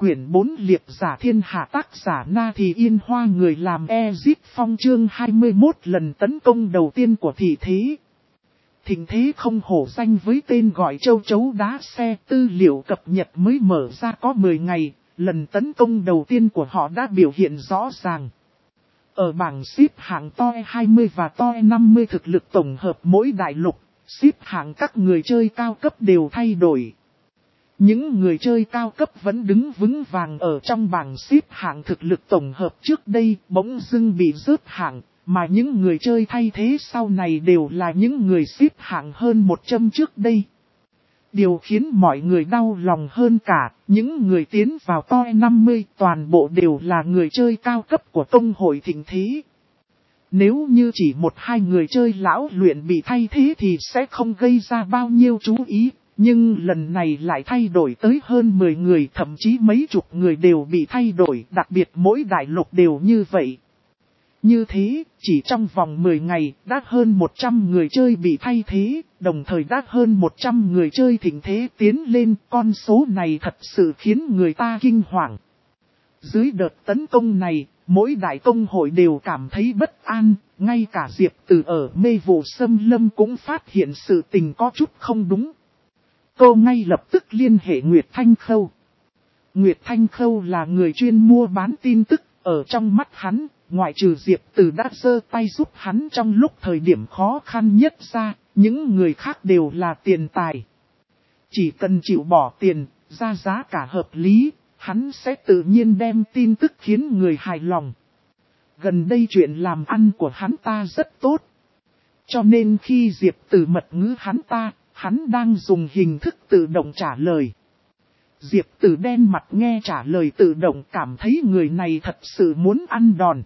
quyển 4 liệp giả thiên hạ tác giả Na Thì Yên Hoa người làm Ezip Phong chương 21 lần tấn công đầu tiên của thị thế. Thịnh thế không hổ danh với tên gọi châu chấu đá xe, tư liệu cập nhật mới mở ra có 10 ngày, lần tấn công đầu tiên của họ đã biểu hiện rõ ràng. Ở bảng xếp hạng TOE 20 và TOE 50 thực lực tổng hợp mỗi đại lục, xếp hạng các người chơi cao cấp đều thay đổi. Những người chơi cao cấp vẫn đứng vững vàng ở trong bảng xếp hạng thực lực tổng hợp trước đây bỗng dưng bị rớt hạng, mà những người chơi thay thế sau này đều là những người xếp hạng hơn 100 trước đây. Điều khiến mọi người đau lòng hơn cả, những người tiến vào TOE 50 toàn bộ đều là người chơi cao cấp của công hội thịnh thế. Nếu như chỉ 1-2 người chơi lão luyện bị thay thế thì sẽ không gây ra bao nhiêu chú ý. Nhưng lần này lại thay đổi tới hơn 10 người, thậm chí mấy chục người đều bị thay đổi, đặc biệt mỗi đại lục đều như vậy. Như thế, chỉ trong vòng 10 ngày, đã hơn 100 người chơi bị thay thế, đồng thời đã hơn 100 người chơi thịnh thế tiến lên, con số này thật sự khiến người ta kinh hoàng. Dưới đợt tấn công này, mỗi đại công hội đều cảm thấy bất an, ngay cả Diệp Từ ở mê vụ xâm lâm cũng phát hiện sự tình có chút không đúng. Cô ngay lập tức liên hệ Nguyệt Thanh Khâu. Nguyệt Thanh Khâu là người chuyên mua bán tin tức, ở trong mắt hắn, ngoại trừ Diệp Từ đã giơ tay giúp hắn trong lúc thời điểm khó khăn nhất ra, những người khác đều là tiền tài. Chỉ cần chịu bỏ tiền, ra giá cả hợp lý, hắn sẽ tự nhiên đem tin tức khiến người hài lòng. Gần đây chuyện làm ăn của hắn ta rất tốt. Cho nên khi Diệp Từ mật ngữ hắn đang dùng hình thức tự động trả lời. Diệp Từ đen mặt nghe trả lời tự động cảm thấy người này thật sự muốn ăn đòn.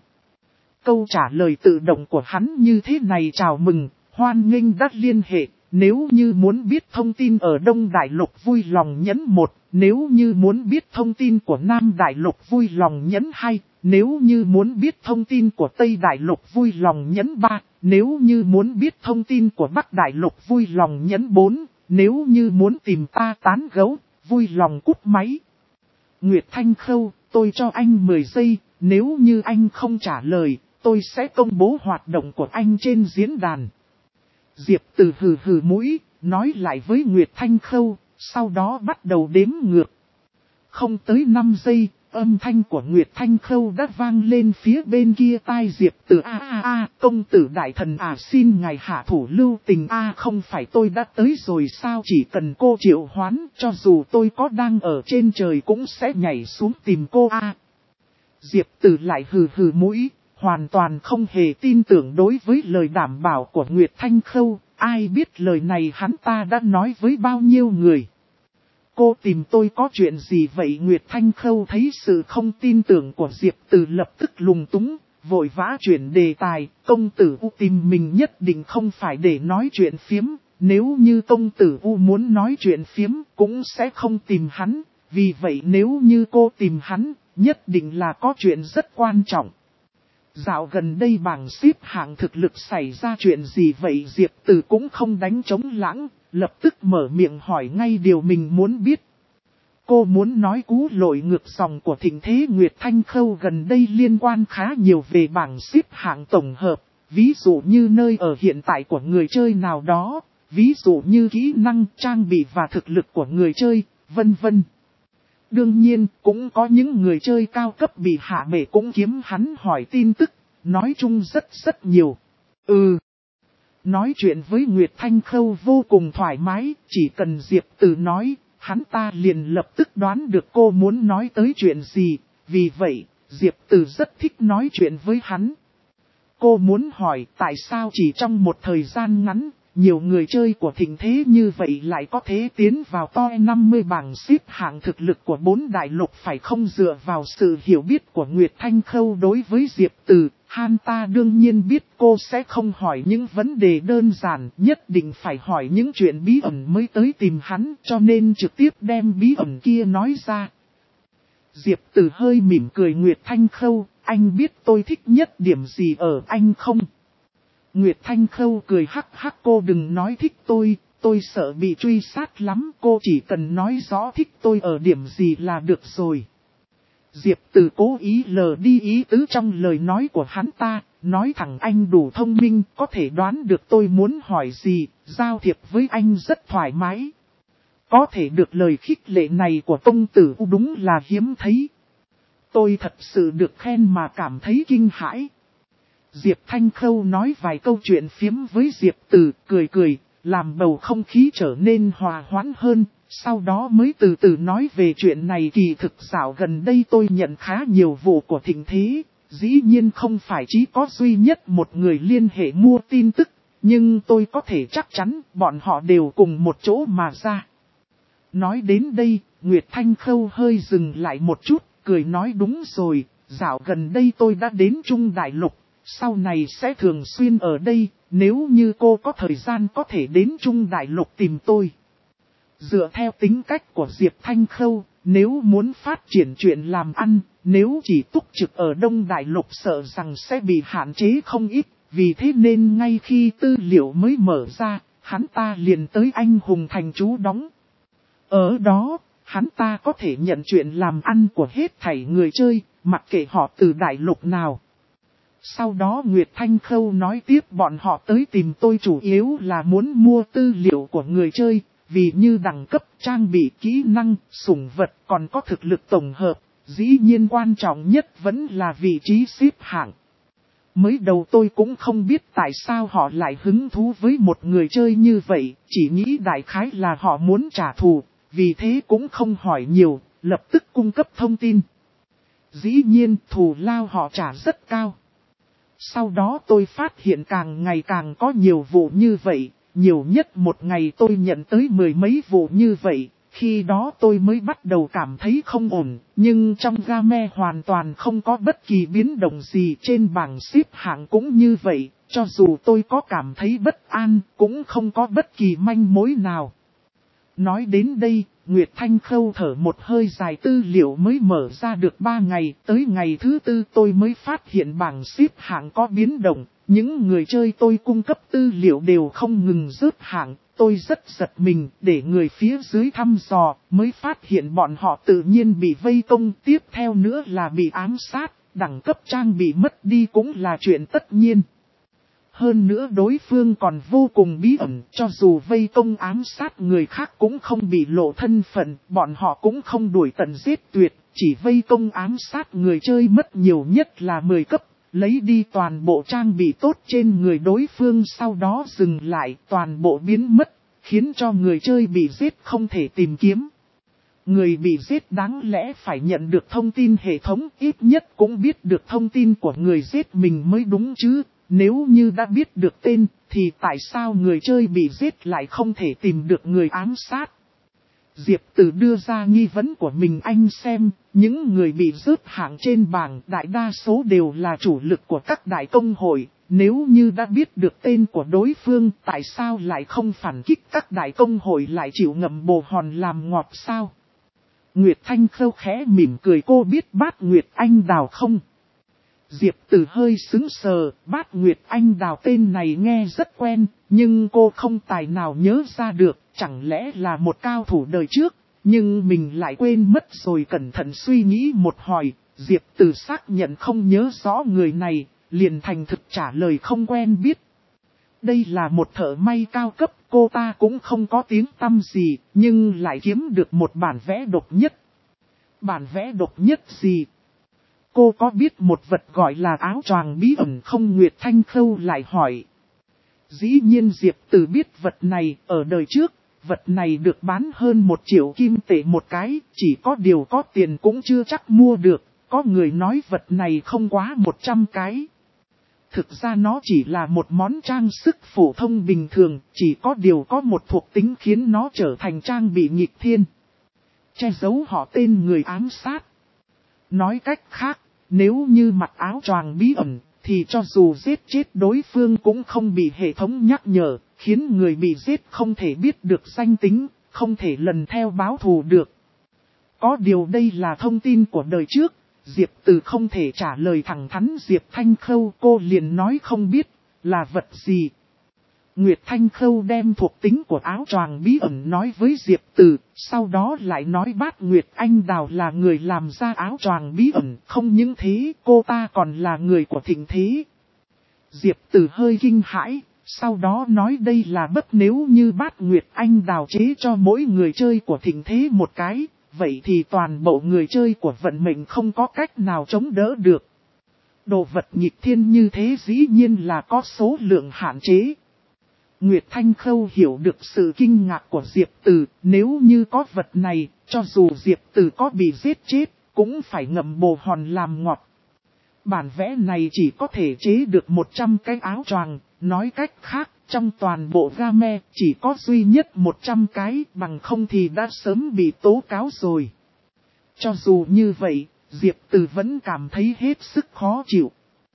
Câu trả lời tự động của hắn như thế này: chào mừng, hoan nghênh đã liên hệ. Nếu như muốn biết thông tin ở Đông Đại Lục vui lòng nhấn 1. Nếu như muốn biết thông tin của Nam Đại Lục vui lòng nhấn 2. Nếu như muốn biết thông tin của Tây Đại Lục vui lòng nhấn 3. Nếu như muốn biết thông tin của Bắc Đại Lục vui lòng nhấn 4. Nếu như muốn tìm ta tán gẫu, vui lòng cúp máy. Nguyệt Thanh Khâu, tôi cho anh 10 giây, nếu như anh không trả lời, tôi sẽ công bố hoạt động của anh trên diễn đàn. Diệp Từ hừ hừ mũi, nói lại với Nguyệt Thanh Khâu, sau đó bắt đầu đếm ngược. Không tới 5 giây, âm thanh của Nguyệt Thanh Khâu đã vang lên phía bên kia tai Diệp Từ. Công tử đại thần xin ngài hạ thủ lưu tình. Không phải tôi đã tới rồi sao, chỉ cần cô triệu hoán, cho dù tôi có đang ở trên trời cũng sẽ nhảy xuống tìm cô. Diệp Từ lại hừ hừ mũi, hoàn toàn không hề tin tưởng đối với lời đảm bảo của Nguyệt Thanh Khâu. Ai biết lời này hắn ta đã nói với bao nhiêu người. Cô tìm tôi có chuyện gì vậy? Nguyệt Thanh Khâu thấy sự không tin tưởng của Diệp Từ lập tức lúng túng, vội vã chuyển đề tài. Công tử U tìm mình nhất định không phải để nói chuyện phiếm. Nếu như công tử U muốn nói chuyện phiếm cũng sẽ không tìm hắn. Vì vậy nếu như cô tìm hắn, nhất định là có chuyện rất quan trọng. Dạo gần đây bảng xếp hạng thực lực xảy ra chuyện gì vậy? Diệp Từ cũng không đánh trống lãng, lập tức mở miệng hỏi ngay điều mình muốn biết. Cô muốn nói cú lội ngược dòng của thịnh thế. Nguyệt Thanh Khâu gần đây liên quan khá nhiều về bảng xếp hạng tổng hợp, ví dụ như nơi ở hiện tại của người chơi nào đó, ví dụ như kỹ năng, trang bị và thực lực của người chơi, vân vân. Đương nhiên, cũng có những người chơi cao cấp bị hạ bệ cũng kiếm hắn hỏi tin tức, nói chung rất nhiều. Nói chuyện với Nguyệt Thanh Khâu vô cùng thoải mái, chỉ cần Diệp Từ nói, hắn ta liền lập tức đoán được cô muốn nói tới chuyện gì, vì vậy, Diệp Từ rất thích nói chuyện với hắn. Cô muốn hỏi tại sao chỉ trong một thời gian ngắn, nhiều người chơi của thịnh thế như vậy lại có thể tiến vào TOE 50 bảng xếp hạng thực lực của 4 đại lục, phải không? Dựa vào sự hiểu biết của Nguyệt Thanh Khâu đối với Diệp Từ, hắn ta đương nhiên biết cô sẽ không hỏi những vấn đề đơn giản, nhất định phải hỏi những chuyện bí ẩn mới tới tìm hắn, cho nên trực tiếp đem bí ẩn kia nói ra. Diệp Từ hơi mỉm cười. Nguyệt Thanh Khâu, anh biết tôi thích nhất điểm gì ở anh không? Nguyệt Thanh Khâu cười hắc hắc, cô đừng nói thích tôi sợ bị truy sát lắm, cô chỉ cần nói rõ thích tôi ở điểm gì là được rồi. Diệp Từ cố ý lờ đi ý tứ trong lời nói của hắn ta, nói thẳng anh đủ thông minh, có thể đoán được tôi muốn hỏi gì, giao thiệp với anh rất thoải mái. Có thể được lời khích lệ này của công tử đúng là hiếm thấy. Tôi thật sự được khen mà cảm thấy kinh hãi. Diệp Thanh Khâu nói vài câu chuyện phiếm với Diệp Từ, cười cười, làm bầu không khí trở nên hòa hoãn hơn, sau đó mới từ từ nói về chuyện này. Kỳ thực dạo gần đây tôi nhận khá nhiều vụ của Thịnh Thế, dĩ nhiên không phải chỉ có duy nhất một người liên hệ mua tin tức, nhưng tôi có thể chắc chắn bọn họ đều cùng một chỗ mà ra. Nói đến đây, Nguyệt Thanh Khâu hơi dừng lại một chút, cười nói đúng rồi, dạo gần đây tôi đã đến Trung Đại Lục, sau này sẽ thường xuyên ở đây, nếu như cô có thời gian có thể đến Trung Đại Lục tìm tôi. Dựa theo tính cách của Diệp Thanh Khâu, nếu muốn phát triển chuyện làm ăn, nếu chỉ túc trực ở Đông Đại Lục sợ rằng sẽ bị hạn chế không ít, vì thế nên ngay khi tư liệu mới mở ra, hắn ta liền tới Anh Hùng Thành trú đóng. Ở đó, hắn ta có thể nhận chuyện làm ăn của hết thảy người chơi, mặc kệ họ từ đại lục nào. Sau đó Nguyệt Thanh Khâu nói tiếp bọn họ tới tìm tôi chủ yếu là muốn mua tư liệu của người chơi, vì như đẳng cấp, trang bị, kỹ năng, sủng vật còn có thực lực tổng hợp, dĩ nhiên quan trọng nhất vẫn là vị trí xếp hạng. Mới đầu tôi cũng không biết tại sao họ lại hứng thú với một người chơi như vậy, chỉ nghĩ đại khái là họ muốn trả thù, vì thế cũng không hỏi nhiều, lập tức cung cấp thông tin. Dĩ nhiên thù lao họ trả rất cao. Sau đó tôi phát hiện càng ngày càng có nhiều vụ như vậy, nhiều nhất một ngày tôi nhận tới 10 mấy vụ như vậy, khi đó tôi mới bắt đầu cảm thấy không ổn, nhưng trong game hoàn toàn không có bất kỳ biến động gì trên bảng xếp hạng cũng như vậy, cho dù tôi có cảm thấy bất an, cũng không có bất kỳ manh mối nào. Nói đến đây, Nguyệt Thanh Khâu thở một hơi dài tư liệu mới mở ra được 3 ngày, tới ngày thứ 4 tôi mới phát hiện bảng xếp hạng có biến động, những người chơi tôi cung cấp tư liệu đều không ngừng rớt hạng, tôi rất giật mình để người phía dưới thăm dò, mới phát hiện bọn họ tự nhiên bị vây công, tiếp theo nữa là bị ám sát, đẳng cấp trang bị mất đi cũng là chuyện tất nhiên. Hơn nữa đối phương còn vô cùng bí ẩn, cho dù vây công ám sát người khác cũng không bị lộ thân phận, bọn họ cũng không đuổi tận giết tuyệt, chỉ vây công ám sát người chơi mất nhiều nhất là 10 cấp, lấy đi toàn bộ trang bị tốt trên người đối phương sau đó dừng lại toàn bộ biến mất, khiến cho người chơi bị giết không thể tìm kiếm. Người bị giết đáng lẽ phải nhận được thông tin hệ thống, ít nhất cũng biết được thông tin của người giết mình mới đúng chứ. Nếu như đã biết được tên, thì tại sao người chơi bị giết lại không thể tìm được người ám sát? Diệp Từ đưa ra nghi vấn của mình, anh xem, những người bị rớt hạng trên bảng đại đa số đều là chủ lực của các đại công hội. Nếu như đã biết được tên của đối phương, tại sao lại không phản kích, các đại công hội lại chịu ngậm bồ hòn làm ngọt sao? Nguyệt Thanh Khâu khẽ mỉm cười, cô biết Bát Nguyệt Anh Đào không? Diệp Từ hơi sững sờ, Bát Nguyệt Anh Đào tên này nghe rất quen, nhưng cô không tài nào nhớ ra được, chẳng lẽ là một cao thủ đời trước, nhưng mình lại quên mất rồi. Cẩn thận suy nghĩ một hồi, Diệp Từ xác nhận không nhớ rõ người này, liền thành thực trả lời không quen biết. Đây là một thợ may cao cấp, cô ta cũng không có tiếng tăm gì, nhưng lại kiếm được một bản vẽ độc nhất. Bản vẽ độc nhất gì? Cô có biết một vật gọi là áo choàng bí ẩn không? Nguyệt Thanh Khâu lại hỏi. Dĩ nhiên Diệp Từ biết vật này, ở đời trước, vật này được bán hơn 1 triệu kim tệ một cái, chỉ có điều có tiền cũng chưa chắc mua được, có người nói vật này không quá 100 cái. Thực ra nó chỉ là một món trang sức phổ thông bình thường, chỉ có điều có một thuộc tính khiến nó trở thành trang bị nghịch thiên. Che giấu họ tên người ám sát. Nói cách khác, nếu như mặc áo choàng bí ẩn, thì cho dù giết chết đối phương cũng không bị hệ thống nhắc nhở, khiến người bị giết không thể biết được danh tính, không thể lần theo báo thù được. Có điều đây là thông tin của đời trước, Diệp Từ không thể trả lời thẳng thắn Diệp Thanh Khâu, cô liền nói không biết, là vật gì. Nguyệt Thanh Khâu đem thuộc tính của áo choàng bí ẩn nói với Diệp Từ, sau đó lại nói Bát Nguyệt Anh Đào là người làm ra áo choàng bí ẩn, không những thế cô ta còn là người của Thịnh Thế. Diệp Từ hơi kinh hãi, sau đó nói đây là bất nếu như Bát Nguyệt Anh Đào chế cho mỗi người chơi của Thịnh Thế một cái, vậy thì toàn bộ người chơi của vận mệnh không có cách nào chống đỡ được. Đồ vật nghịch thiên như thế dĩ nhiên là có số lượng hạn chế. Nguyệt Thanh Khâu hiểu được sự kinh ngạc của Diệp Từ, nếu như có vật này, cho dù Diệp Từ có bị giết chết, cũng phải ngậm bồ hòn làm ngọt. Bản vẽ này chỉ có thể chế được 100 cái áo choàng, nói cách khác, trong toàn bộ game chỉ có duy nhất 100 cái, bằng không thì đã sớm bị tố cáo rồi. Cho dù như vậy, Diệp Từ vẫn cảm thấy hết sức khó chịu.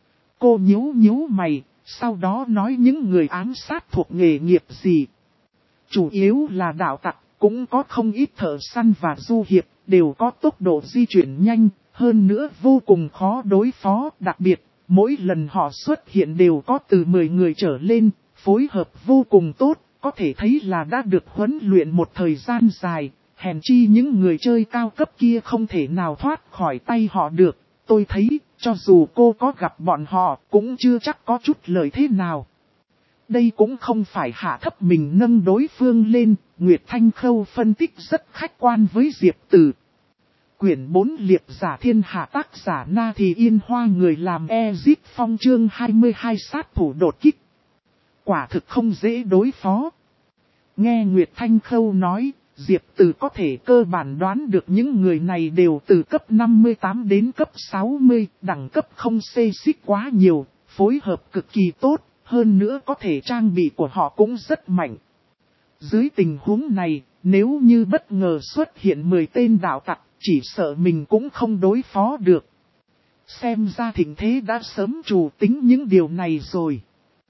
Cô nhíu mày, sau đó nói những người ám sát thuộc nghề nghiệp gì. Chủ yếu là đạo tặc, cũng có không ít thợ săn và du hiệp, đều có tốc độ di chuyển nhanh, hơn nữa vô cùng khó đối phó. Đặc biệt, mỗi lần họ xuất hiện đều có từ 10 người trở lên, phối hợp vô cùng tốt, có thể thấy là đã được huấn luyện một thời gian dài. Hèn chi những người chơi cao cấp kia không thể nào thoát khỏi tay họ được. Tôi thấy, cho dù cô có gặp bọn họ, cũng chưa chắc có chút lời thế nào. Đây cũng không phải hạ thấp mình nâng đối phương lên, Nguyệt Thanh Khâu phân tích rất khách quan với Diệp Từ. Quyển 4 Liệp giả thiên hạ tác giả Na Thì Yên Hoa người làm Ezip Phong chương 22 sát thủ đột kích. Quả thực không dễ đối phó. Nghe Nguyệt Thanh Khâu nói, Diệp Từ có thể cơ bản đoán được những người này đều từ cấp 58 đến cấp 60, đẳng cấp không xê xích quá nhiều, phối hợp cực kỳ tốt, hơn nữa có thể trang bị của họ cũng rất mạnh. Dưới tình huống này, nếu như bất ngờ xuất hiện 10 tên đạo tặc, chỉ sợ mình cũng không đối phó được. Xem ra Thịnh Thế đã sớm chủ tính những điều này rồi.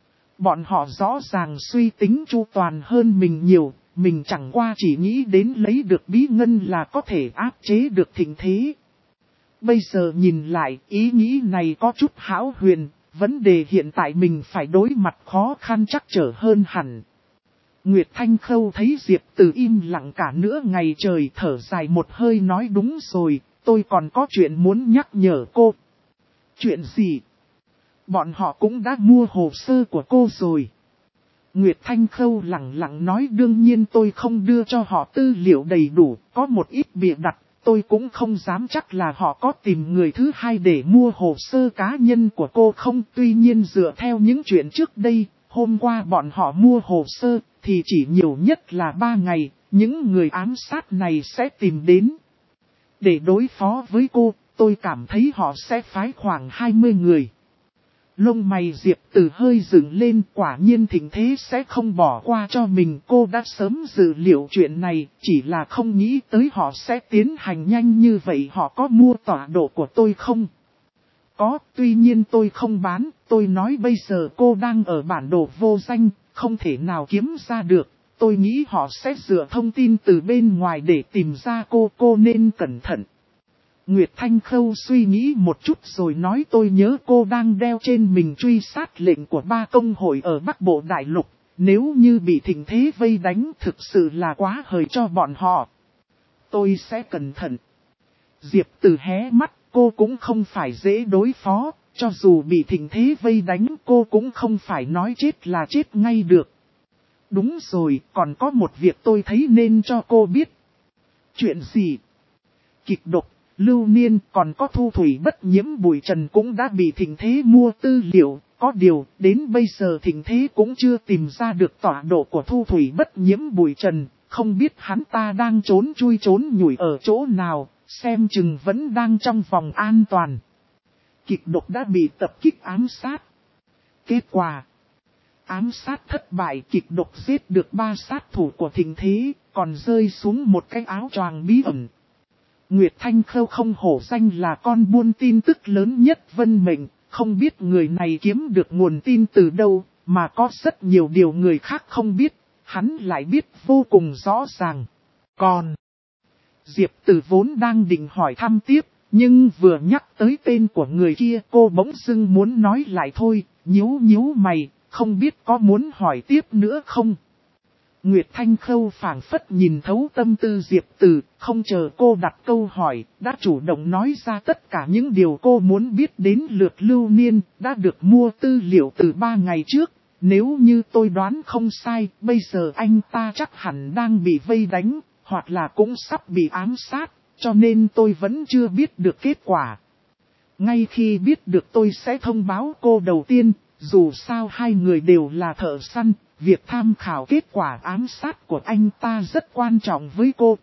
Bọn họ rõ ràng suy tính chu toàn hơn mình nhiều. Mình chẳng qua chỉ nghĩ đến lấy được bí ngân là có thể áp chế được Thịnh Thế. Bây giờ nhìn lại, ý nghĩ này có chút hão huyền, vấn đề hiện tại mình phải đối mặt khó khăn trắc trở hơn hẳn. Nguyệt Thanh Khâu thấy Diệp Từ im lặng cả nửa ngày trời, thở dài một hơi nói đúng rồi, tôi còn có chuyện muốn nhắc nhở cô. Chuyện gì? Bọn họ cũng đã mua hồ sơ của cô rồi. Nguyệt Thanh Khâu lặng lặng nói đương nhiên tôi không đưa cho họ tư liệu đầy đủ, có một ít bịa đặt, tôi cũng không dám chắc là họ có tìm người thứ hai để mua hồ sơ cá nhân của cô không. Tuy nhiên dựa theo những chuyện trước đây, hôm qua bọn họ mua hồ sơ, thì chỉ nhiều nhất là 3 ngày, những người ám sát này sẽ tìm đến. Để đối phó với cô, tôi cảm thấy họ sẽ phái khoảng 20 người. Lông mày Diệp Từ hơi dựng lên, quả nhiên Thịnh Thế sẽ không bỏ qua cho mình. Cô đã sớm dự liệu chuyện này, chỉ là không nghĩ tới họ sẽ tiến hành nhanh như vậy. Họ có mua tọa độ của tôi không? Có, tuy nhiên tôi không bán, tôi nói bây giờ cô đang ở bản đồ vô danh, không thể nào kiếm ra được. Tôi nghĩ họ sẽ dựa thông tin từ bên ngoài để tìm ra cô nên cẩn thận. Nguyệt Thanh Khâu suy nghĩ một chút rồi nói tôi nhớ cô đang đeo trên mình truy sát lệnh của 3 công hội ở Bắc Bộ Đại Lục. Nếu như bị Thịnh Thế vây đánh thực sự là quá hời cho bọn họ. Tôi sẽ cẩn thận. Diệp Từ hé mắt, cô cũng không phải dễ đối phó, cho dù bị Thịnh Thế vây đánh cô cũng không phải nói chết là chết ngay được. Đúng rồi, còn có một việc tôi thấy nên cho cô biết. Chuyện gì? Kịch độc. Lưu Niên còn có Thu Thủy Bất Nhiễm Bùi Trần cũng đã bị Thịnh Thế mua tư liệu, có điều đến bây giờ Thịnh Thế cũng chưa tìm ra được tọa độ của Thu Thủy Bất Nhiễm Bùi Trần, không biết hắn ta đang trốn chui trốn nhủi ở chỗ nào, xem chừng vẫn đang trong vòng an toàn. Kịch độc đã bị tập kích ám sát. Kết quả ám sát thất bại, kịch độc giết được 3 sát thủ của Thịnh Thế, còn rơi xuống một cái áo choàng bí ẩn. Nguyệt Thanh Khâu không hổ danh là con buôn tin tức lớn nhất Vân Mệnh, không biết người này kiếm được nguồn tin từ đâu, mà có rất nhiều điều người khác không biết, hắn lại biết vô cùng rõ ràng. Còn Diệp Từ vốn đang định hỏi thăm tiếp, nhưng vừa nhắc tới tên của người kia cô bỗng dưng muốn nói lại thôi, nhíu mày, không biết có muốn hỏi tiếp nữa không? Nguyệt Thanh Khâu phảng phất nhìn thấu tâm tư Diệp Từ, không chờ cô đặt câu hỏi, đã chủ động nói ra tất cả những điều cô muốn biết đến lượt Lưu Niên, đã được mua tư liệu từ 3 ngày trước. Nếu như tôi đoán không sai, bây giờ anh ta chắc hẳn đang bị vây đánh, hoặc là cũng sắp bị ám sát, cho nên tôi vẫn chưa biết được kết quả. Ngay khi biết được tôi sẽ thông báo cô đầu tiên, dù sao hai người đều là thợ săn, việc tham khảo kết quả ám sát của anh ta rất quan trọng với cô.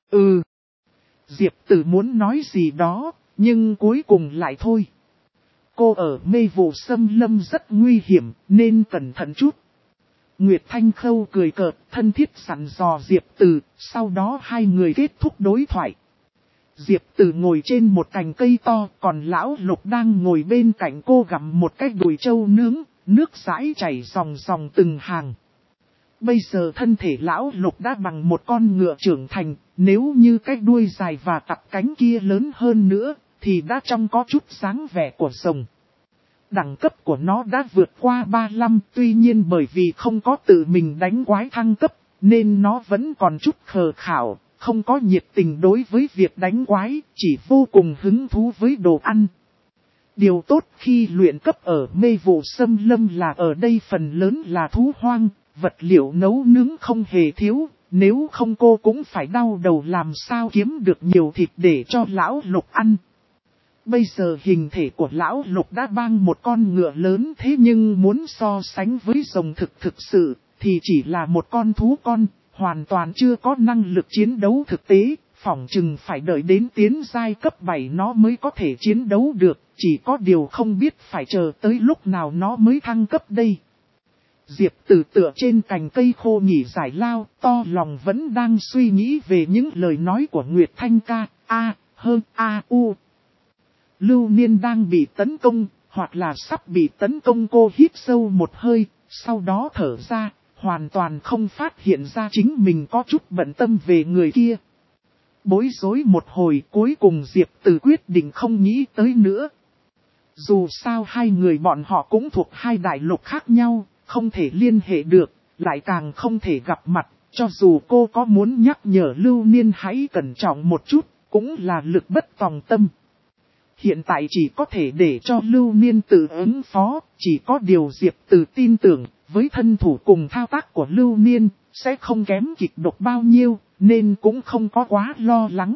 Diệp Tử muốn nói gì đó, nhưng cuối cùng lại thôi. Cô ở mê vụ xâm lâm rất nguy hiểm, nên cẩn thận chút. Nguyệt Thanh Khâu cười cợt, thân thiết sẵn dò Diệp Tử, sau đó hai người kết thúc đối thoại. Diệp Tử ngồi trên một cành cây to, còn Lão Lục đang ngồi bên cạnh cô gặm một cái đùi trâu nướng, nước dãi chảy ròng ròng từng hàng. Bây giờ thân thể Lão Lục đã bằng một con ngựa trưởng thành, nếu như cái đuôi dài và cặp cánh kia lớn hơn nữa, thì đã trông có chút dáng vẻ của rồng. Đẳng cấp của nó đã vượt qua 35, tuy nhiên bởi vì không có tự mình đánh quái thăng cấp, nên nó vẫn còn chút khờ khảo, không có nhiệt tình đối với việc đánh quái, chỉ vô cùng hứng thú với đồ ăn. Điều tốt khi luyện cấp ở mê vụ xâm lâm là ở đây phần lớn là thú hoang, vật liệu nấu nướng không hề thiếu, nếu không cô cũng phải đau đầu làm sao kiếm được nhiều thịt để cho Lão Lục ăn. Bây giờ hình thể của Lão Lục đã bang một con ngựa lớn, thế nhưng muốn so sánh với rồng thực sự, thì chỉ là một con thú con, hoàn toàn chưa có năng lực chiến đấu thực tế, phỏng chừng phải đợi đến tiến giai cấp 7 nó mới có thể chiến đấu được, chỉ có điều không biết phải chờ tới lúc nào nó mới thăng cấp đây. Diệp Tử tựa trên cành cây khô nghỉ giải lao, to lòng vẫn đang suy nghĩ về những lời nói của Nguyệt Thanh ca, u. Lưu Niên đang bị tấn công, hoặc là sắp bị tấn công. Cô hít sâu một hơi, sau đó thở ra, hoàn toàn không phát hiện ra chính mình có chút bận tâm về người kia. Bối rối một hồi cuối cùng Diệp Tử quyết định không nghĩ tới nữa. Dù sao hai người bọn họ cũng thuộc hai đại lục khác nhau, không thể liên hệ được, lại càng không thể gặp mặt, cho dù cô có muốn nhắc nhở Lưu Niên hãy cẩn trọng một chút, cũng là lực bất tòng tâm. Hiện tại chỉ có thể để cho Lưu Niên tự ứng phó, chỉ có điều Diệp Tử tin tưởng, với thân thủ cùng thao tác của Lưu Niên, sẽ không kém kịch độc bao nhiêu, nên cũng không có quá lo lắng.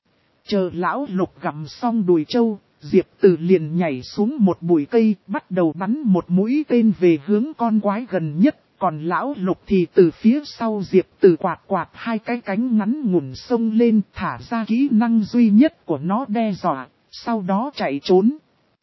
Chờ Lão Lục gặm xong đùi trâu, Diệp Tử liền nhảy xuống một bụi cây, bắt đầu bắn một mũi tên về hướng con quái gần nhất, còn Lão Lục thì từ phía sau Diệp Tử quạt hai cái cánh ngắn ngủn xông lên, thả ra kỹ năng duy nhất của nó đe dọa, sau đó chạy trốn.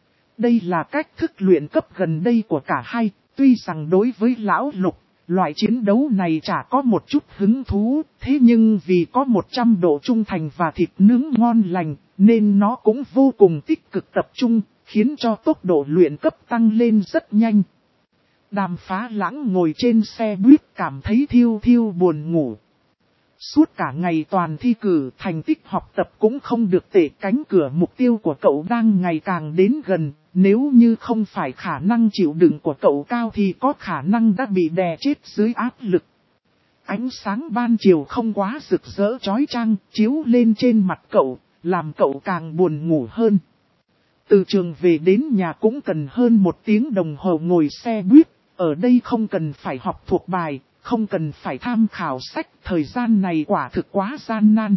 Đây là cách thức luyện cấp gần đây của cả hai, tuy rằng đối với Lão Lục, loại chiến đấu này chả có một chút hứng thú, thế nhưng vì có 100 độ trung thành và thịt nướng ngon lành, nên nó cũng vô cùng tích cực tập trung, khiến cho tốc độ luyện cấp tăng lên rất nhanh. Đàm Phá Lãng ngồi trên xe buýt cảm thấy thiêu buồn ngủ. Suốt cả ngày toàn thi cử, thành tích học tập cũng không được tệ, cánh cửa mục tiêu của cậu đang ngày càng đến gần, nếu như không phải khả năng chịu đựng của cậu cao thì có khả năng đã bị đè chết dưới áp lực. Ánh sáng ban chiều không quá rực rỡ chói chang, chiếu lên trên mặt cậu, làm cậu càng buồn ngủ hơn. Từ trường về đến nhà cũng cần hơn 1 tiếng đồng hồ ngồi xe buýt, ở đây không cần phải học thuộc bài, không cần phải tham khảo sách, thời gian này quả thực quá gian nan.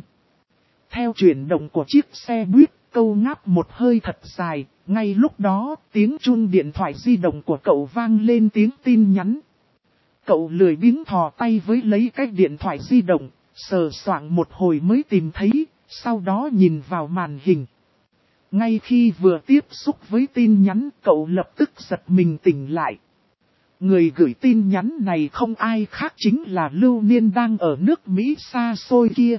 Theo chuyển động của chiếc xe buýt, câu ngáp một hơi thật dài, ngay lúc đó tiếng chuông điện thoại di động của cậu vang lên tiếng tin nhắn. Cậu lười biếng thò tay với lấy cái điện thoại di động, sờ soạng một hồi mới tìm thấy, sau đó nhìn vào màn hình. Ngay khi vừa tiếp xúc với tin nhắn, cậu lập tức giật mình tỉnh lại. Người gửi tin nhắn này không ai khác chính là Lưu Niên đang ở nước Mỹ xa xôi kia.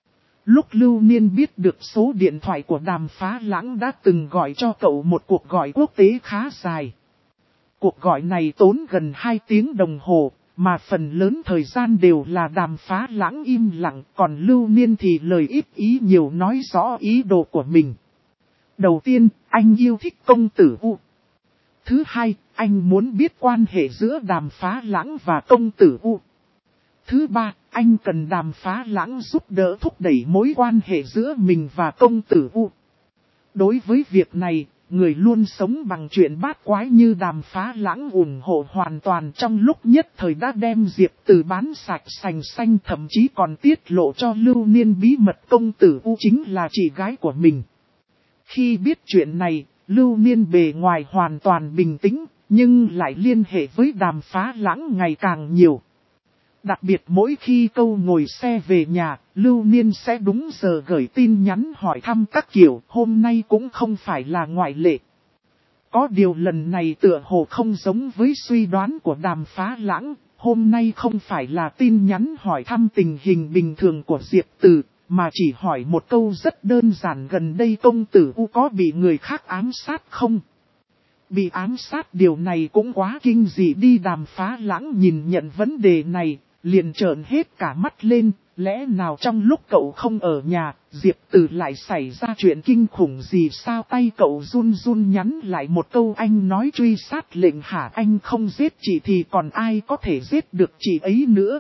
Lúc Lưu Niên biết được số điện thoại của Đàm Phá Lãng đã từng gọi cho cậu một cuộc gọi quốc tế khá dài. Cuộc gọi này tốn gần 2 tiếng đồng hồ, mà phần lớn thời gian đều là Đàm Phá Lãng im lặng, còn Lưu Niên thì lời ít ý nhiều nói rõ ý đồ của mình. Đầu tiên, anh yêu thích công tử U. Thứ hai, anh muốn biết quan hệ giữa Đàm Phá Lãng và công tử U. Thứ ba, anh cần Đàm Phá Lãng giúp đỡ thúc đẩy mối quan hệ giữa mình và công tử U. Đối với việc này, người luôn sống bằng chuyện bát quái như Đàm Phá Lãng ủng hộ hoàn toàn, trong lúc nhất thời đã đem Diệp Từ bán sạch sành xanh, thậm chí còn tiết lộ cho Lưu Niên bí mật công tử U chính là chị gái của mình. Khi biết chuyện này, Lưu Niên bề ngoài hoàn toàn bình tĩnh, nhưng lại liên hệ với Đàm Phá Lãng ngày càng nhiều. Đặc biệt mỗi khi Câu ngồi xe về nhà, Lưu Niên sẽ đúng giờ gửi tin nhắn hỏi thăm các kiểu, hôm nay cũng không phải là ngoại lệ. Có điều lần này tựa hồ không giống với suy đoán của Đàm Phá Lãng, hôm nay không phải là tin nhắn hỏi thăm tình hình bình thường của Diệp Từ, mà chỉ hỏi một câu rất đơn giản: gần đây công tử U có bị người khác ám sát không? Bị ám sát điều này cũng quá kinh dị đi. Đàm Phá Lãng nhìn nhận vấn đề này, liền trợn hết cả mắt lên, lẽ nào trong lúc cậu không ở nhà, Diệp Từ lại xảy ra chuyện kinh khủng gì sao? Tay cậu run run nhắn lại một câu: anh nói truy sát lệnh hả? Anh không giết chị thì còn ai có thể giết được chị ấy nữa?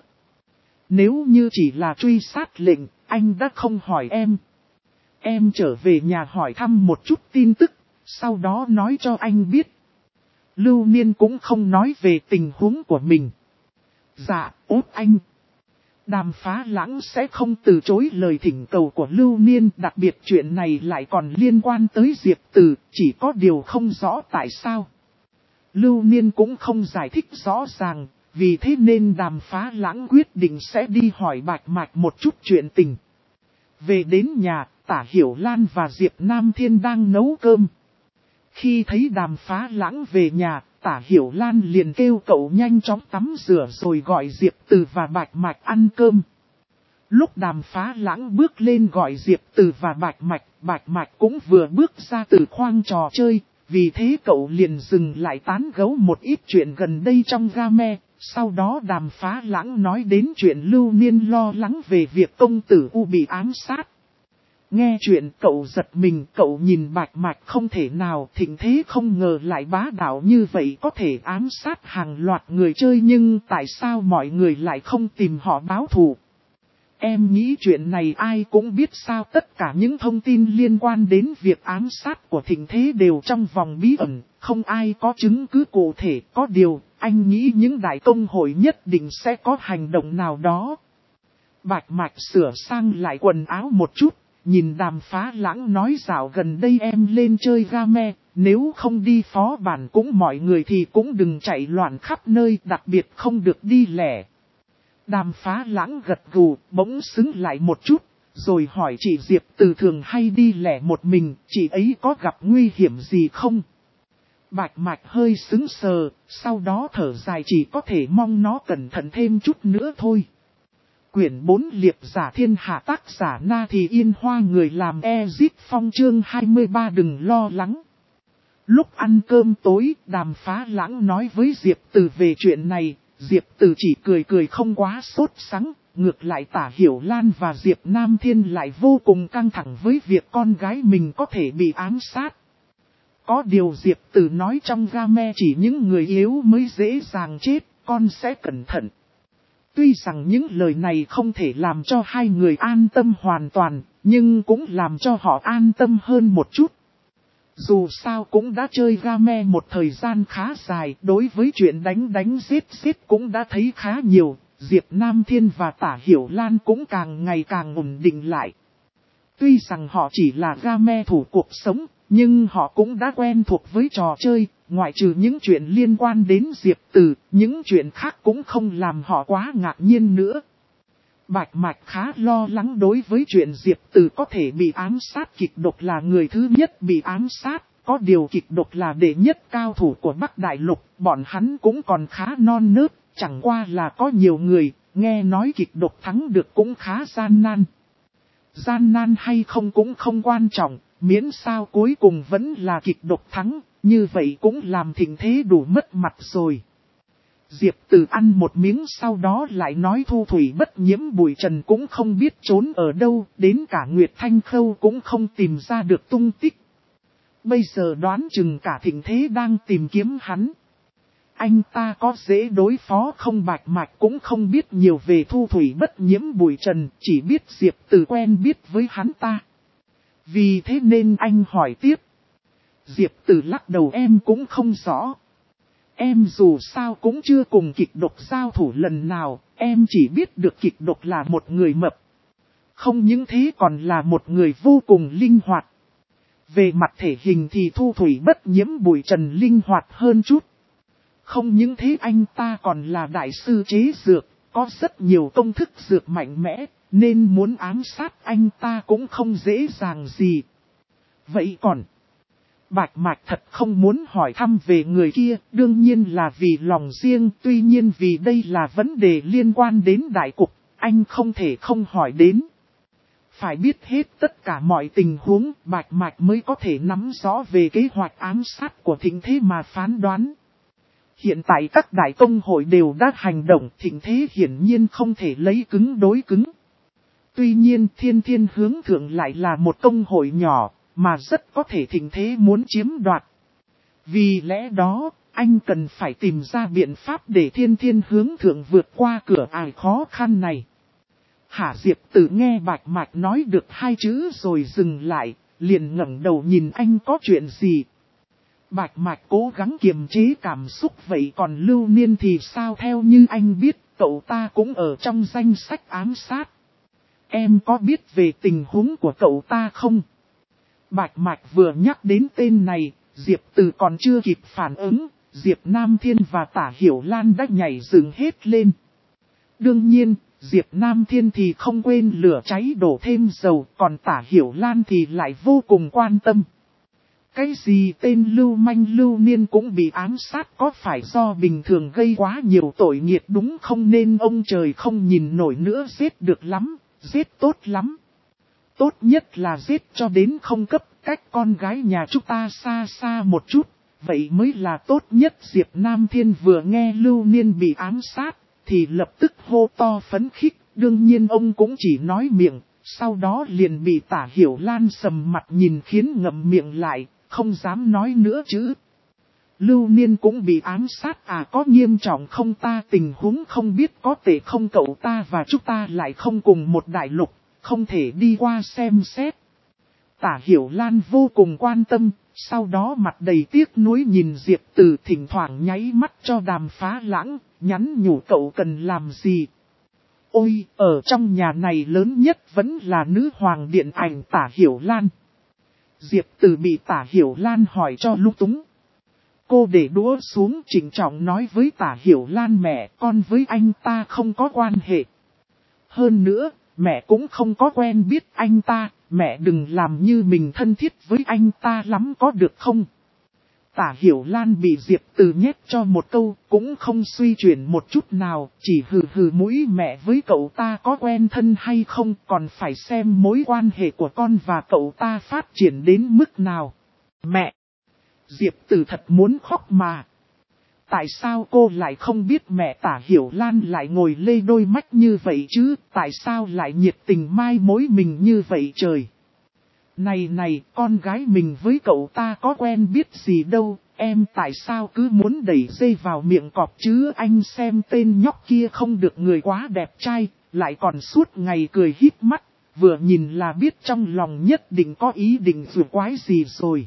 Nếu như chỉ là truy sát lệnh, anh đã không hỏi em. Em trở về nhà hỏi thăm một chút tin tức, sau đó nói cho anh biết. Lưu Niên cũng không nói về tình huống của mình. Dạ, ốt anh. Đàm Phá Lãng sẽ không từ chối lời thỉnh cầu của Lưu Niên, đặc biệt chuyện này lại còn liên quan tới Diệp Từ, chỉ có điều không rõ tại sao. Lưu Niên cũng không giải thích rõ ràng, vì thế nên Đàm Phá Lãng quyết định sẽ đi hỏi Bạch Mạch một chút chuyện tình. Về đến nhà, Tả Hiểu Lan và Diệp Nam Thiên đang nấu cơm. Khi thấy Đàm Phá Lãng về nhà, Tả Hiểu Lan liền kêu cậu nhanh chóng tắm rửa rồi gọi Diệp Từ và Bạch Mạch ăn cơm. Lúc Đàm Phá Lãng bước lên gọi Diệp Từ và Bạch Mạch cũng vừa bước ra từ khoang trò chơi, vì thế cậu liền dừng lại tán gẫu một ít chuyện gần đây trong game. Sau đó Đàm Phá Lãng nói đến chuyện Lưu Niên lo lắng về việc công tử U bị ám sát. Nghe chuyện cậu giật mình, cậu nhìn Bạch Mạch không thể nào, thịnh thế không ngờ lại bá đạo như vậy, có thể ám sát hàng loạt người chơi, nhưng tại sao mọi người lại không tìm họ báo thù? Em nghĩ chuyện này ai cũng biết sao? Tất cả những thông tin liên quan đến việc ám sát của thịnh thế đều trong vòng bí ẩn, không ai có chứng cứ cụ thể. Có điều, anh nghĩ những đại công hội nhất định sẽ có hành động nào đó. Bạch Mạch sửa sang lại quần áo một chút, nhìn Đàm Phá Lãng nói: dạo gần đây em lên chơi game, nếu không đi phó bản cũng mọi người thì cũng đừng chạy loạn khắp nơi, đặc biệt không được đi lẻ. Đàm Phá Lãng gật gù, bỗng sững lại một chút, rồi hỏi: chị Diệp Từ thường hay đi lẻ một mình, chị ấy có gặp nguy hiểm gì không? Bạch Mạch hơi sững sờ, sau đó thở dài: chỉ có thể mong nó cẩn thận thêm chút nữa thôi. Quyển 4 Liệp Giả Thiên Hạ, tác giả Na Thì Yên Hoa, người làm Ezip Phong, chương 23. Đừng lo lắng. Lúc ăn cơm tối, Đàm Phá Lãng nói với Diệp Từ về chuyện này, Diệp Từ chỉ cười cười không quá sốt sắng, ngược lại Tả Hiểu Lan và Diệp Nam Thiên lại vô cùng căng thẳng với việc con gái mình có thể bị ám sát. Có điều Diệp Từ nói trong game chỉ những người yếu mới dễ dàng chết, con sẽ cẩn thận. Tuy rằng những lời này không thể làm cho hai người an tâm hoàn toàn, nhưng cũng làm cho họ an tâm hơn một chút. Dù sao cũng đã chơi game một thời gian khá dài, đối với chuyện đánh giết cũng đã thấy khá nhiều, Diệp Nam Thiên và Tả Hiểu Lan cũng càng ngày càng ổn định lại. Tuy rằng họ chỉ là game thủ cuộc sống, nhưng họ cũng đã quen thuộc với trò chơi, ngoại trừ những chuyện liên quan đến Diệp Từ, những chuyện khác cũng không làm họ quá ngạc nhiên nữa. Bạch Mạch khá lo lắng đối với chuyện Diệp Từ có thể bị ám sát. Kịch Độc là người thứ nhất bị ám sát, có điều Kịch Độc là đệ nhất cao thủ của Bắc Đại Lục, bọn hắn cũng còn khá non nớt, chẳng qua là có nhiều người, nghe nói Kịch Độc thắng được cũng khá gian nan. Gian nan hay không cũng không quan trọng, miễn sao cuối cùng vẫn là Kịch Độc thắng, như vậy cũng làm thịnh thế đủ mất mặt rồi. Diệp Từ ăn một miếng sau đó lại nói: Thu Thủy Bất Nhiễm Bụi Trần cũng không biết trốn ở đâu, đến cả Nguyệt Thanh Khâu cũng không tìm ra được tung tích. Bây giờ đoán chừng cả thịnh thế đang tìm kiếm hắn. anh ta có dễ đối phó không? Bạch Mạch cũng không biết nhiều về Thu Thủy Bất Nhiễm Bụi Trần, chỉ biết Diệp Tử quen biết với hắn ta. Vì thế nên anh hỏi tiếp. Diệp Tử lắc đầu, em cũng không rõ. Em dù sao cũng chưa cùng Kịch Độc giao thủ lần nào, em chỉ biết được Kịch Độc là một người mập. Không những thế còn là một người vô cùng linh hoạt. Về mặt thể hình thì Thu Thủy Bất Nhiễm Bụi Trần linh hoạt hơn chút. Không những thế anh ta còn là đại sư chế dược, có rất nhiều công thức dược mạnh mẽ, nên muốn ám sát anh ta cũng không dễ dàng gì. Vậy còn, Bạch Mạch thật không muốn hỏi thăm về người kia, đương nhiên là vì lòng riêng, tuy nhiên vì đây là vấn đề liên quan đến đại cục, anh không thể không hỏi đến. Phải biết hết tất cả mọi tình huống, Bạch Mạch mới có thể nắm rõ về kế hoạch ám sát của Thịnh Thế mà phán đoán. Hiện tại các đại công hội đều đã hành động, Thịnh Thế hiển nhiên không thể lấy cứng đối cứng. Tuy nhiên Thiên Thiên Hướng Thượng lại là một công hội nhỏ, mà rất có thể Thịnh Thế muốn chiếm đoạt. Vì lẽ đó, anh cần phải tìm ra biện pháp để Thiên Thiên Hướng Thượng vượt qua cửa ải khó khăn này. Hả? Diệp Tử nghe Bạch Mạch nói được hai chữ rồi dừng lại, liền ngẩng đầu nhìn anh, có chuyện gì? Bạch Mạch cố gắng kiềm chế cảm xúc, vậy còn Lưu Niên thì sao? Theo như anh biết, cậu ta cũng ở trong danh sách ám sát. Em có biết về tình huống của cậu ta không? Bạch Mạch vừa nhắc đến tên này, Diệp Tử còn chưa kịp phản ứng, Diệp Nam Thiên và Tả Hiểu Lan đã nhảy dựng hết lên. Đương nhiên, Diệp Nam Thiên thì không quên lửa cháy đổ thêm dầu, còn Tả Hiểu Lan thì lại vô cùng quan tâm. Cái gì tên lưu manh Lưu Niên cũng bị ám sát, có phải do bình thường gây quá nhiều tội nghiệt đúng không? Nên ông trời không nhìn nổi nữa, giết được lắm, giết tốt lắm. Tốt nhất là giết cho đến không cấp, cách con gái nhà chúng ta xa xa một chút, vậy mới là tốt nhất. Diệp Nam Thiên vừa nghe Lưu Niên bị ám sát, thì lập tức hô to phấn khích, đương nhiên ông cũng chỉ nói miệng, sau đó liền bị Tả Hiểu Lan sầm mặt nhìn khiến ngậm miệng lại, không dám nói nữa chứ. Lưu Niên cũng bị ám sát à? Có nghiêm trọng không? Ta tình huống không biết có tệ không? Cậu ta và chúng ta lại không cùng một đại lục, không thể đi qua xem xét. Tả Hiểu Lan vô cùng quan tâm, sau đó mặt đầy tiếc nuối nhìn Diệp Tử, thỉnh thoảng nháy mắt cho Đàm Phá Lãng, nhắn nhủ cậu cần làm gì. Ôi, ở trong nhà này lớn nhất vẫn là nữ hoàng điện ảnh Tả Hiểu Lan. Diệp Tử bị Tả Hiểu Lan hỏi cho lung túng. Cô để đũa xuống, trịnh trọng nói với Tả Hiểu Lan, mẹ, con với anh ta không có quan hệ. Hơn nữa, mẹ cũng không có quen biết anh ta, mẹ đừng làm như mình thân thiết với anh ta lắm có được không? Tả Hiểu Lan bị Diệp Tử nhét cho một câu, cũng không suy chuyển một chút nào, chỉ hừ hừ mũi. Mẹ với cậu ta có quen thân hay không, còn phải xem mối quan hệ của con và cậu ta phát triển đến mức nào. Mẹ! Diệp Tử thật muốn khóc mà. Tại sao cô lại không biết? Mẹ! Tả Hiểu Lan lại ngồi lê đôi mắt như vậy chứ, tại sao lại nhiệt tình mai mối mình như vậy trời? Này, con gái mình với cậu ta có quen biết gì đâu, em tại sao cứ muốn đẩy dây vào miệng cọp chứ? Anh xem tên nhóc kia không được người quá đẹp trai, lại còn suốt ngày cười híp mắt, vừa nhìn là biết trong lòng nhất định có ý định vừa quái gì rồi.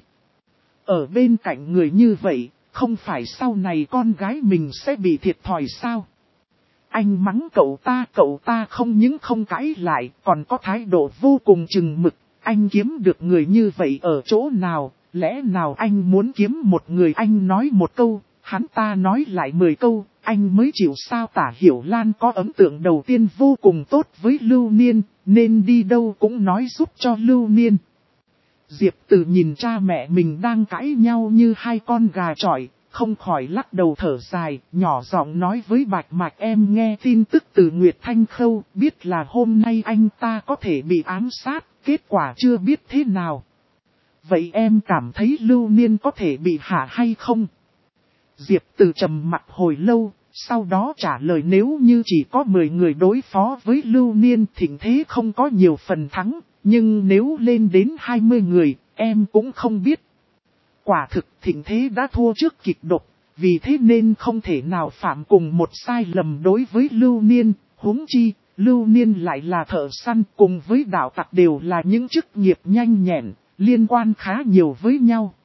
Ở bên cạnh người như vậy, không phải sau này con gái mình sẽ bị thiệt thòi sao? Anh mắng cậu ta không những không cãi lại, còn có thái độ vô cùng chừng mực. Anh kiếm được người như vậy ở chỗ nào? Lẽ nào anh muốn kiếm một người anh nói một câu, hắn ta nói lại 10 câu, anh mới chịu sao? Tả Hiểu Lan có ấn tượng đầu tiên vô cùng tốt với Lưu Niên, nên đi đâu cũng nói giúp cho Lưu Niên. Diệp Tử nhìn cha mẹ mình đang cãi nhau như hai con gà chọi, không khỏi lắc đầu thở dài, nhỏ giọng nói với Bạch Mạch, em nghe tin tức từ Nguyệt Thanh Khâu, biết là hôm nay anh ta có thể bị ám sát, kết quả chưa biết thế nào. Vậy em cảm thấy Lưu Niên có thể bị hạ hay không? Diệp Tử trầm mặt hồi lâu, sau đó trả lời, nếu như chỉ có 10 người đối phó với Lưu Niên, Thịnh Thế không có nhiều phần thắng, nhưng nếu lên đến 20 người, em cũng không biết. Quả thực Thịnh Thế đã thua trước Kịch Độc, vì thế nên không thể nào phạm cùng một sai lầm đối với Lưu Niên, huống chi, Lưu Niên lại là thợ săn cùng với đạo tặc đều là những chức nghiệp nhanh nhẹn, liên quan khá nhiều với nhau.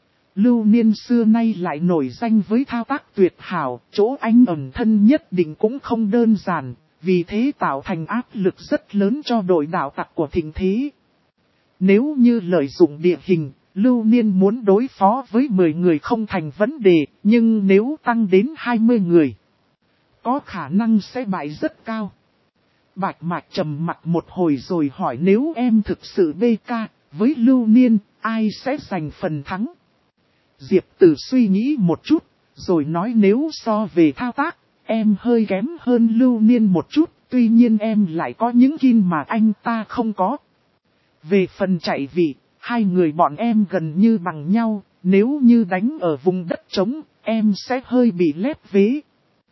Lưu Niên xưa nay lại nổi danh với thao tác tuyệt hảo, chỗ anh ẩn thân nhất định cũng không đơn giản, vì thế tạo thành áp lực rất lớn cho đội đạo tặc của Thịnh Thế. Nếu như lợi dụng địa hình, Lưu Niên muốn đối phó với 10 người không thành vấn đề, nhưng nếu tăng đến 20 người, có khả năng sẽ bại rất cao. Bạch Mạch trầm mặt một hồi rồi hỏi nếu em thực sự BK, với Lưu Niên, ai sẽ giành phần thắng? Diệp Tử suy nghĩ một chút, rồi nói nếu so về thao tác, em hơi kém hơn Lưu Niên một chút, tuy nhiên em lại có những kin mà anh ta không có. Về phần chạy vị, hai người bọn em gần như bằng nhau, nếu như đánh ở vùng đất trống, em sẽ hơi bị lép vế.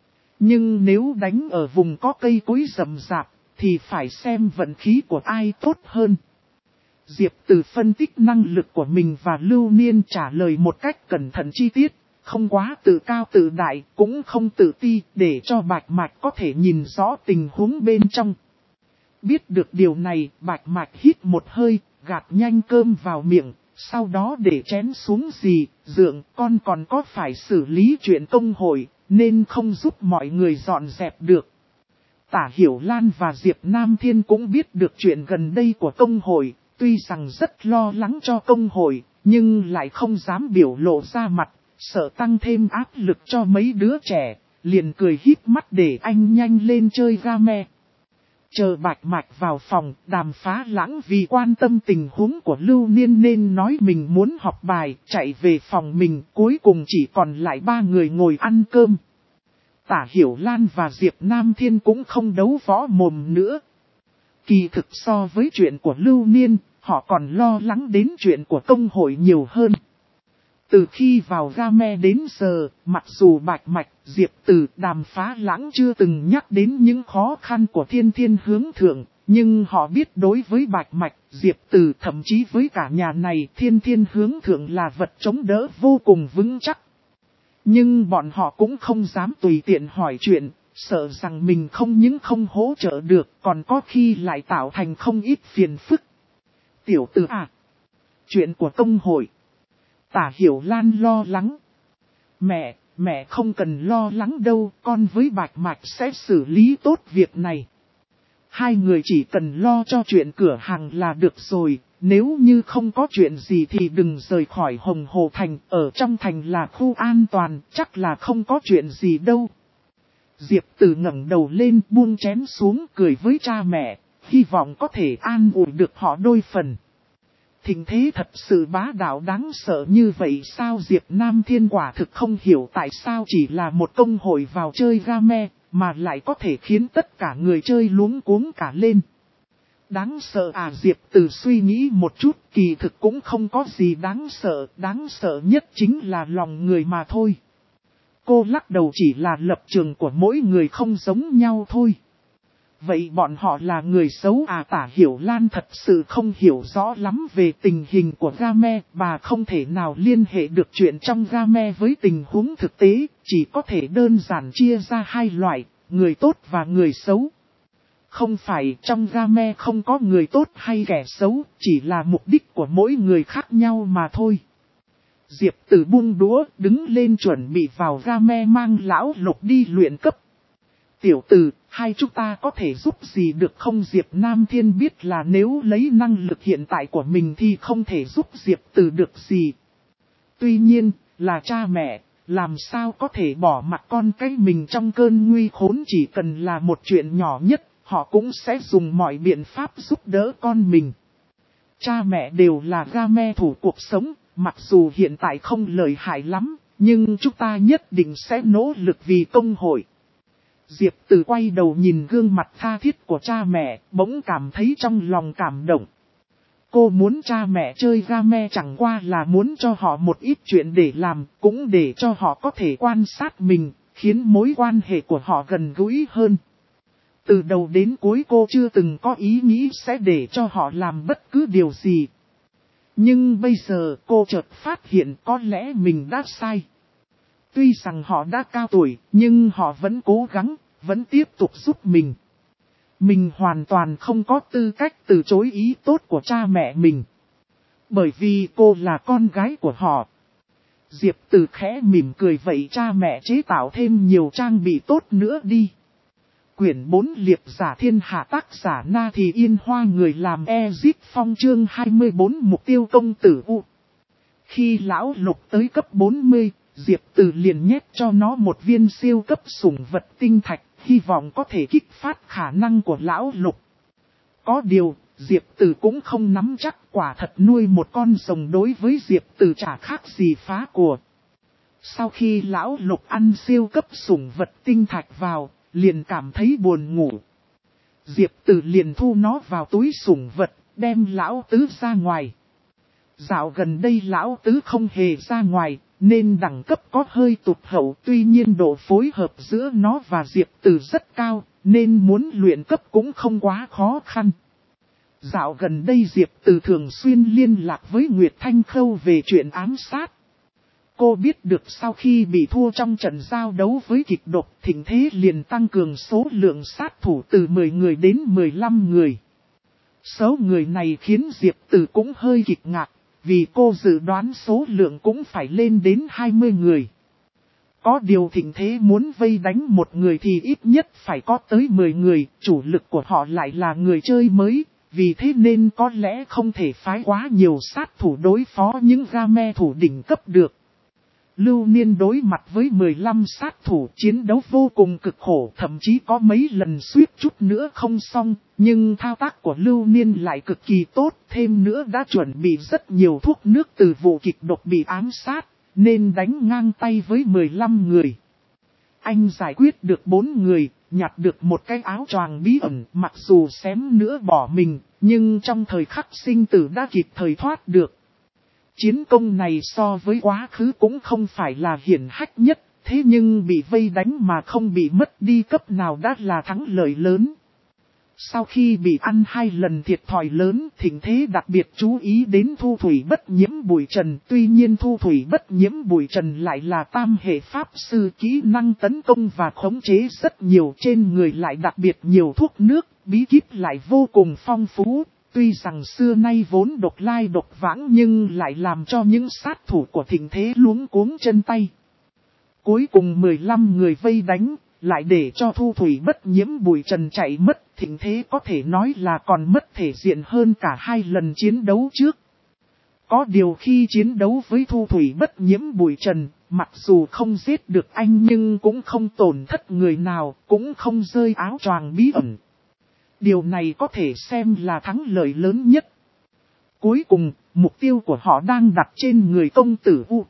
Nhưng nếu đánh ở vùng có cây cối rậm rạp, thì phải xem vận khí của ai tốt hơn. Diệp Tử phân tích năng lực của mình và Lưu Niên trả lời một cách cẩn thận chi tiết, không quá tự cao tự đại, cũng không tự ti, để cho Bạch Mạch có thể nhìn rõ tình huống bên trong. Biết được điều này, Bạch Mạch hít một hơi, gạt nhanh cơm vào miệng, sau đó để chén xuống gì, dượng con còn có phải xử lý chuyện công hội, nên không giúp mọi người dọn dẹp được. Tả Hiểu Lan và Diệp Nam Thiên cũng biết được chuyện gần đây của công hội, tuy rằng rất lo lắng cho công hội, nhưng lại không dám biểu lộ ra mặt, sợ tăng thêm áp lực cho mấy đứa trẻ, liền cười híp mắt để anh nhanh lên chơi game. Chờ Bạch Mạch vào phòng, Đàm Phá Lãng vì quan tâm tình huống của Lưu Niên nên nói mình muốn học bài, chạy về phòng mình, cuối cùng chỉ còn lại 3 người ngồi ăn cơm. Tả Hiểu Lan và Diệp Nam Thiên cũng không đấu võ mồm nữa. Kỳ thực so với chuyện của Lưu Niên, họ còn lo lắng đến chuyện của công hội nhiều hơn. Từ khi vào game đến giờ, mặc dù Bạch Mạch, Diệp Tử, Đàm Phá Lãng chưa từng nhắc đến những khó khăn của Thiên Thiên hướng thượng, nhưng họ biết đối với Bạch Mạch, Diệp Tử thậm chí với cả nhà này Thiên Thiên hướng thượng là vật chống đỡ vô cùng vững chắc. Nhưng bọn họ cũng không dám tùy tiện hỏi chuyện, sợ rằng mình không những không hỗ trợ được còn có khi lại tạo thành không ít phiền phức. Tiểu tử à, chuyện của công hội. Tả Hiểu Lan lo lắng. Mẹ không cần lo lắng đâu, con với Bạch Mạch sẽ xử lý tốt việc này. Hai người chỉ cần lo cho chuyện cửa hàng là được rồi, nếu như không có chuyện gì thì đừng rời khỏi Hồng Hồ Thành, ở trong thành là khu an toàn, chắc là không có chuyện gì đâu. Diệp Tử ngẩng đầu lên buông chén xuống cười với cha mẹ, hy vọng có thể an ủi được họ đôi phần. Thịnh Thế thật sự bá đạo đáng sợ như vậy sao? Diệp Nam Thiên quả thực không hiểu tại sao chỉ là một công hội vào chơi game, mà lại có thể khiến tất cả người chơi luống cuống cả lên. Đáng sợ à? Diệp Tử suy nghĩ một chút, kỳ thực cũng không có gì đáng sợ nhất chính là lòng người mà thôi. Cô lắc đầu, chỉ là lập trường của mỗi người không giống nhau thôi. Vậy bọn họ là người xấu à? Tả Hiểu Lan thật sự không hiểu rõ lắm về tình hình của game, bà không thể nào liên hệ được chuyện trong game với tình huống thực tế, chỉ có thể đơn giản chia ra hai loại, người tốt và người xấu. Không phải trong game không có người tốt hay kẻ xấu, chỉ là mục đích của mỗi người khác nhau mà thôi. Diệp Tử buông đũa, đứng lên chuẩn bị vào game mang lão Lục đi luyện cấp. Tiểu Tử, hai chúng ta có thể giúp gì được không? Diệp Nam Thiên biết là nếu lấy năng lực hiện tại của mình thì không thể giúp Diệp Tử được gì. Tuy nhiên, là cha mẹ, làm sao có thể bỏ mặc con cái mình trong cơn nguy khốn? Chỉ cần là một chuyện nhỏ nhất, họ cũng sẽ dùng mọi biện pháp giúp đỡ con mình. Cha mẹ đều là game thủ cuộc sống, mặc dù hiện tại không lợi hại lắm, nhưng chúng ta nhất định sẽ nỗ lực vì công hội. Diệp Tử quay đầu nhìn gương mặt tha thiết của cha mẹ, bỗng cảm thấy trong lòng cảm động. Cô muốn cha mẹ chơi game chẳng qua là muốn cho họ một ít chuyện để làm, cũng để cho họ có thể quan sát mình, khiến mối quan hệ của họ gần gũi hơn. Từ đầu đến cuối cô chưa từng có ý nghĩ sẽ để cho họ làm bất cứ điều gì. Nhưng bây giờ cô chợt phát hiện có lẽ mình đã sai. Tuy rằng họ đã cao tuổi, nhưng họ vẫn cố gắng, vẫn tiếp tục giúp mình. Mình hoàn toàn không có tư cách từ chối ý tốt của cha mẹ mình. Bởi vì cô là con gái của họ. Diệp Từ khẽ mỉm cười, vậy cha mẹ chế tạo thêm nhiều trang bị tốt nữa đi. Quyển 4 Liệp giả thiên hạ, tác giả Na Thì Yên Hoa, người làm Ezip Phong, chương 24 Mục tiêu công tử U. Khi lão Lục tới cấp 40, Diệp Từ liền nhét cho nó một viên siêu cấp sủng vật tinh thạch, hy vọng có thể kích phát khả năng của lão Lục. Có điều, Diệp Từ cũng không nắm chắc, quả thật nuôi một con rồng đối với Diệp Từ chả khác gì phá của. Sau khi lão Lục ăn siêu cấp sủng vật tinh thạch vào, liền cảm thấy buồn ngủ. Diệp Từ liền thu nó vào túi sủng vật, đem lão Tứ ra ngoài. Dạo gần đây lão Tứ không hề ra ngoài, nên đẳng cấp có hơi tụt hậu, tuy nhiên độ phối hợp giữa nó và Diệp Từ rất cao, nên muốn luyện cấp cũng không quá khó khăn. Dạo gần đây Diệp Từ thường xuyên liên lạc với Nguyệt Thanh Khâu về chuyện ám sát. Cô biết được sau khi bị thua trong trận giao đấu với kịch độc, Thịnh Thế liền tăng cường số lượng sát thủ từ 10 người đến 15 người. Số người này khiến Diệp Từ cũng hơi kịch ngạc, vì cô dự đoán số lượng cũng phải lên đến 20 người. Có điều Thịnh Thế muốn vây đánh một người thì ít nhất phải có tới 10 người, chủ lực của họ lại là người chơi mới, vì thế nên có lẽ không thể phái quá nhiều sát thủ đối phó những game thủ đỉnh cấp được. Lưu Niên đối mặt với 15 sát thủ chiến đấu vô cùng cực khổ, thậm chí có mấy lần suýt chút nữa không xong, nhưng thao tác của Lưu Niên lại cực kỳ tốt, thêm nữa đã chuẩn bị rất nhiều thuốc nước từ vụ kịch độc bị ám sát, nên đánh ngang tay với 15 người. Anh giải quyết được 4 người, nhặt được một cái áo choàng bí ẩn, mặc dù xém nữa bỏ mình, nhưng trong thời khắc sinh tử đã kịp thời thoát được. Chiến công này so với quá khứ cũng không phải là hiển hách nhất, thế nhưng bị vây đánh mà không bị mất đi cấp nào đã là thắng lợi lớn. Sau khi bị ăn 2 lần thiệt thòi lớn, Thịnh Thế đặc biệt chú ý đến Thu Thủy Bất Nhiễm Bụi Trần. Tuy nhiên Thu Thủy Bất Nhiễm Bụi Trần lại là tam hệ pháp sư, kỹ năng tấn công và khống chế rất nhiều, trên người lại đặc biệt nhiều thuốc nước, bí kíp lại vô cùng phong phú. Tuy rằng xưa nay vốn độc lai độc vãng nhưng lại làm cho những sát thủ của Thịnh Thế luống cuống chân tay. Cuối cùng 15 người vây đánh, lại để cho Thu Thủy Bất Nhiễm Bụi Trần chạy mất, Thịnh Thế có thể nói là còn mất thể diện hơn cả 2 lần chiến đấu trước. Có điều khi chiến đấu với Thu Thủy Bất Nhiễm Bụi Trần, mặc dù không giết được anh nhưng cũng không tổn thất người nào, cũng không rơi áo choàng bí ẩn. Điều này có thể xem là thắng lợi lớn nhất. Cuối cùng, mục tiêu của họ đang đặt trên người công tử U.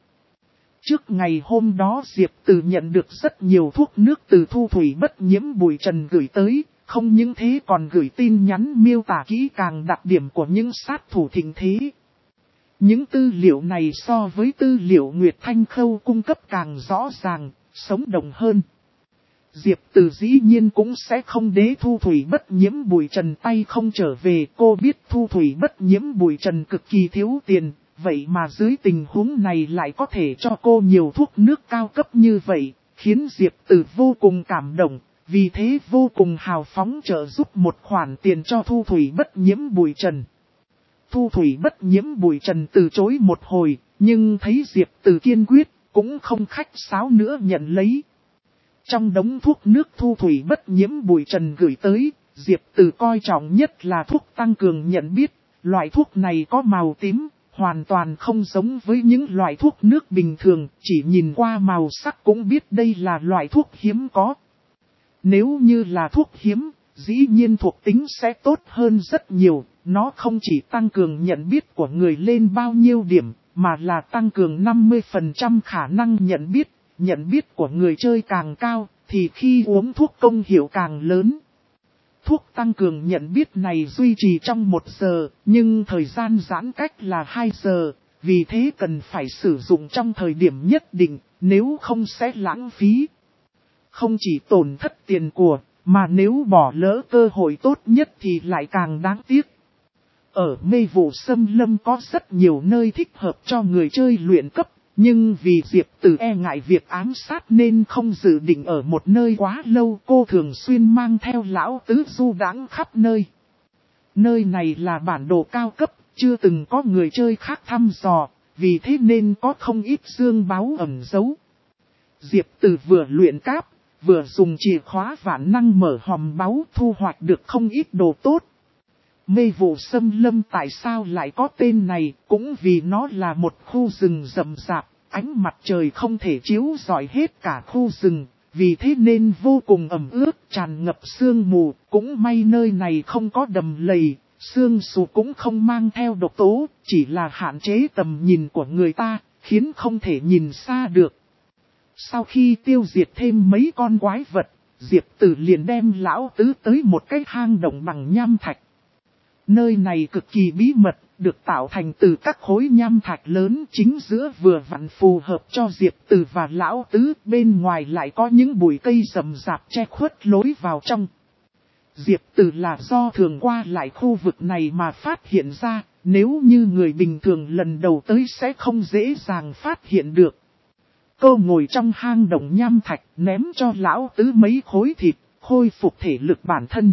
Trước ngày hôm đó Diệp Từ nhận được rất nhiều thuốc nước từ Thu Thủy Bất Nhiễm Bụi Trần gửi tới, không những thế còn gửi tin nhắn miêu tả kỹ càng đặc điểm của những sát thủ Thịnh Thế. Những tư liệu này so với tư liệu Nguyệt Thanh Khâu cung cấp càng rõ ràng, sống động hơn. Diệp Từ dĩ nhiên cũng sẽ không để Thu Thủy Bất Nhiễm Bụi Trần tay không trở về. Cô biết Thu Thủy Bất Nhiễm Bụi Trần cực kỳ thiếu tiền, vậy mà dưới tình huống này lại có thể cho cô nhiều thuốc nước cao cấp như vậy, khiến Diệp Từ vô cùng cảm động, vì thế vô cùng hào phóng trợ giúp một khoản tiền cho Thu Thủy Bất Nhiễm Bụi Trần. Thu Thủy Bất Nhiễm Bụi Trần từ chối một hồi, nhưng thấy Diệp Từ kiên quyết, cũng không khách sáo nữa nhận lấy. Trong đống thuốc nước Thu Thủy Bất Nhiễm Bụi Trần gửi tới, Diệp Từ coi trọng nhất là thuốc tăng cường nhận biết. Loại thuốc này có màu tím, hoàn toàn không giống với những loại thuốc nước bình thường, chỉ nhìn qua màu sắc cũng biết đây là loại thuốc hiếm có. Nếu như là thuốc hiếm, dĩ nhiên thuộc tính sẽ tốt hơn rất nhiều, nó không chỉ tăng cường nhận biết của người lên bao nhiêu điểm, mà là tăng cường 50% khả năng nhận biết của người chơi càng cao, thì khi uống thuốc công hiệu càng lớn. Thuốc tăng cường nhận biết này duy trì trong 1 giờ, nhưng thời gian giãn cách là 2 giờ, vì thế cần phải sử dụng trong thời điểm nhất định, nếu không sẽ lãng phí. Không chỉ tổn thất tiền của, mà nếu bỏ lỡ cơ hội tốt nhất thì lại càng đáng tiếc. Ở Mê Vụ Xâm Lâm có rất nhiều nơi thích hợp cho người chơi luyện cấp, Nhưng vì Diệp Từ e ngại việc ám sát nên không dự định ở một nơi quá lâu, cô thường xuyên mang theo lão tứ du đãng khắp nơi. Nơi này là bản đồ cao cấp, chưa từng có người chơi khác thăm dò, vì thế nên có không ít dương báu ẩn giấu. Diệp Từ vừa luyện cáp, vừa dùng chìa khóa vạn năng mở hòm báu thu hoạch được không ít đồ tốt. Mê vụ xâm lâm tại sao lại có tên này, cũng vì nó là một khu rừng rậm rạp, ánh mặt trời không thể chiếu rọi hết cả khu rừng, vì thế nên vô cùng ẩm ướt, tràn ngập sương mù, cũng may nơi này không có đầm lầy, sương mù cũng không mang theo độc tố, chỉ là hạn chế tầm nhìn của người ta, khiến không thể nhìn xa được. Sau khi tiêu diệt thêm mấy con quái vật, Diệp Tử liền đem lão tứ tới một cái hang động bằng nham thạch. Nơi này cực kỳ bí mật, được tạo thành từ các khối nham thạch lớn, chính giữa vừa vặn phù hợp cho Diệp Tử và lão tứ, bên ngoài lại có những bụi cây rậm rạp che khuất lối vào trong. Diệp Tử là do thường qua lại khu vực này mà phát hiện ra, nếu như người bình thường lần đầu tới sẽ không dễ dàng phát hiện được. Cô ngồi trong hang động nham thạch, ném cho lão tứ mấy khối thịt, khôi phục thể lực bản thân.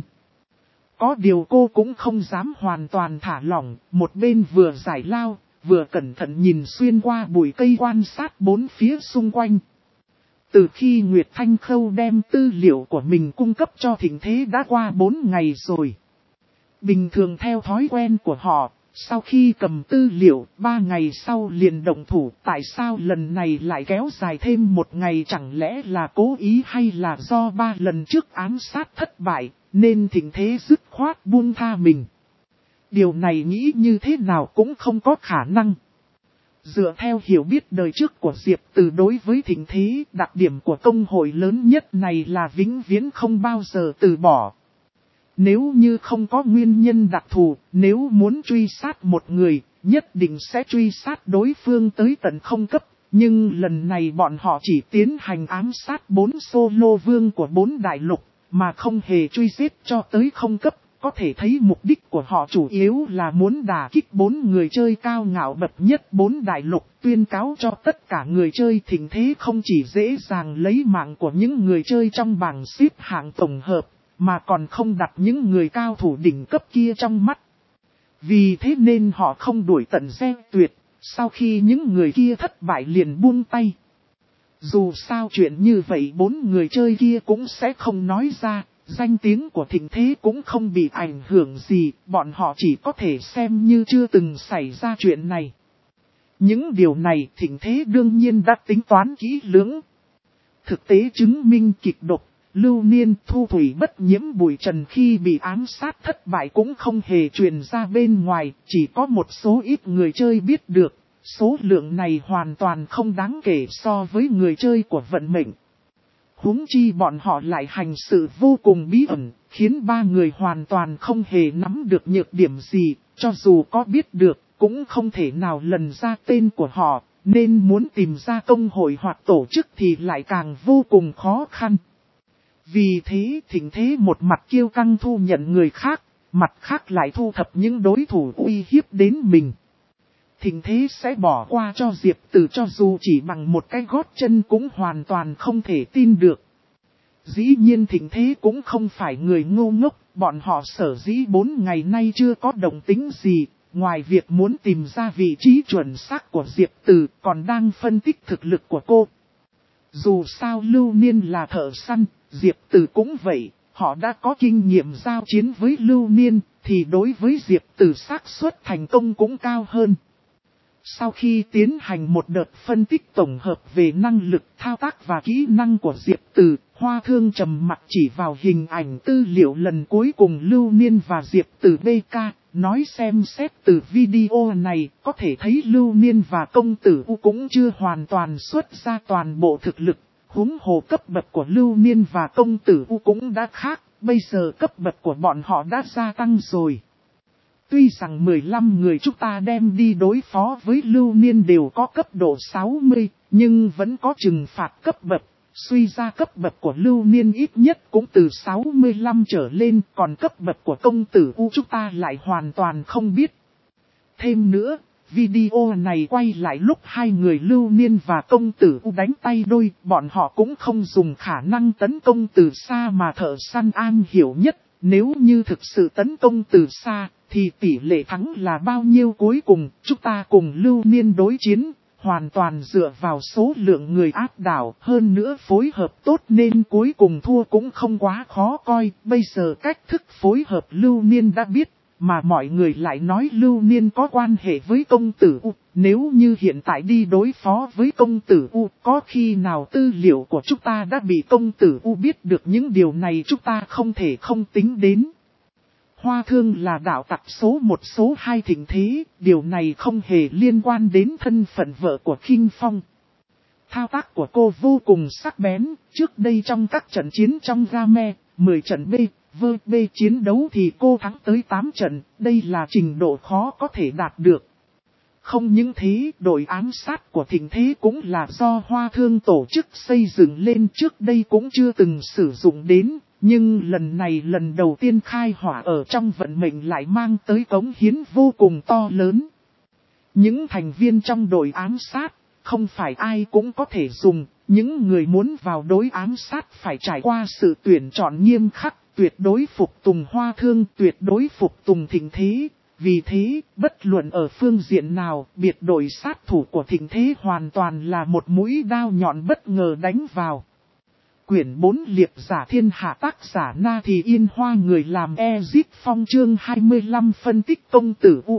Có điều cô cũng không dám hoàn toàn thả lỏng, một bên vừa giải lao, vừa cẩn thận nhìn xuyên qua bụi cây quan sát bốn phía xung quanh. Từ khi Nguyệt Thanh Khâu đem tư liệu của mình cung cấp cho Thịnh Thế đã qua 4 ngày rồi. Bình thường theo thói quen của họ, sau khi cầm tư liệu 3 ngày sau liền động thủ, tại sao lần này lại kéo dài thêm 1 ngày, chẳng lẽ là cố ý hay là do 3 lần trước ám sát thất bại, nên Thịnh Thế dứt khoát buông tha mình. Điều này nghĩ như thế nào cũng không có khả năng. Dựa theo hiểu biết đời trước của Diệp Từ đối với Thịnh Thế, đặc điểm của công hội lớn nhất này là vĩnh viễn không bao giờ từ bỏ. Nếu như không có nguyên nhân đặc thù, nếu muốn truy sát một người, nhất định sẽ truy sát đối phương tới tận không cấp. Nhưng lần này bọn họ chỉ tiến hành ám sát 4 solo vương của 4 đại lục, mà không hề truy giết cho tới không cấp. Có thể thấy mục đích của họ chủ yếu là muốn đả kích 4 người chơi cao ngạo bậc nhất 4 đại lục, tuyên cáo cho tất cả người chơi Thịnh Thế không chỉ dễ dàng lấy mạng của những người chơi trong bảng xếp hạng tổng hợp, mà còn không đặt những người cao thủ đỉnh cấp kia trong mắt. Vì thế nên họ không đuổi tận gieo tuyệt, sau khi những người kia thất bại liền buông tay. Dù sao chuyện như vậy 4 người chơi kia cũng sẽ không nói ra, danh tiếng của Thịnh Thế cũng không bị ảnh hưởng gì, bọn họ chỉ có thể xem như chưa từng xảy ra chuyện này. Những điều này Thịnh Thế đương nhiên đã tính toán kỹ lưỡng. Thực tế chứng minh kịch độc, Lưu Niên Thu Thủy bất nhiễm bụi trần khi bị ám sát thất bại cũng không hề truyền ra bên ngoài, chỉ có một số ít người chơi biết được. Số lượng này hoàn toàn không đáng kể so với người chơi của vận mệnh. Huống chi bọn họ lại hành sự vô cùng bí ẩn, khiến 3 người hoàn toàn không hề nắm được nhược điểm gì, cho dù có biết được, cũng không thể nào lần ra tên của họ, nên muốn tìm ra công hội hoặc tổ chức thì lại càng vô cùng khó khăn. Vì thế Thịnh Thế một mặt kiêu căng thu nhận người khác, mặt khác lại thu thập những đối thủ uy hiếp đến mình. Thịnh Thế sẽ bỏ qua cho Diệp Từ cho dù chỉ bằng một cái gót chân cũng hoàn toàn không thể tin được. Dĩ nhiên Thịnh Thế cũng không phải người ngu ngốc, bọn họ sở dĩ 4 ngày nay chưa có động tĩnh gì, ngoài việc muốn tìm ra vị trí chuẩn xác của Diệp Từ còn đang phân tích thực lực của cô. Dù sao Lưu Niên là thợ săn, Diệp Từ cũng vậy, họ đã có kinh nghiệm giao chiến với Lưu Niên, thì đối với Diệp Từ xác suất thành công cũng cao hơn. Sau khi tiến hành một đợt phân tích tổng hợp về năng lực thao tác và kỹ năng của Diệp Từ, Hoa Thương trầm mặc chỉ vào hình ảnh tư liệu lần cuối cùng Lưu Niên và Diệp Từ BK, nói xem xét từ video này có thể thấy Lưu Niên và công tử U cũng chưa hoàn toàn xuất ra toàn bộ thực lực, huống hồ cấp bậc của Lưu Niên và công tử U cũng đã khác, bây giờ cấp bậc của bọn họ đã gia tăng rồi. Tuy rằng 15 người chúng ta đem đi đối phó với Lưu Niên đều có cấp độ 60, nhưng vẫn có trừng phạt cấp bậc. Suy ra cấp bậc của Lưu Niên ít nhất cũng từ 65 trở lên, còn cấp bậc của công tử U chúng ta lại hoàn toàn không biết. Thêm nữa, Video này quay lại lúc hai người Lưu Niên và công tử U đánh tay đôi, bọn họ cũng không dùng khả năng tấn công từ xa mà thợ săn An hiểu nhất. Nếu như thực sự tấn công từ xa, thì tỷ lệ thắng là bao nhiêu cuối cùng, chúng ta cùng Lưu Niên đối chiến, hoàn toàn dựa vào số lượng người áp đảo, hơn nữa phối hợp tốt nên cuối cùng thua cũng không quá khó coi. Bây giờ cách thức phối hợp Lưu Niên đã biết, mà mọi người lại nói Lưu Niên có quan hệ với công tử U. Nếu như hiện tại đi đối phó với công tử U, có khi nào tư liệu của chúng ta đã bị công tử U biết được những điều này chúng ta không thể không tính đến. Hoa Thương là đạo tặc số 1 số 2 thịnh thế, điều này không hề liên quan đến thân phận vợ của Khinh Phong. Thao tác của cô vô cùng sắc bén, trước đây trong các trận chiến trong Game, 10 trận B chiến đấu thì cô thắng tới 8 trận, đây là trình độ khó có thể đạt được. Không những thế, đội ám sát của thịnh thế cũng là do Hoa Thương tổ chức xây dựng lên, trước đây cũng chưa từng sử dụng đến, nhưng lần này lần đầu tiên khai hỏa ở trong vận mệnh lại mang tới cống hiến vô cùng to lớn. Những thành viên trong đội ám sát, không phải ai cũng có thể dùng, những người muốn vào đối ám sát phải trải qua sự tuyển chọn nghiêm khắc, tuyệt đối phục tùng Hoa Thương, tuyệt đối phục tùng thịnh thế. Vì thế, bất luận ở phương diện nào, biệt đội sát thủ của thịnh thế hoàn toàn là một mũi đao nhọn bất ngờ đánh vào. Quyển 4 Liệp giả thiên hạ, tác giả Na Thì Yên Hoa, người làm Ezip Phong, chương 25 phân tích công tử U.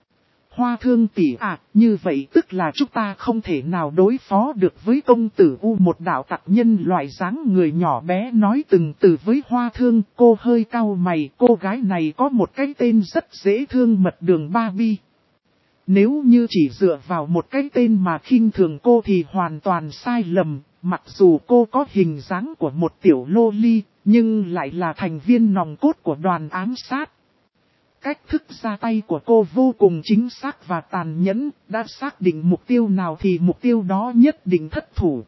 Hoa Thương tỷ ạ, như vậy tức là chúng ta không thể nào đối phó được với công tử U. Một đạo tặc nhân loại dáng người nhỏ bé nói từng từ với Hoa Thương. Cô hơi cau mày, cô gái này có một cái tên rất dễ thương, Mật Đường Barbie. Nếu như chỉ dựa vào một cái tên mà khinh thường cô thì hoàn toàn sai lầm. Mặc dù cô có hình dáng của một tiểu loli, nhưng lại là thành viên nòng cốt của đoàn ám sát. Cách thức ra tay của cô vô cùng chính xác và tàn nhẫn, đã xác định mục tiêu nào thì mục tiêu đó nhất định thất thủ.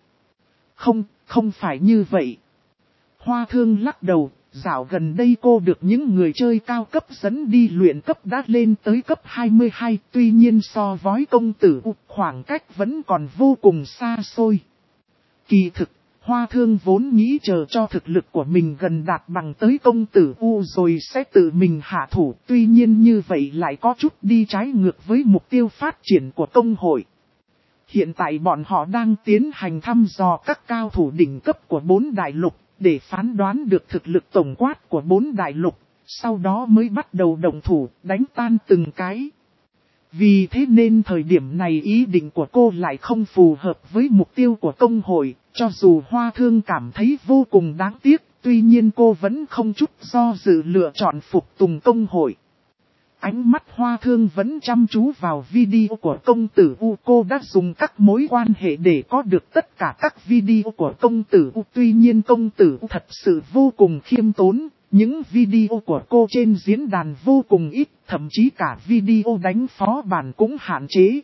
Không phải như vậy. Hoa Thương lắc đầu, dạo gần đây cô được những người chơi cao cấp dẫn đi luyện cấp đã lên tới cấp 22, tuy nhiên so với công tử U, khoảng cách vẫn còn vô cùng xa xôi. Kỳ thực, Hoa Thương vốn nghĩ chờ cho thực lực của mình gần đạt bằng tới công tử U rồi sẽ tự mình hạ thủ. Tuy nhiên như vậy lại có chút đi trái ngược với mục tiêu phát triển của công hội. Hiện tại bọn họ đang tiến hành thăm dò các cao thủ đỉnh cấp của 4 đại lục, để phán đoán được thực lực tổng quát của 4 đại lục, sau đó mới bắt đầu động thủ, đánh tan từng cái. Vì thế nên thời điểm này ý định của cô lại không phù hợp với mục tiêu của công hội, cho dù Hoa Thương cảm thấy vô cùng đáng tiếc, tuy nhiên cô vẫn không chút do dự lựa chọn phục tùng công hội. Ánh mắt Hoa Thương vẫn chăm chú vào video của công tử U. Cô đã dùng các mối quan hệ để có được tất cả các video của công tử U. Tuy nhiên công tử U thật sự vô cùng khiêm tốn. Những video của cô trên diễn đàn vô cùng ít, thậm chí cả video đánh phó bản cũng hạn chế.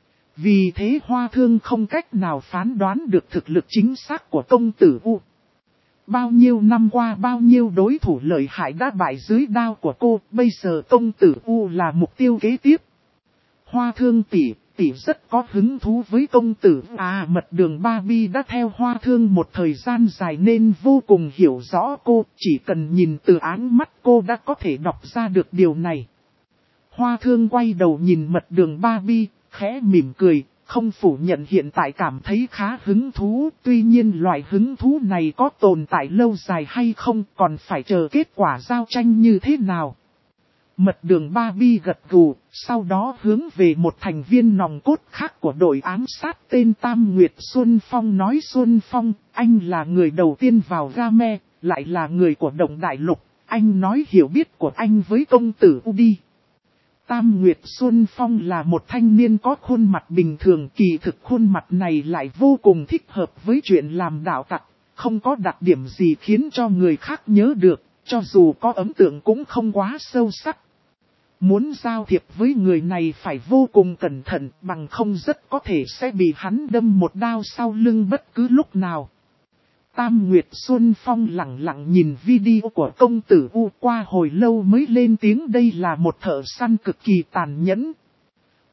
Vì thế Hoa Thương không cách nào phán đoán được thực lực chính xác của công tử U. Bao nhiêu năm qua bao nhiêu đối thủ lợi hại đã bại dưới đao của cô, bây giờ công tử U là mục tiêu kế tiếp. Hoa Thương tỷ rất có hứng thú với công tử. Mật Đường Barbie đã theo Hoa Thương một thời gian dài nên vô cùng hiểu rõ cô, chỉ cần nhìn từ áng mắt cô đã có thể đọc ra được điều này. Hoa Thương quay đầu nhìn Mật Đường Barbie, khẽ mỉm cười, không phủ nhận hiện tại cảm thấy khá hứng thú, tuy nhiên loại hứng thú này có tồn tại lâu dài hay không còn phải chờ kết quả giao tranh như thế nào. Mật Đường Barbie gật gù, sau đó hướng về một thành viên nòng cốt khác của đội ám sát tên Tam Nguyệt Xuân Phong nói: Xuân Phong, anh là người đầu tiên vào Game, lại là người của Đồng Đại Lục, anh nói hiểu biết của anh với công tử U đi. Tam Nguyệt Xuân Phong là một thanh niên có khuôn mặt bình thường, kỳ thực khuôn mặt này lại vô cùng thích hợp với chuyện làm đạo tặc, không có đặc điểm gì khiến cho người khác nhớ được, cho dù có ấn tượng cũng không quá sâu sắc. Muốn giao thiệp với người này phải vô cùng cẩn thận, bằng không rất có thể sẽ bị hắn đâm một đao sau lưng bất cứ lúc nào. Tam Nguyệt Xuân Phong lặng lặng nhìn video của công tử U, qua hồi lâu mới lên tiếng: đây là một thợ săn cực kỳ tàn nhẫn.